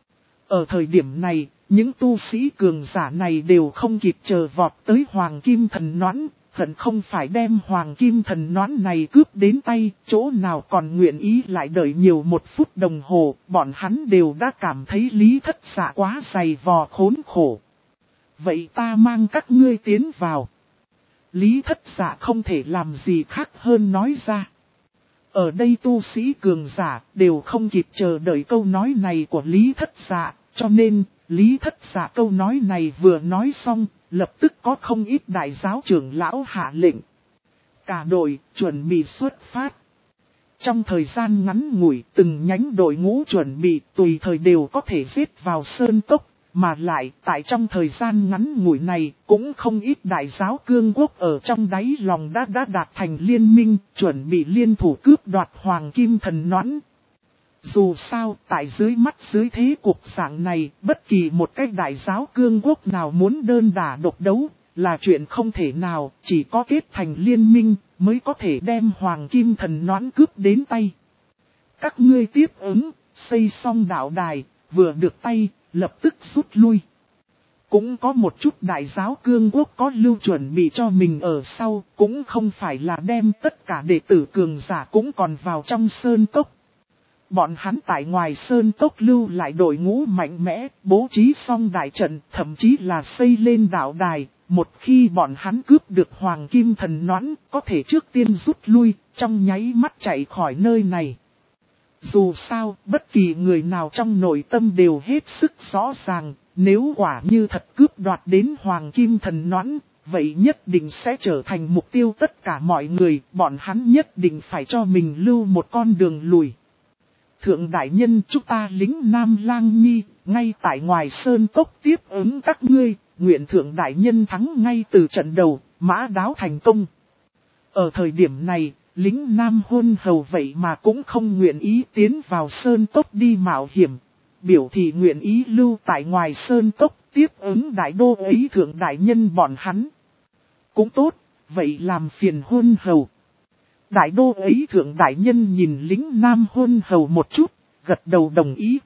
Ở thời điểm này, những tu sĩ cường giả này đều không kịp chờ vọt tới hoàng kim thần nón, hận không phải đem hoàng kim thần nón này cướp đến tay, chỗ nào còn nguyện ý lại đợi nhiều một phút đồng hồ, bọn hắn đều đã cảm thấy Lý Thất Dạ quá dày vò khốn khổ. Vậy ta mang các ngươi tiến vào. Lý Thất Dạ không thể làm gì khác hơn nói ra. Ở đây tu sĩ cường giả đều không kịp chờ đợi câu nói này của Lý Thất Dạ, cho nên Lý Thất Dạ câu nói này vừa nói xong, lập tức có không ít đại giáo trưởng lão hạ lệnh. Cả đội chuẩn bị xuất phát. Trong thời gian ngắn ngủi, từng nhánh đội ngũ chuẩn bị tùy thời đều có thể giết vào sơn cốc. Mà lại, tại trong thời gian ngắn ngủi này, cũng không ít đại giáo cương quốc ở trong đáy lòng đã đạt thành liên minh, chuẩn bị liên thủ cướp đoạt hoàng kim thần nón. Dù sao, tại dưới mắt dưới thế cuộc dạng này, bất kỳ một cái đại giáo cương quốc nào muốn đơn đả độc đấu, là chuyện không thể nào, chỉ có kết thành liên minh, mới có thể đem hoàng kim thần nón cướp đến tay. Các ngươi tiếp ứng, xây xong đạo đài, vừa được tay, lập tức rút lui. Cũng có một chút đại giáo cương quốc có lưu chuẩn bị cho mình ở sau, cũng không phải là đem tất cả đệ tử cường giả cũng còn vào trong sơn cốc. Bọn hắn tại ngoài sơn cốc lưu lại đội ngũ mạnh mẽ, bố trí xong đại trận, thậm chí là xây lên đạo đài. Một khi bọn hắn cướp được hoàng kim thần nón, có thể trước tiên rút lui, trong nháy mắt chạy khỏi nơi này. Dù sao, bất kỳ người nào trong nội tâm đều hết sức rõ ràng, nếu quả như thật cướp đoạt đến hoàng kim thần nón, vậy nhất định sẽ trở thành mục tiêu tất cả mọi người, bọn hắn nhất định phải cho mình lưu một con đường lùi. Thượng đại nhân chúng ta lính Nam Lang Nhi, ngay tại ngoài sơn cốc tiếp ứng các ngươi, nguyện thượng đại nhân thắng ngay từ trận đầu, mã đáo thành công. Ở thời điểm này, lính Nam Hôn Hầu vậy mà cũng không nguyện ý tiến vào sơn cốc đi mạo hiểm, biểu thị nguyện ý lưu tại ngoài sơn cốc tiếp ứng đại đô ấy thượng đại nhân bọn hắn. Cũng tốt, vậy làm phiền Hôn Hầu. Đại đô ấy thượng đại nhân nhìn lính Nam Hôn Hầu một chút, gật đầu đồng ý.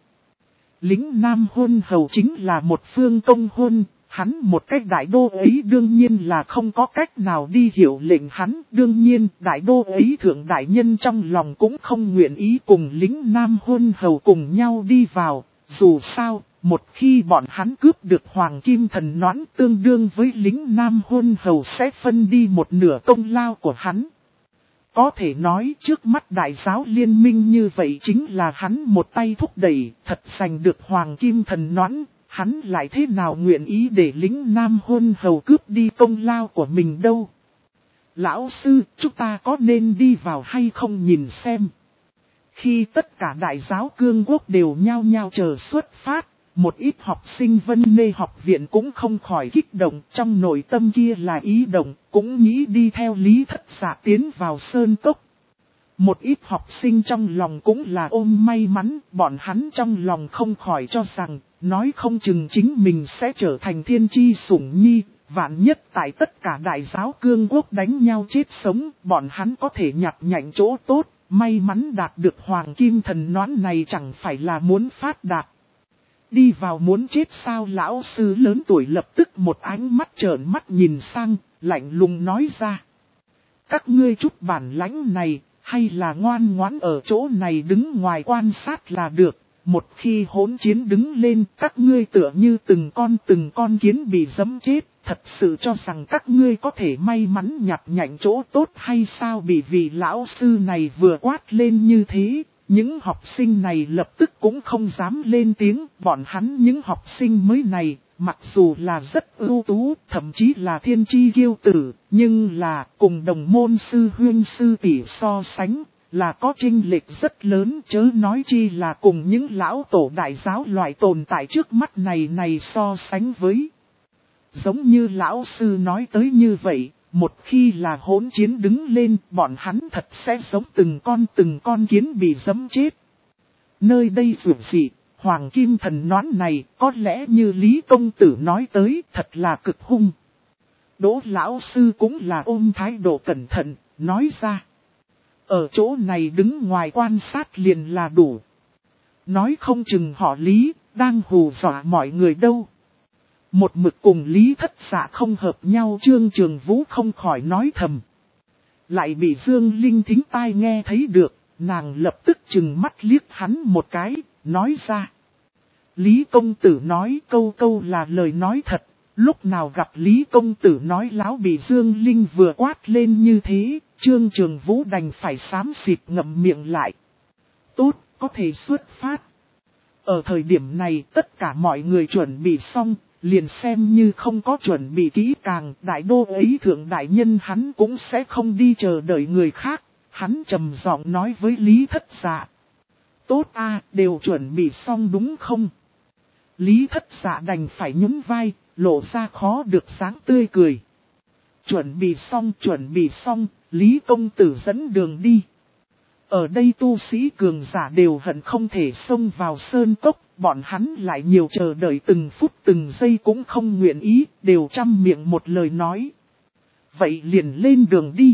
Lính Nam Hôn Hầu chính là một phương công hôn, hắn một cách đại đô ấy đương nhiên là không có cách nào đi hiểu lệnh hắn. Đương nhiên đại đô ấy thượng đại nhân trong lòng cũng không nguyện ý cùng lính Nam Hôn Hầu cùng nhau đi vào. Dù sao, một khi bọn hắn cướp được hoàng kim thần nón tương đương với lính Nam Hôn Hầu sẽ phân đi một nửa công lao của hắn. Có thể nói trước mắt đại giáo liên minh như vậy chính là hắn một tay thúc đẩy, thật giành được hoàng kim thần nón, Hắn lại thế nào nguyện ý để lính Nam Hôn Hầu cướp đi công lao của mình đâu. Lão sư, chúng ta có nên đi vào hay không nhìn xem. Khi tất cả đại giáo cương quốc đều nhao nhao chờ xuất phát, một ít học sinh Vân Nê học viện cũng không khỏi kích động, trong nội tâm kia là ý động, cũng nghĩ đi theo Lý Thất Dạ tiến vào sơn cốc. Một ít học sinh trong lòng cũng là ôm may mắn, bọn hắn trong lòng không khỏi cho rằng, nói không chừng chính mình sẽ trở thành thiên chi sủng nhi, vạn nhất tại tất cả đại giáo cương quốc đánh nhau chết sống, bọn hắn có thể nhặt nhạnh chỗ tốt, may mắn đạt được hoàng kim thần nón này chẳng phải là muốn phát đạt. Đi vào muốn chết sao? Lão sư lớn tuổi lập tức một ánh mắt trợn mắt nhìn sang, lạnh lùng nói ra. Các ngươi chút bản lãnh này, hay là ngoan ngoãn ở chỗ này đứng ngoài quan sát là được. Một khi hỗn chiến đứng lên, các ngươi tựa như từng con kiến bị giẫm chết. Thật sự cho rằng các ngươi có thể may mắn nhặt nhạnh chỗ tốt hay sao? Bị vị lão sư này vừa quát lên như thế, những học sinh này lập tức cũng không dám lên tiếng. Bọn hắn những học sinh mới này, mặc dù là rất ưu tú, thậm chí là thiên chi kiêu tử, nhưng là cùng đồng môn sư huynh sư tỷ so sánh, là có chênh lệch rất lớn, chớ nói chi là cùng những lão tổ đại giáo loại tồn tại trước mắt này so sánh với. Giống như lão sư nói tới như vậy, một khi là hỗn chiến đứng lên, bọn hắn thật sẽ giống từng con kiến bị giẫm chết. Nơi đây dù gì, hoàng kim thần nón này có lẽ như Lý công tử nói tới, thật là cực hung. Đỗ lão sư cũng là ôm thái độ cẩn thận, nói ra. Ở chỗ này đứng ngoài quan sát liền là đủ. Nói không chừng họ Lý, đang hù dọa mọi người đâu. Một mực cùng Lý Thất Dạ không hợp nhau, Trương Trường Vũ không khỏi nói thầm. Lại bị Dương Linh thính tai nghe thấy được, nàng lập tức chừng mắt liếc hắn một cái, nói ra. Lý công tử nói câu là lời nói thật, lúc nào gặp Lý công tử nói láo bị Dương Linh vừa quát lên như thế, Trương Trường Vũ đành phải xám xịt ngậm miệng lại. Tốt, có thể xuất phát. Ở thời điểm này tất cả mọi người chuẩn bị xong, liền xem như không có chuẩn bị kỹ càng, đại đô ấy thượng đại nhân hắn cũng sẽ không đi chờ đợi người khác. Hắn trầm giọng nói với Lý Thất Dạ. Tốt a, đều chuẩn bị xong đúng không? Lý Thất Dạ đành phải nhún vai, lộ ra khó được dáng tươi cười. Chuẩn bị xong, Lý công tử dẫn đường đi. Ở đây tu sĩ cường giả đều hận không thể xông vào sơn cốc, bọn hắn lại nhiều chờ đợi từng phút từng giây cũng không nguyện ý, đều trăm miệng một lời nói. Vậy liền lên đường đi.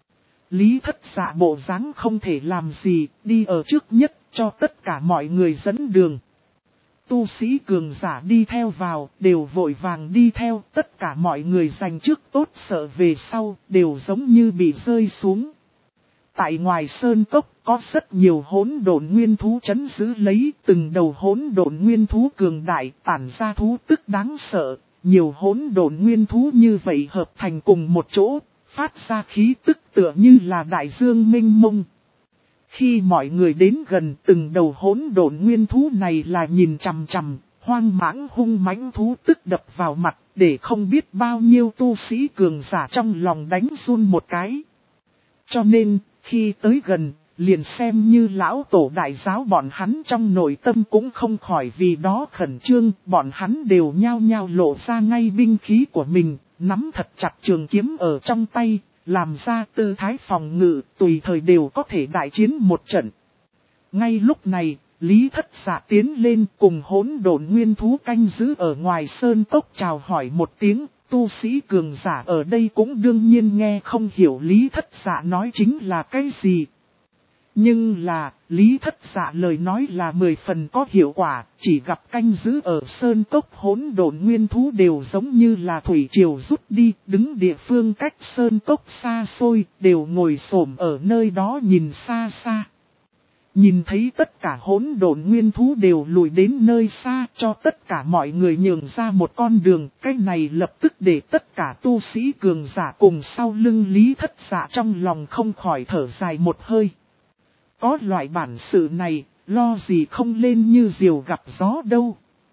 Lý Thất Dạ bộ dáng không thể làm gì, đi ở trước nhất cho tất cả mọi người dẫn đường. Tu sĩ cường giả đi theo vào, đều vội vàng đi theo, tất cả mọi người giành trước tốt sợ về sau, đều giống như bị rơi xuống. Tại ngoài sơn cốc, có rất nhiều hỗn độn nguyên thú trấn giữ lấy, từng đầu hỗn độn nguyên thú cường đại, tản ra thú tức đáng sợ, nhiều hỗn độn nguyên thú như vậy hợp thành cùng một chỗ, phát ra khí tức tựa như là đại dương mênh mông. Khi mọi người đến gần, từng đầu hỗn độn nguyên thú này là nhìn chằm chằm, hoang mãng hung mãnh thú tức đập vào mặt, để không biết bao nhiêu tu sĩ cường giả trong lòng đánh run một cái. Cho nên, khi tới gần, liền xem như lão tổ đại giáo bọn hắn trong nội tâm cũng không khỏi vì đó khẩn trương, bọn hắn đều nhao nhao lộ ra ngay binh khí của mình, nắm thật chặt trường kiếm ở trong tay, làm ra tư thái phòng ngự, tùy thời đều có thể đại chiến một trận. Ngay lúc này, Lý Thất Dạ tiến lên cùng hỗn độn nguyên thú canh giữ ở ngoài sơn cốc chào hỏi một tiếng. Tu sĩ cường giả ở đây cũng đương nhiên nghe không hiểu Lý Thất Dạ nói chính là cái gì. Nhưng là, Lý Thất Dạ lời nói là 10 phần có hiệu quả, chỉ gặp canh giữ ở sơn cốc hỗn độn nguyên thú đều giống như là thủy triều rút đi, đứng địa phương cách sơn cốc xa xôi, đều ngồi xổm ở nơi đó nhìn xa xa. Nhìn thấy tất cả hỗn độn nguyên thú đều lùi đến nơi xa cho tất cả mọi người nhường ra một con đường. Cái này lập tức để tất cả tu sĩ cường giả cùng sau lưng Lý Thất Dạ trong lòng không khỏi thở dài một hơi. Có loại bản sự này, lo gì không lên như diều gặp gió đâu.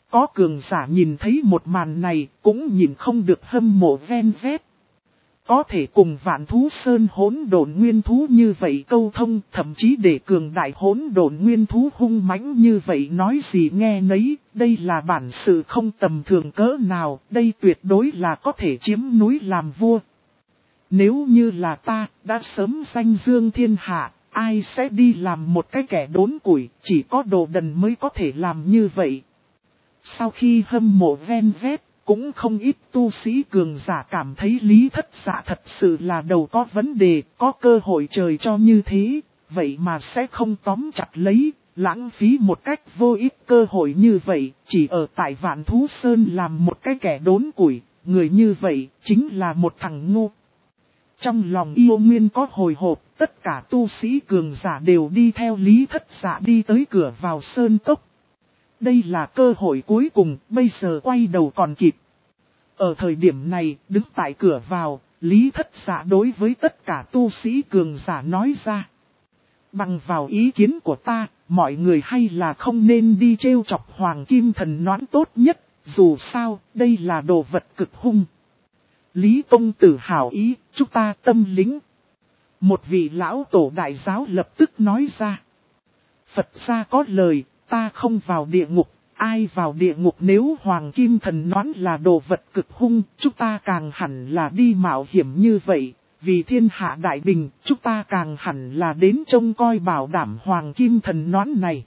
Có cường giả nhìn thấy một màn này cũng nhìn không được hâm mộ ven vét. Có thể cùng Vạn Thú Sơn hỗn độn nguyên thú như vậy câu thông, thậm chí để cường đại hỗn độn nguyên thú hung mãnh như vậy nói gì nghe nấy, đây là bản sự không tầm thường cỡ nào, đây tuyệt đối là có thể chiếm núi làm vua. Nếu như là ta, đã sớm danh dương thiên hạ, ai sẽ đi làm một cái kẻ đốn củi, chỉ có đồ đần mới có thể làm như vậy. Sau khi hâm mộ ven vét, cũng không ít tu sĩ cường giả cảm thấy Lý Thất Dạ thật sự là đầu có vấn đề, có cơ hội trời cho như thế, vậy mà sẽ không tóm chặt lấy, lãng phí một cách vô ích cơ hội như vậy, chỉ ở tại Vạn Thú Sơn làm một cái kẻ đốn củi, người như vậy chính là một thằng ngu. Trong lòng Yêu Nguyên có hồi hộp, tất cả tu sĩ cường giả đều đi theo Lý Thất Dạ đi tới cửa vào sơn cốc. Đây là cơ hội cuối cùng, bây giờ quay đầu còn kịp. Ở thời điểm này, đứng tại cửa vào, Lý Thất Dạ đối với tất cả tu sĩ cường giả nói ra. Bằng vào ý kiến của ta, mọi người hay là không nên đi trêu chọc Hoàng Kim Thần Noãn tốt nhất, dù sao, đây là đồ vật cực hung. Lý Công Tử hảo ý, chúng ta tâm lính. Một vị lão tổ đại giáo lập tức nói ra. Phật gia có lời, ta không vào địa ngục, ai vào địa ngục nếu Hoàng Kim Thần Noãn là đồ vật cực hung, chúng ta càng hẳn là đi mạo hiểm như vậy, vì thiên hạ đại bình, chúng ta càng hẳn là đến trông coi bảo đảm Hoàng Kim Thần Noãn này.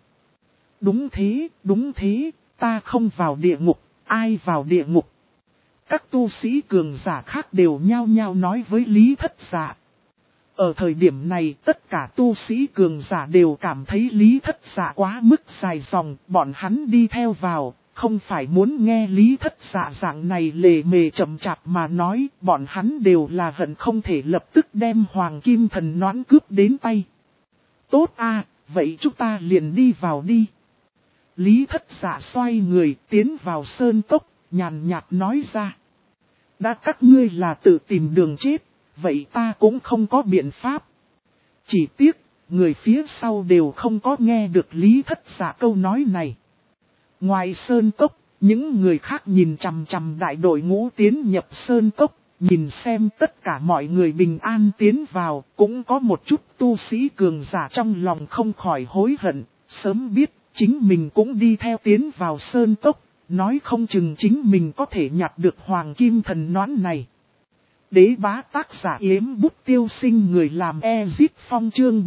Đúng thế, ta không vào địa ngục, ai vào địa ngục. Các tu sĩ cường giả khác đều nhao nhao nói với Lý Thất Dạ. Ở thời điểm này tất cả tu sĩ cường giả đều cảm thấy Lý Thất Dạ quá mức dài dòng, bọn hắn đi theo vào, không phải muốn nghe Lý Thất Dạ dạng này lề mề chậm chạp mà nói, bọn hắn đều là hận không thể lập tức đem Hoàng Kim Thần Noãn cướp đến tay. Tốt a, vậy chúng ta liền đi vào đi. Lý Thất Dạ xoay người tiến vào sơn cốc, nhàn nhạt nói ra. Đã các ngươi là tự tìm đường chết, vậy ta cũng không có biện pháp. Chỉ tiếc, người phía sau đều không có nghe được Lý Thất Dạ câu nói này. Ngoài sơn cốc, những người khác nhìn chằm chằm đại đội ngũ tiến nhập sơn cốc, nhìn xem tất cả mọi người bình an tiến vào, cũng có một chút tu sĩ cường giả trong lòng không khỏi hối hận, sớm biết chính mình cũng đi theo tiến vào sơn cốc. Nói không chừng chính mình có thể nhặt được Hoàng Kim Thần Noãn này. Đế bá tác giả Yếm Bút Tiêu Sinh, người làm Ezit Phong, chương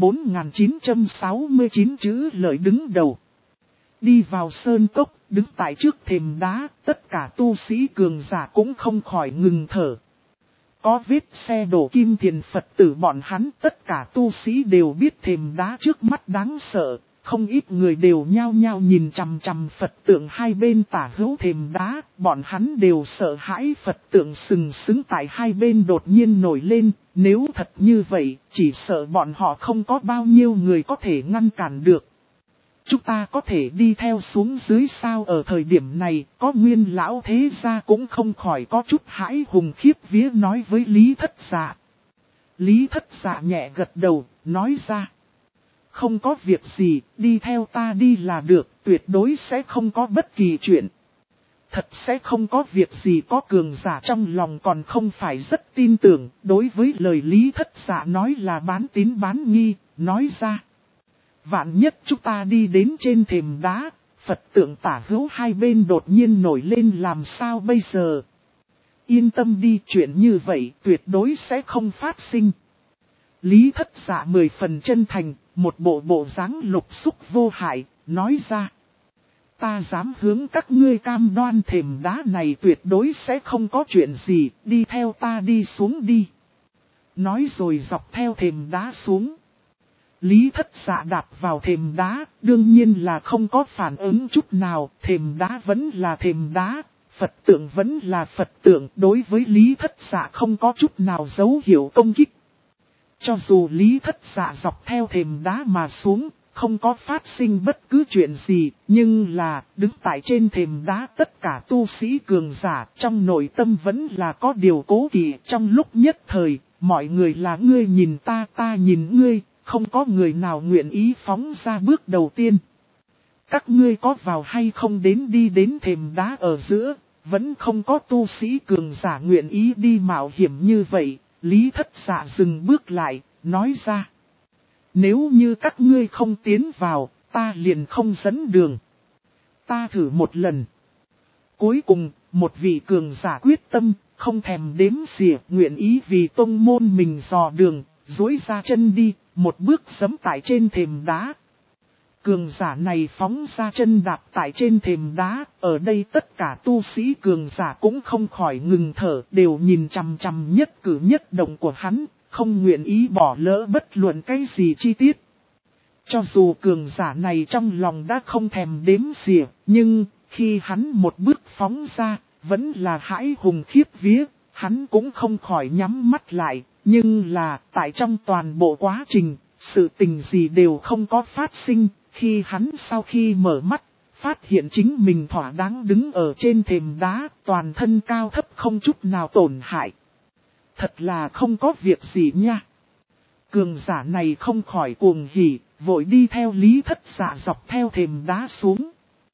4969 chữ lợi đứng đầu. Đi vào sơn cốc, đứng tại trước thềm đá, tất cả tu sĩ cường giả cũng không khỏi ngừng thở. Có vết xe đổ kim thiền Phật tử bọn hắn, tất cả tu sĩ đều biết thềm đá trước mắt đáng sợ. Không ít người đều nhao nhao nhìn chằm chằm Phật tượng hai bên tả hữu thềm đá, bọn hắn đều sợ hãi Phật tượng sừng sững tại hai bên đột nhiên nổi lên, nếu thật như vậy, chỉ sợ bọn họ không có bao nhiêu người có thể ngăn cản được. Chúng ta có thể đi theo xuống dưới sao? Ở thời điểm này, có Nguyên lão thế gia cũng không khỏi có chút hãi hùng khiếp vía nói với Lý Thất Dạ. Lý Thất Dạ nhẹ gật đầu, nói ra. Không có việc gì, đi theo ta đi là được, tuyệt đối sẽ không có bất kỳ chuyện. Thật sẽ không có việc gì. Có cường giả trong lòng còn không phải rất tin tưởng, đối với lời Lý Thất Dạ nói là bán tín bán nghi, nói ra. Vạn nhất chúng ta đi đến trên thềm đá, Phật tượng tả hữu hai bên đột nhiên nổi lên làm sao bây giờ? Yên tâm đi, chuyện như vậy tuyệt đối sẽ không phát sinh. Lý Thất Dạ 10 phần chân thành, một bộ dáng lục xúc vô hại, nói ra. Ta dám hướng các ngươi cam đoan thềm đá này tuyệt đối sẽ không có chuyện gì, đi theo ta đi xuống đi. Nói rồi dọc theo thềm đá xuống. Lý Thất Dạ đạp vào thềm đá, đương nhiên là không có phản ứng chút nào, thềm đá vẫn là thềm đá, Phật tượng vẫn là Phật tượng, đối với Lý Thất Dạ không có chút nào dấu hiệu công kích. Cho dù Lý Thất Dạ dọc theo thềm đá mà xuống, không có phát sinh bất cứ chuyện gì, nhưng là đứng tại trên thềm đá tất cả tu sĩ cường giả trong nội tâm vẫn là có điều cố kỵ. Trong lúc nhất thời, mọi người là ngươi nhìn ta, ta nhìn ngươi, không có người nào nguyện ý phóng ra bước đầu tiên. Các ngươi có vào hay không đến đi đến thềm đá ở giữa, vẫn không có tu sĩ cường giả nguyện ý đi mạo hiểm như vậy. Lý Thất Dạ dừng bước lại, nói ra. Nếu như các ngươi không tiến vào, ta liền không dẫn đường. Ta thử một lần. Cuối cùng, một vị cường giả quyết tâm, không thèm đếm xỉa, nguyện ý vì tông môn mình dò đường, duỗi ra chân đi, một bước giẫm tại trên thềm đá. Cường giả này phóng ra chân đạp tại trên thềm đá, ở đây tất cả tu sĩ cường giả cũng không khỏi ngừng thở, đều nhìn chằm chằm nhất cử nhất động của hắn, không nguyện ý bỏ lỡ bất luận cái gì chi tiết. Cho dù cường giả này trong lòng đã không thèm đếm xỉa, nhưng khi hắn một bước phóng ra, vẫn là hãi hùng khiếp vía, hắn cũng không khỏi nhắm mắt lại, nhưng là tại trong toàn bộ quá trình, sự tình gì đều không có phát sinh. Khi hắn sau khi mở mắt, phát hiện chính mình thỏa đáng đứng ở trên thềm đá, toàn thân cao thấp không chút nào tổn hại. Thật là không có việc gì nha. Cường giả này không khỏi cuồng hỉ, vội đi theo Lý Thất Dạ dọc theo thềm đá xuống.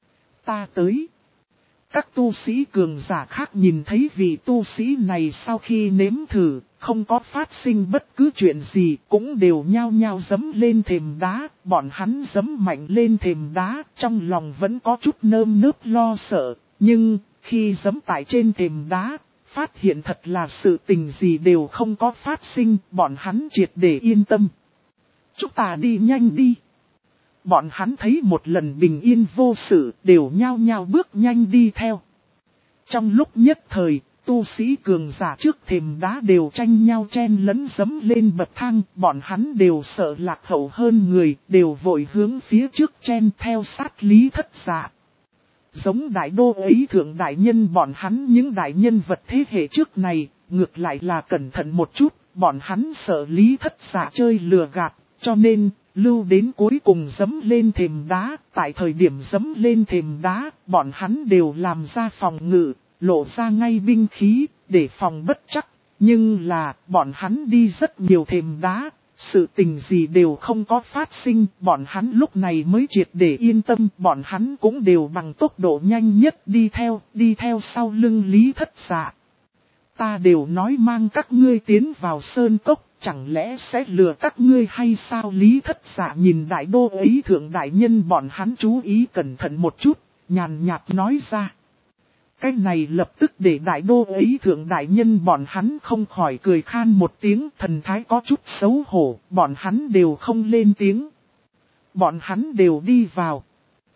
Ta tới. Các tu sĩ cường giả khác nhìn thấy vị tu sĩ này sau khi nếm thử, không có phát sinh bất cứ chuyện gì, cũng đều nhao nhao giẫm lên thềm đá. Bọn hắn giẫm mạnh lên thềm đá, trong lòng vẫn có chút nơm nớp lo sợ, nhưng khi giẫm tại trên thềm đá, phát hiện thật là sự tình gì đều không có phát sinh, bọn hắn triệt để yên tâm. Chúng ta đi nhanh đi. Bọn hắn thấy một lần bình yên vô sự, đều nhao nhao bước nhanh đi theo. Trong lúc nhất thời, tu sĩ cường giả trước thềm đá đều tranh nhau chen lấn giẫm lên bậc thang, bọn hắn đều sợ lạc hậu hơn người, đều vội hướng phía trước chen theo sát Lý Thất Dạ. Giống đại đô ấy thượng đại nhân bọn hắn những đại nhân vật thế hệ trước này, ngược lại là cẩn thận một chút, bọn hắn sợ Lý Thất Dạ chơi lừa gạt, cho nên lưu đến cuối cùng giẫm lên thềm đá. Tại thời điểm giẫm lên thềm đá, bọn hắn đều làm ra phòng ngự, lộ ra ngay binh khí, để phòng bất chắc. Nhưng là, bọn hắn đi rất nhiều thềm đá, sự tình gì đều không có phát sinh, bọn hắn lúc này mới triệt để yên tâm, bọn hắn cũng đều bằng tốc độ nhanh nhất đi theo sau lưng Lý Thất Dạ. Ta đều nói mang các ngươi tiến vào sơn cốc, chẳng lẽ sẽ lừa các ngươi hay sao? Lý Thất Dạ nhìn đại đô ấy thượng đại nhân bọn hắn chú ý cẩn thận một chút, nhàn nhạt nói ra. Cái này lập tức để đại đô ấy thượng đại nhân bọn hắn không khỏi cười khan một tiếng, thần thái có chút xấu hổ, bọn hắn đều không lên tiếng. Bọn hắn đều đi vào.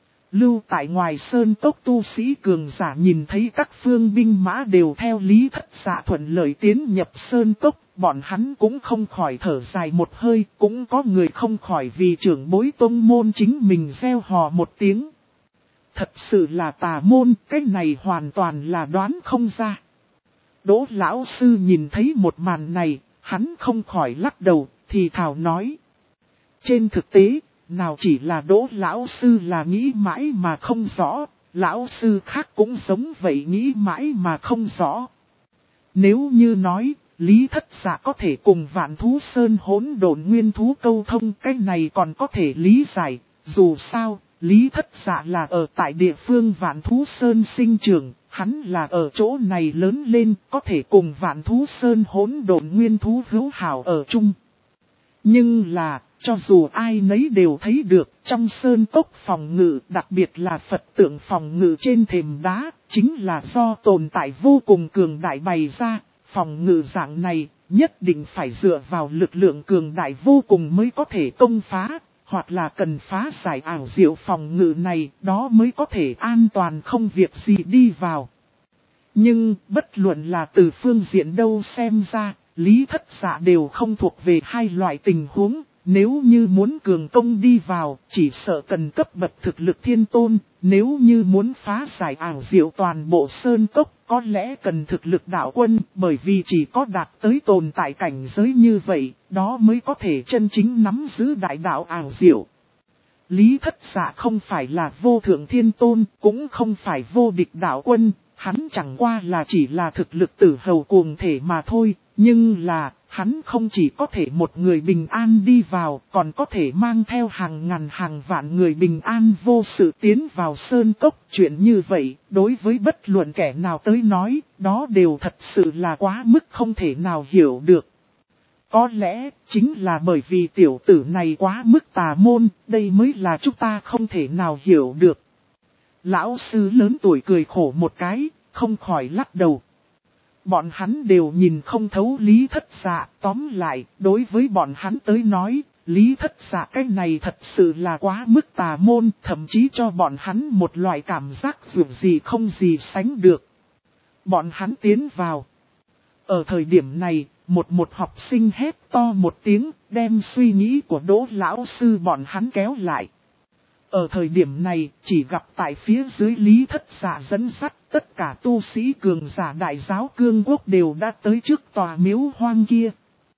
Lưu tại ngoài sơn cốc tu sĩ cường giả nhìn thấy các phương binh mã đều theo Lý Thất Dạ thuận lợi tiến nhập sơn cốc, bọn hắn cũng không khỏi thở dài một hơi, cũng có người không khỏi vì trưởng bối tông môn chính mình reo hò một tiếng. Thật sự là tà môn, cái này hoàn toàn là đoán không ra. Đỗ lão sư nhìn thấy một màn này, hắn không khỏi lắc đầu, thì thào nói. Trên thực tế, nào chỉ là Đỗ lão sư là nghĩ mãi mà không rõ, lão sư khác cũng giống vậy nghĩ mãi mà không rõ. Nếu như nói, Lý Thất Dạ có thể cùng Vạn Thú Sơn hỗn độn nguyên thú câu thông, cái này còn có thể lý giải, dù sao. Lý Thất Dạ là ở tại địa phương Vạn Thú Sơn sinh trưởng, hắn là ở chỗ này lớn lên, có thể cùng Vạn Thú Sơn hỗn độn nguyên thú hữu hảo ở chung. Nhưng là, cho dù ai nấy đều thấy được, trong sơn cốc phòng ngự, đặc biệt là Phật tượng phòng ngự trên thềm đá, chính là do tồn tại vô cùng cường đại bày ra, phòng ngự dạng này, nhất định phải dựa vào lực lượng cường đại vô cùng mới có thể công phá. Hoặc là cần phá giải ảo diệu phòng ngự này, đó mới có thể an toàn không việc gì đi vào. Nhưng, bất luận là từ phương diện đâu xem ra, Lý Thất Dạ đều không thuộc về hai loại tình huống. Nếu như muốn cường công đi vào, chỉ sợ cần cấp bậc thực lực thiên tôn. Nếu như muốn phá giải ảo diệu toàn bộ sơn cốc, có lẽ cần thực lực đạo quân, bởi vì chỉ có đạt tới tồn tại cảnh giới như vậy, đó mới có thể chân chính nắm giữ đại đạo ảo diệu. Lý Thất Dạ không phải là vô thượng thiên tôn, cũng không phải vô địch đạo quân, hắn chẳng qua là chỉ là thực lực tử hầu cuồng thể mà thôi, nhưng là, Hắn không chỉ có thể một người bình an đi vào, còn có thể mang theo hàng ngàn hàng vạn người bình an vô sự tiến vào sơn cốc. Chuyện như vậy, đối với bất luận kẻ nào tới nói, đó đều thật sự là quá mức không thể nào hiểu được. Có lẽ, chính là bởi vì tiểu tử này quá mức tà môn, đây mới là chúng ta không thể nào hiểu được. Lão sư lớn tuổi cười khổ một cái, không khỏi lắc đầu. Bọn hắn đều nhìn không thấu Lý Thất Dạ, tóm lại, đối với bọn hắn tới nói, Lý Thất Dạ cái này thật sự là quá mức tà môn, thậm chí cho bọn hắn một loại cảm giác dù gì không gì sánh được. Bọn hắn tiến vào. Ở thời điểm này, một học sinh hét to một tiếng, đem suy nghĩ của Đỗ lão sư bọn hắn kéo lại. Ở thời điểm này, chỉ gặp tại phía dưới Lý Thất Dạ dẫn dắt, tất cả tu sĩ cường giả đại giáo cương quốc đều đã tới trước tòa miếu hoang kia.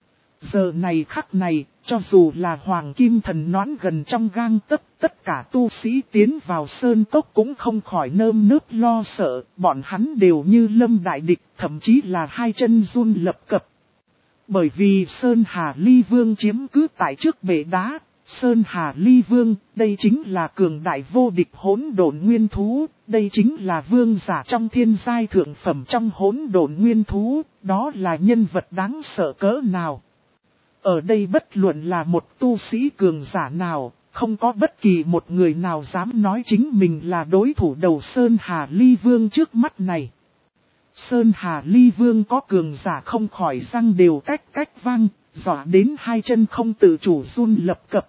Giờ này khắc này, cho dù là Hoàng Kim Thần Noãn gần trong gang tấc, tất cả tu sĩ tiến vào sơn cốc cũng không khỏi nơm nớp lo sợ, bọn hắn đều như lâm đại địch, thậm chí là hai chân run lập cập. Bởi vì Sơn Hà Ly Vương chiếm cứ tại trước bể đá. Sơn Hà Ly Vương, đây chính là cường đại vô địch hỗn độn nguyên thú, đây chính là vương giả trong thiên giai thượng phẩm trong hỗn độn nguyên thú, đó là nhân vật đáng sợ cỡ nào. Ở đây bất luận là một tu sĩ cường giả nào, không có bất kỳ một người nào dám nói chính mình là đối thủ đầu Sơn Hà Ly Vương trước mắt này. Sơn Hà Ly Vương có cường giả không khỏi răng đều cách vang, dọa đến hai chân không tự chủ run lập cập.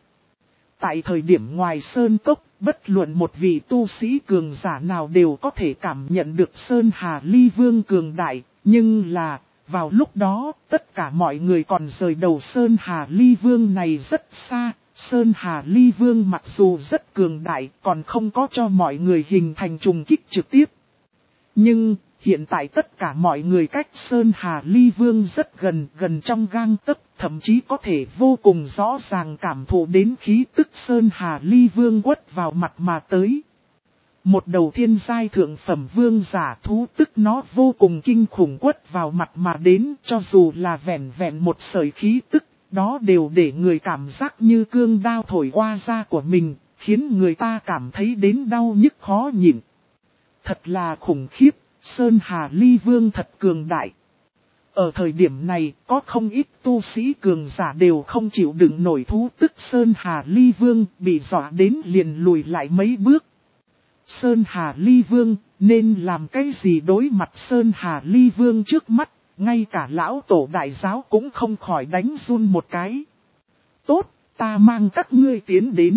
Tại thời điểm ngoài sơn cốc, bất luận một vị tu sĩ cường giả nào đều có thể cảm nhận được Sơn Hà Ly Vương cường đại, nhưng là, vào lúc đó, tất cả mọi người còn rời đầu Sơn Hà Ly Vương này rất xa. Sơn Hà Ly Vương mặc dù rất cường đại, còn không có cho mọi người hình thành trùng kích trực tiếp. Nhưng, hiện tại tất cả mọi người cách Sơn Hà Ly Vương rất gần trong gang tấc, thậm chí có thể vô cùng rõ ràng cảm thụ đến khí tức Sơn Hà Ly Vương quất vào mặt mà tới. Một đầu thiên giai thượng phẩm vương giả thú tức nó vô cùng kinh khủng quất vào mặt mà đến, cho dù là vẹn một sợi khí tức, đó đều để người cảm giác như cương đao thổi qua da của mình, khiến người ta cảm thấy đến đau nhức khó nhịn. Thật là khủng khiếp. Sơn Hà Ly Vương thật cường đại. Ở thời điểm này, có không ít tu sĩ cường giả đều không chịu đựng nổi thú tức Sơn Hà Ly Vương, bị dọa đến liền lùi lại mấy bước. Sơn Hà Ly Vương, nên làm cái gì đối mặt Sơn Hà Ly Vương trước mắt, ngay cả lão tổ đại giáo cũng không khỏi đánh run một cái. Tốt, ta mang các ngươi tiến đến.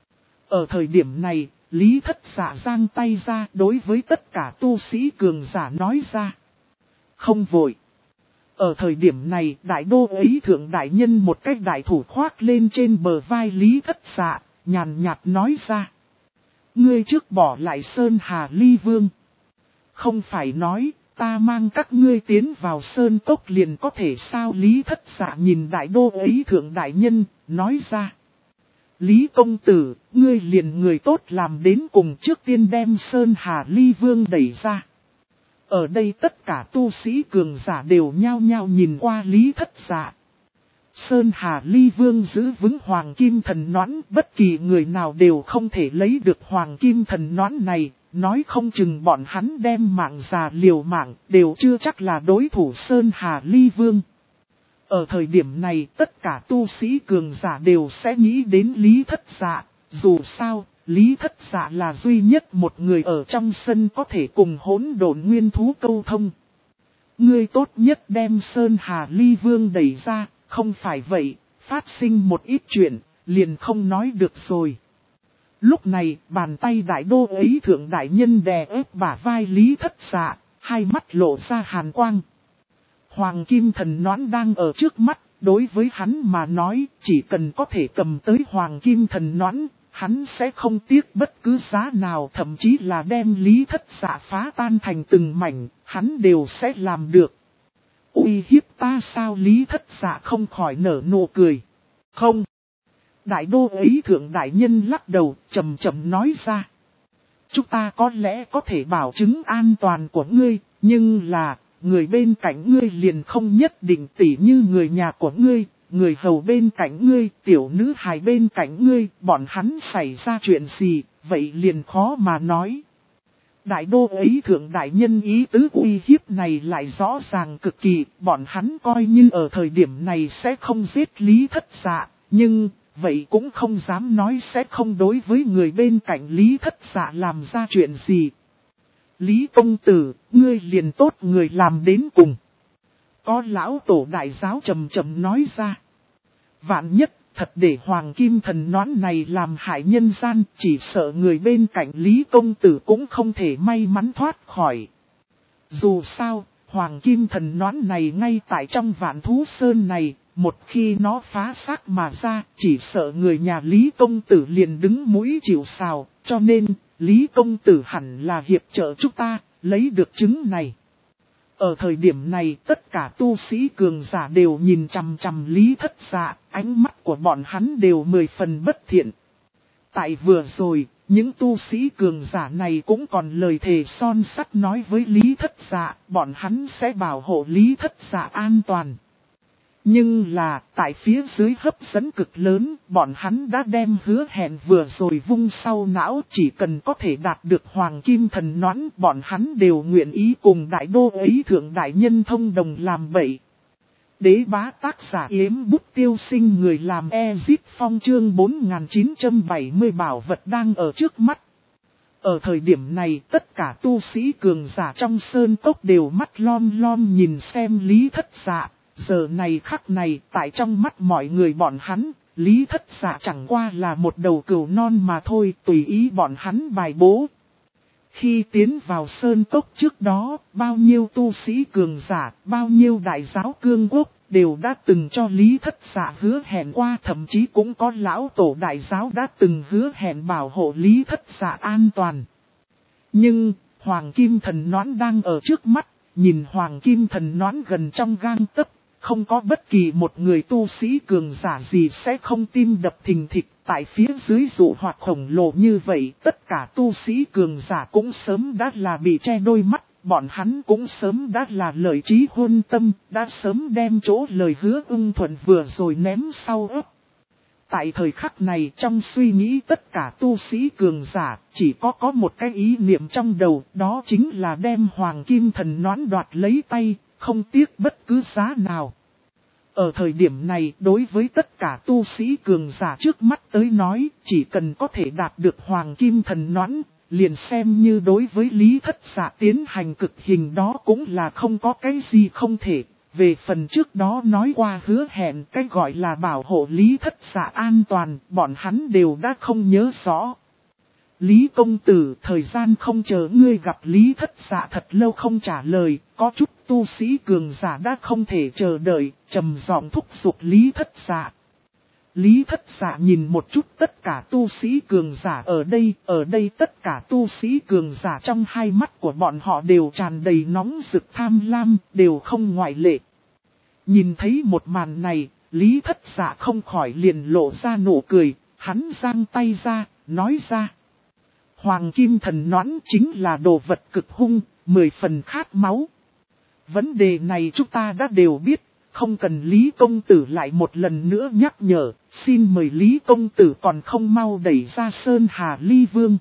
Ở thời điểm này, Lý Thất Dạ giang tay ra đối với tất cả tu sĩ cường giả nói ra. Không vội. Ở thời điểm này, đại đô ấy thượng đại nhân một cách đại thủ khoác lên trên bờ vai Lý Thất Dạ, nhàn nhạt nói ra. Ngươi trước bỏ lại Sơn Hà Ly Vương. Không phải nói, ta mang các ngươi tiến vào sơn cốc liền có thể sao? Lý Thất Dạ nhìn đại đô ấy thượng đại nhân, nói ra. Lý công tử, ngươi liền người tốt làm đến cùng, trước tiên đem Sơn Hà Ly Vương đẩy ra. Ở đây tất cả tu sĩ cường giả đều nhao nhao nhìn qua Lý Thất Dạ. Sơn Hà Ly Vương giữ vững Hoàng Kim Thần Noãn, bất kỳ người nào đều không thể lấy được Hoàng Kim Thần Noãn này, nói không chừng bọn hắn đem mạng già liều mạng, đều chưa chắc là đối thủ Sơn Hà Ly Vương. Ở thời điểm này, tất cả tu sĩ cường giả đều sẽ nghĩ đến Lý Thất Dạ, dù sao, Lý Thất Dạ là duy nhất một người ở trong sân có thể cùng hỗn độn nguyên thú câu thông. Ngươi tốt nhất đem Sơn Hà Ly Vương đẩy ra, không phải vậy, phát sinh một ít chuyện, liền không nói được rồi. Lúc này, bàn tay đại đô ấy thượng đại nhân đè ép bả vai Lý Thất Dạ, hai mắt lộ ra hàn quang. Hoàng Kim Thần Noãn đang ở trước mắt, đối với hắn mà nói, chỉ cần có thể cầm tới Hoàng Kim Thần Noãn, hắn sẽ không tiếc bất cứ giá nào, thậm chí là đem Lý Thất Dạ phá tan thành từng mảnh, hắn đều sẽ làm được. Uy hiếp ta sao? Lý Thất Dạ không khỏi nở nụ cười. Không. Đại đô ấy thượng đại nhân lắc đầu, chậm chậm nói ra. Chúng ta có lẽ có thể bảo chứng an toàn của ngươi, nhưng là, người bên cạnh ngươi liền không nhất định tỉ như người nhà của ngươi, người hầu bên cạnh ngươi, tiểu nữ hài bên cạnh ngươi, bọn hắn xảy ra chuyện gì, vậy liền khó mà nói. Đại đô ấy thượng đại nhân ý tứ uy hiếp này lại rõ ràng cực kỳ, bọn hắn coi như ở thời điểm này sẽ không giết Lý Thất Dạ, nhưng vậy cũng không dám nói sẽ không đối với người bên cạnh Lý Thất Dạ làm ra chuyện gì. Lý công tử, ngươi liền tốt người làm đến cùng. Có lão tổ đại giáo trầm trầm nói ra. Vạn nhất, thật để Hoàng Kim Thần Noãn này làm hại nhân gian, chỉ sợ người bên cạnh Lý công tử cũng không thể may mắn thoát khỏi. Dù sao, Hoàng Kim Thần Noãn này ngay tại trong Vạn Thú Sơn này, một khi nó phá xác mà ra, chỉ sợ người nhà Lý công tử liền đứng mũi chịu sào, cho nên, Lý công tử hẳn là hiệp trợ chúng ta, lấy được chứng này. Ở thời điểm này tất cả tu sĩ cường giả đều nhìn chằm chằm Lý Thất Dạ, ánh mắt của bọn hắn đều 10 phần bất thiện. Tại vừa rồi, những tu sĩ cường giả này cũng còn lời thề son sắt nói với Lý Thất Dạ, bọn hắn sẽ bảo hộ Lý Thất Dạ an toàn. Nhưng là, tại phía dưới hấp dẫn cực lớn, bọn hắn đã đem hứa hẹn vừa rồi vung sau não, chỉ cần có thể đạt được Hoàng Kim Thần Noãn, bọn hắn đều nguyện ý cùng đại đô ấy thượng đại nhân thông đồng làm bậy. Đế bá tác giả Yếm Bút Tiêu Sinh, người làm Ezip Phong, chương 4970 bảo vật đang ở trước mắt. Ở thời điểm này tất cả tu sĩ cường giả trong sơn cốc đều mắt lom lom nhìn xem Lý Thất Dạ. Giờ này khắc này, tại trong mắt mọi người bọn hắn, Lý Thất Dạ chẳng qua là một đầu cừu non mà thôi, tùy ý bọn hắn bài bố. Khi tiến vào sơn cốc trước đó, bao nhiêu tu sĩ cường giả, bao nhiêu đại giáo cương quốc, đều đã từng cho Lý Thất Dạ hứa hẹn qua, thậm chí cũng có lão tổ đại giáo đã từng hứa hẹn bảo hộ Lý Thất Dạ an toàn. Nhưng, Hoàng Kim Thần Noãn đang ở trước mắt, nhìn Hoàng Kim Thần Noãn gần trong gang tấc. Không có bất kỳ một người tu sĩ cường giả gì sẽ không tim đập thình thịch, tại phía dưới dụ hoạt khổng lồ như vậy, tất cả tu sĩ cường giả cũng sớm đã là bị che đôi mắt, bọn hắn cũng sớm đã là lợi trí hôn tâm, đã sớm đem chỗ lời hứa ưng thuận vừa rồi ném sau ấp. Tại thời khắc này trong suy nghĩ tất cả tu sĩ cường giả chỉ có một cái ý niệm trong đầu, đó chính là đem Hoàng Kim Thần Noãn đoạt lấy tay. Không tiếc bất cứ giá nào. Ở thời điểm này, đối với tất cả tu sĩ cường giả trước mắt tới nói, chỉ cần có thể đạt được Hoàng Kim Thần Noãn, liền xem như đối với Lý Thất Dạ tiến hành cực hình đó cũng là không có cái gì không thể. Về phần trước đó nói qua hứa hẹn cái gọi là bảo hộ Lý Thất Dạ an toàn, bọn hắn đều đã không nhớ rõ. Lý công tử, thời gian không chờ ngươi gặp Lý Thất Dạ thật lâu không trả lời, có chút tu sĩ cường giả đã không thể chờ đợi, trầm giọng thúc giục Lý Thất Dạ. Lý Thất Dạ nhìn một chút tất cả tu sĩ cường giả ở đây tất cả tu sĩ cường giả trong hai mắt của bọn họ đều tràn đầy nóng rực tham lam, đều không ngoại lệ. Nhìn thấy một màn này, Lý Thất Dạ không khỏi liền lộ ra nụ cười, hắn giang tay ra, nói ra. Hoàng Kim Thần Noãn chính là đồ vật cực hung, 10 phần khát máu. Vấn đề này chúng ta đã đều biết, không cần Lý công tử lại một lần nữa nhắc nhở, xin mời Lý công tử còn không mau đẩy ra Sơn Hà Ly Vương.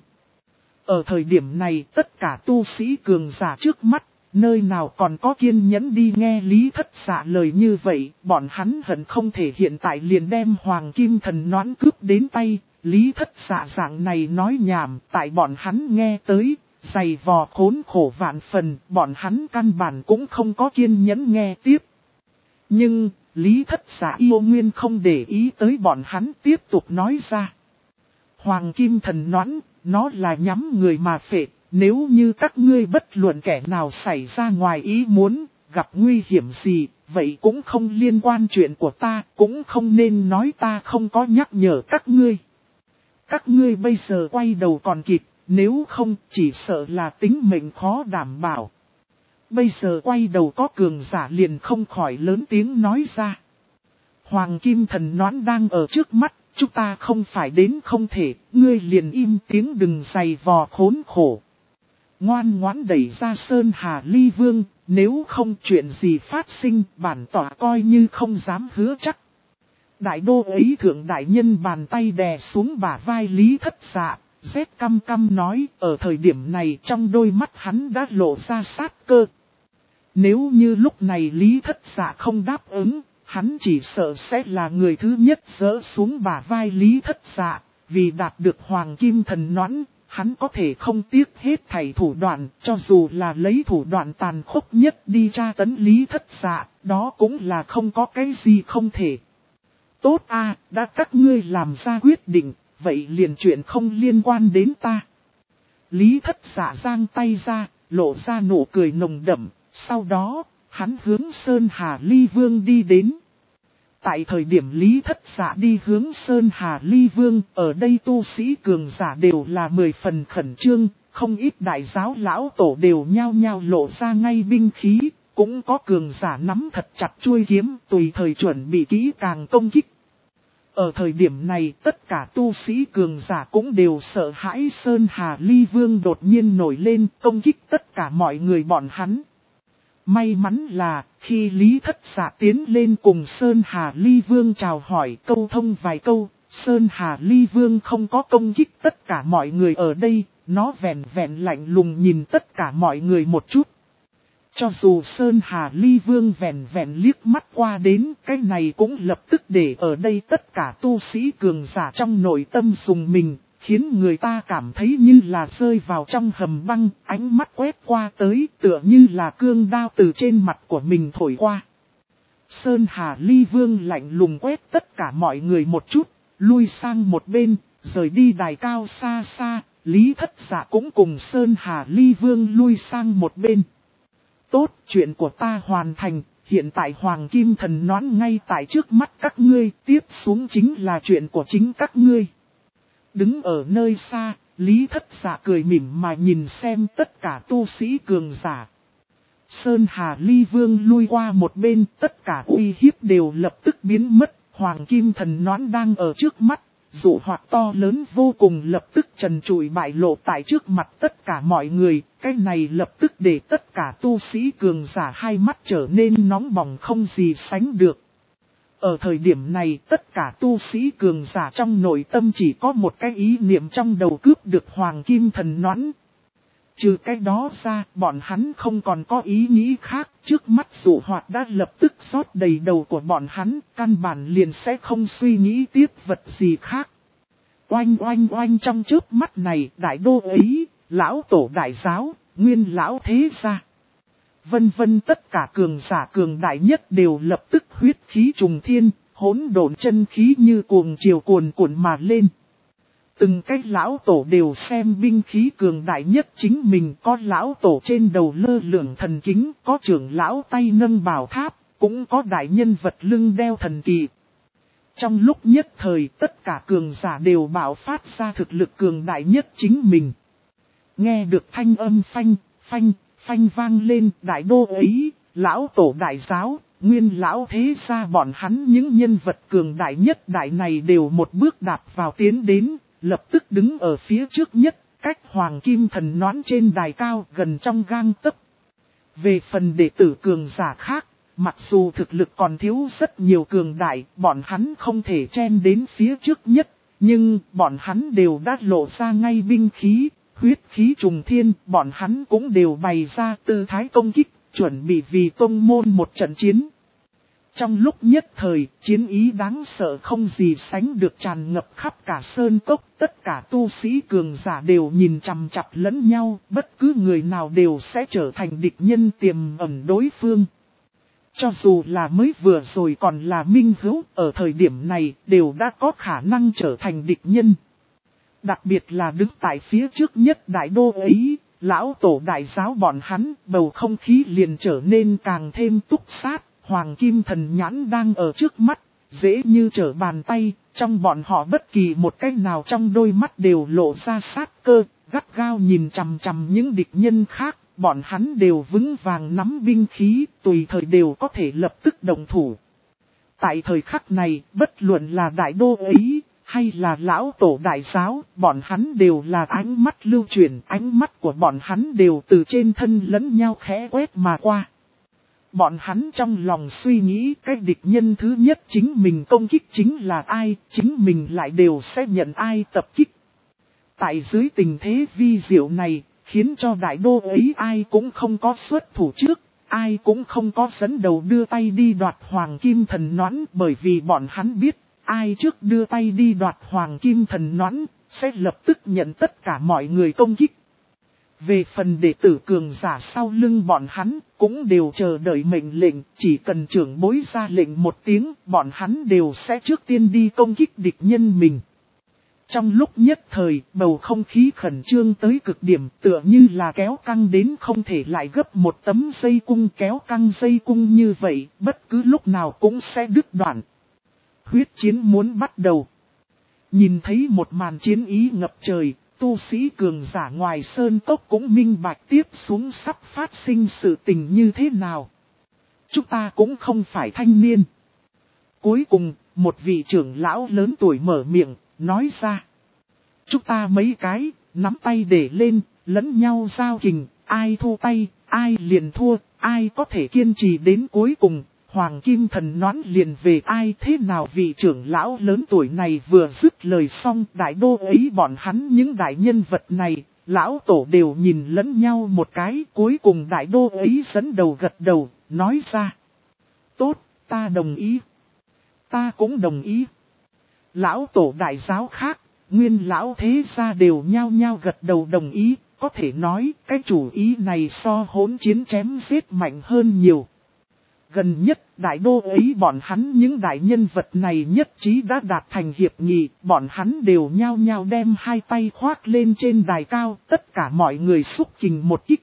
Ở thời điểm này tất cả tu sĩ cường giả trước mắt, nơi nào còn có kiên nhẫn đi nghe Lý Thất Dạ lời như vậy, bọn hắn hận không thể hiện tại liền đem Hoàng Kim Thần Noãn cướp đến tay. Lý Thất Dạ dạng này nói nhảm, tại bọn hắn nghe tới, dày vò khốn khổ vạn phần, bọn hắn căn bản cũng không có kiên nhẫn nghe tiếp. Nhưng, Lý Thất Dạ yêu nguyên không để ý tới bọn hắn tiếp tục nói ra. Hoàng Kim Thần Noãn, nó là nhắm người mà phệ, nếu như các ngươi bất luận kẻ nào xảy ra ngoài ý muốn, gặp nguy hiểm gì, vậy cũng không liên quan chuyện của ta, cũng không nên nói ta không có nhắc nhở các ngươi. Các ngươi bây giờ quay đầu còn kịp, nếu không chỉ sợ là tính mệnh khó đảm bảo. Bây giờ quay đầu có cường giả liền không khỏi lớn tiếng nói ra. Hoàng Kim Thần Noãn đang ở trước mắt, chúng ta không phải đến không thể, ngươi liền im tiếng đừng dày vò khốn khổ. Ngoan ngoãn đẩy ra Sơn Hà Ly Vương, nếu không chuyện gì phát sinh bản tỏa coi như không dám hứa chắc. Đại đô ấy thượng đại nhân bàn tay đè xuống bả vai Lý Thất Dạ, rét căm căm nói, ở thời điểm này trong đôi mắt hắn đã lộ ra sát cơ. Nếu như lúc này Lý Thất Dạ không đáp ứng, hắn chỉ sợ sẽ là người thứ nhất dỡ xuống bả vai Lý Thất Dạ, vì đạt được hoàng kim thần noãn, hắn có thể không tiếc hết thảy thủ đoạn, cho dù là lấy thủ đoạn tàn khốc nhất đi tra tấn Lý Thất Dạ, đó cũng là không có cái gì không thể. Tốt a, đã các ngươi làm ra quyết định, vậy liền chuyện không liên quan đến ta. Lý Thất Dạ giang tay ra, lộ ra nụ cười nồng đậm, sau đó, hắn hướng Sơn Hà Ly Vương đi đến. Tại thời điểm Lý Thất Dạ đi hướng Sơn Hà Ly Vương, ở đây tu sĩ cường giả đều là 10 phần khẩn trương, không ít đại giáo lão tổ đều nhao nhao lộ ra ngay binh khí, cũng có cường giả nắm thật chặt chuôi kiếm tùy thời chuẩn bị kỹ càng công kích. Ở thời điểm này tất cả tu sĩ cường giả cũng đều sợ hãi Sơn Hà Ly Vương đột nhiên nổi lên công kích tất cả mọi người bọn hắn. May mắn là khi Lý Thất Dạ tiến lên cùng Sơn Hà Ly Vương chào hỏi câu thông vài câu, Sơn Hà Ly Vương không có công kích tất cả mọi người ở đây, nó vẹn vẹn lạnh lùng nhìn tất cả mọi người một chút. Cho dù Sơn Hà Ly Vương vẹn vẹn liếc mắt qua đến, cái này cũng lập tức để ở đây tất cả tu sĩ cường giả trong nội tâm dùng mình, khiến người ta cảm thấy như là rơi vào trong hầm băng, ánh mắt quét qua tới tựa như là cương đao từ trên mặt của mình thổi qua. Sơn Hà Ly Vương lạnh lùng quét tất cả mọi người một chút, lui sang một bên, rời đi đài cao xa xa, Lý Thất Dạ cũng cùng Sơn Hà Ly Vương lui sang một bên. Tốt, chuyện của ta hoàn thành, hiện tại Hoàng Kim Thần Noãn ngay tại trước mắt các ngươi, tiếp xuống chính là chuyện của chính các ngươi. Đứng ở nơi xa, Lý Thất Dạ cười mỉm mà nhìn xem tất cả tu sĩ cường giả. Sơn Hà Ly Vương lui qua một bên, tất cả uy hiếp đều lập tức biến mất, Hoàng Kim Thần Noãn đang ở trước mắt. Dụ hoạt to lớn vô cùng lập tức trần trụi bại lộ tại trước mặt tất cả mọi người, cái này lập tức để tất cả tu sĩ cường giả hai mắt trở nên nóng bỏng không gì sánh được. Ở thời điểm này tất cả tu sĩ cường giả trong nội tâm chỉ có một cái ý niệm trong đầu cướp được Hoàng Kim Thần Noãn. Trừ cái đó ra, bọn hắn không còn có ý nghĩ khác, trước mắt dụ hoạt đã lập tức rót đầy đầu của bọn hắn, căn bản liền sẽ không suy nghĩ tiếp vật gì khác. Oanh oanh oanh trong chớp mắt này, đại đô ấy, lão tổ đại giáo, nguyên lão thế gia. Vân vân tất cả cường giả cường đại nhất đều lập tức huyết khí trùng thiên, hỗn độn chân khí như cuồng triều cuồn cuộn mà lên. Từng cái lão tổ đều xem binh khí cường đại nhất chính mình, có lão tổ trên đầu lơ lửng thần kính, có trưởng lão tay nâng bảo tháp, cũng có đại nhân vật lưng đeo thần kỳ. Trong lúc nhất thời tất cả cường giả đều bạo phát ra thực lực cường đại nhất chính mình. Nghe được thanh âm phanh, phanh, phanh vang lên đại đô ấy, lão tổ đại giáo, nguyên lão thế gia bọn hắn những nhân vật cường đại nhất đại này đều một bước đạp vào tiến đến. Lập tức đứng ở phía trước nhất, cách Hoàng Kim Thần Noãn trên đài cao gần trong gang tấc. Về phần đệ tử cường giả khác, mặc dù thực lực còn thiếu rất nhiều cường đại, bọn hắn không thể chen đến phía trước nhất, nhưng bọn hắn đều đã lộ ra ngay binh khí, huyết khí trùng thiên, bọn hắn cũng đều bày ra tư thái công kích, chuẩn bị vì tông môn một trận chiến. Trong lúc nhất thời, chiến ý đáng sợ không gì sánh được tràn ngập khắp cả sơn cốc, tất cả tu sĩ cường giả đều nhìn chằm chằm lẫn nhau, bất cứ người nào đều sẽ trở thành địch nhân tiềm ẩn đối phương. Cho dù là mới vừa rồi còn là minh hữu, ở thời điểm này đều đã có khả năng trở thành địch nhân. Đặc biệt là đứng tại phía trước nhất đại đô ấy, lão tổ đại giáo bọn hắn, bầu không khí liền trở nên càng thêm túc sát. Hoàng Kim Thần Nhãn đang ở trước mắt, dễ như trở bàn tay, trong bọn họ bất kỳ một cách nào trong đôi mắt đều lộ ra sát cơ, gắt gao nhìn chằm chằm những địch nhân khác, bọn hắn đều vững vàng nắm binh khí, tùy thời đều có thể lập tức động thủ. Tại thời khắc này, bất luận là đại đô ấy, hay là lão tổ đại giáo, bọn hắn đều là ánh mắt lưu chuyển, ánh mắt của bọn hắn đều từ trên thân lẫn nhau khẽ quét mà qua. Bọn hắn trong lòng suy nghĩ cái địch nhân thứ nhất chính mình công kích chính là ai, chính mình lại đều sẽ nhận ai tập kích. Tại dưới tình thế vi diệu này, khiến cho đại đô ấy ai cũng không có xuất thủ trước, ai cũng không có dẫn đầu đưa tay đi đoạt hoàng kim thần noãn, bởi vì bọn hắn biết, ai trước đưa tay đi đoạt hoàng kim thần noãn, sẽ lập tức nhận tất cả mọi người công kích. Về phần đệ tử cường giả sau lưng bọn hắn, cũng đều chờ đợi mệnh lệnh, chỉ cần trưởng bối ra lệnh một tiếng, bọn hắn đều sẽ trước tiên đi công kích địch nhân mình. Trong lúc nhất thời, bầu không khí khẩn trương tới cực điểm, tựa như là kéo căng đến không thể lại gấp một tấm dây cung, kéo căng dây cung như vậy, bất cứ lúc nào cũng sẽ đứt đoạn. Huyết chiến muốn bắt đầu. Nhìn thấy một màn chiến ý ngập trời, tu sĩ cường giả ngoài sơn tốc cũng minh bạch tiếp xuống sắp phát sinh sự tình như thế nào. Chúng ta cũng không phải thanh niên. Cuối cùng, một vị trưởng lão lớn tuổi mở miệng, nói ra. Chúng ta mấy cái, nắm tay để lên, lẫn nhau giao kình, ai thu tay, ai liền thua, ai có thể kiên trì đến cuối cùng, hoàng kim thần noãn liền về ai thế nào. Vị trưởng lão lớn tuổi này vừa dứt lời xong, đại đô ấy bọn hắn những đại nhân vật này, lão tổ đều nhìn lẫn nhau một cái, cuối cùng đại đô ấy dẫn đầu gật đầu, nói ra. Tốt, ta đồng ý. Ta cũng đồng ý. Lão tổ đại giáo khác, nguyên lão thế gia đều nhao nhao gật đầu đồng ý, có thể nói cái chủ ý này so hỗn chiến chém giết mạnh hơn nhiều. Gần nhất đại đô ấy bọn hắn những đại nhân vật này nhất trí đã đạt thành hiệp nghị, bọn hắn đều nhao nhao đem hai tay khoác lên trên đài cao, tất cả mọi người xúc kình một kích.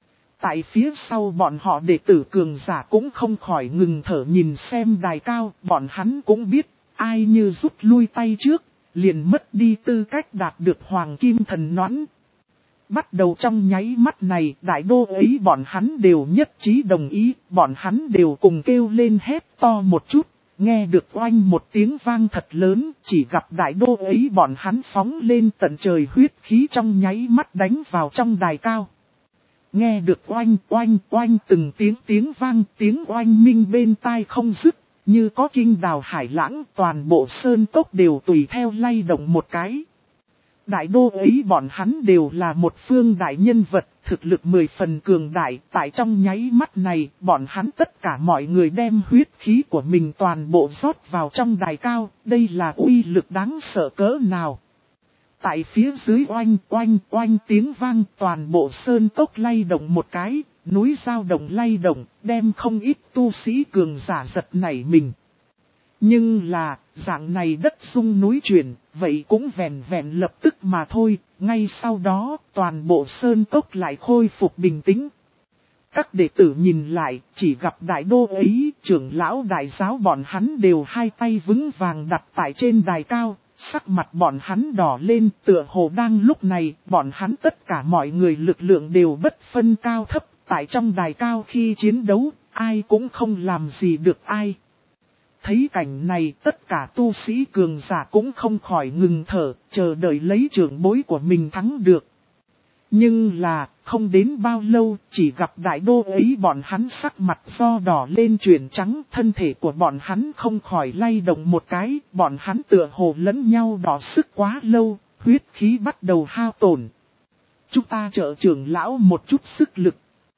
Tại phía sau bọn họ đệ tử cường giả cũng không khỏi ngừng thở nhìn xem đài cao, bọn hắn cũng biết, ai như rút lui tay trước, liền mất đi tư cách đạt được hoàng kim thần noãn. Bắt đầu trong nháy mắt này, đại đô ấy bọn hắn đều nhất trí đồng ý, bọn hắn đều cùng kêu lên hét to một chút, nghe được oanh một tiếng vang thật lớn, chỉ gặp đại đô ấy bọn hắn phóng lên tận trời, huyết khí trong nháy mắt đánh vào trong đài cao. Nghe được oanh oanh oanh từng tiếng tiếng oanh minh bên tai không dứt, như có kinh đào hải lãng, toàn bộ sơn cốc đều tùy theo lay động một cái. Đại đô ấy bọn hắn đều là một phương đại nhân vật, thực lực 10 phần cường đại, tại trong nháy mắt này, bọn hắn tất cả mọi người đem huyết khí của mình toàn bộ rót vào trong đài cao, đây là uy lực đáng sợ cỡ nào. Tại phía dưới oanh oanh oanh tiếng vang, toàn bộ sơn cốc lay động một cái, núi dao động lay động, đem không ít tu sĩ cường giả giật nảy mình. Nhưng là, dạng này đất rung núi chuyển, vậy cũng vẹn vẹn lập tức mà thôi, ngay sau đó, toàn bộ sơn cốc lại khôi phục bình tĩnh. Các đệ tử nhìn lại, chỉ gặp đại đô ấy, trưởng lão đại giáo bọn hắn đều hai tay vững vàng đặt tại trên đài cao, sắc mặt bọn hắn đỏ lên, tựa hồ đang lúc này, bọn hắn tất cả mọi người lực lượng đều bất phân cao thấp, tại trong đài cao khi chiến đấu, ai cũng không làm gì được ai. Thấy cảnh này tất cả tu sĩ cường giả cũng không khỏi ngừng thở, chờ đợi lấy trưởng bối của mình thắng được. Nhưng là, không đến bao lâu, chỉ gặp đại đô ấy bọn hắn sắc mặt do đỏ lên chuyển trắng, thân thể của bọn hắn không khỏi lay động một cái, bọn hắn tựa hồ lẫn nhau đỏ sức quá lâu, huyết khí bắt đầu hao tổn. Chúng ta trợ trưởng lão một chút sức lực.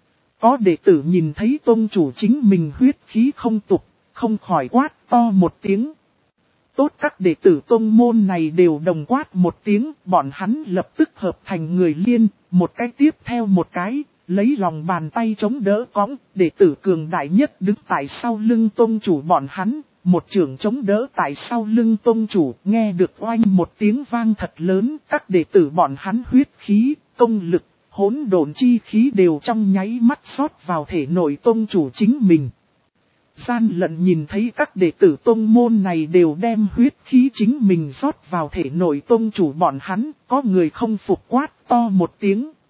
Có đệ tử nhìn thấy tôn chủ chính mình huyết khí không tục, không khỏi quát to một tiếng. Tốt, các đệ tử tôn môn này đều đồng quát một tiếng, bọn hắn lập tức hợp thành người liên, một cái tiếp theo một cái, lấy lòng bàn tay chống đỡ cõng, đệ tử cường đại nhất đứng tại sau lưng tôn chủ bọn hắn, một trưởng chống đỡ tại sau lưng tôn chủ, nghe được oanh một tiếng vang thật lớn, các đệ tử bọn hắn huyết khí, công lực, hỗn độn chi khí đều trong nháy mắt rót vào thể nội tôn chủ chính mình. Gian lận nhìn thấy các đệ tử tôn môn này đều đem huyết khí chính mình rót vào thể nội tôn chủ bọn hắn, có người không phục quát to một tiếng.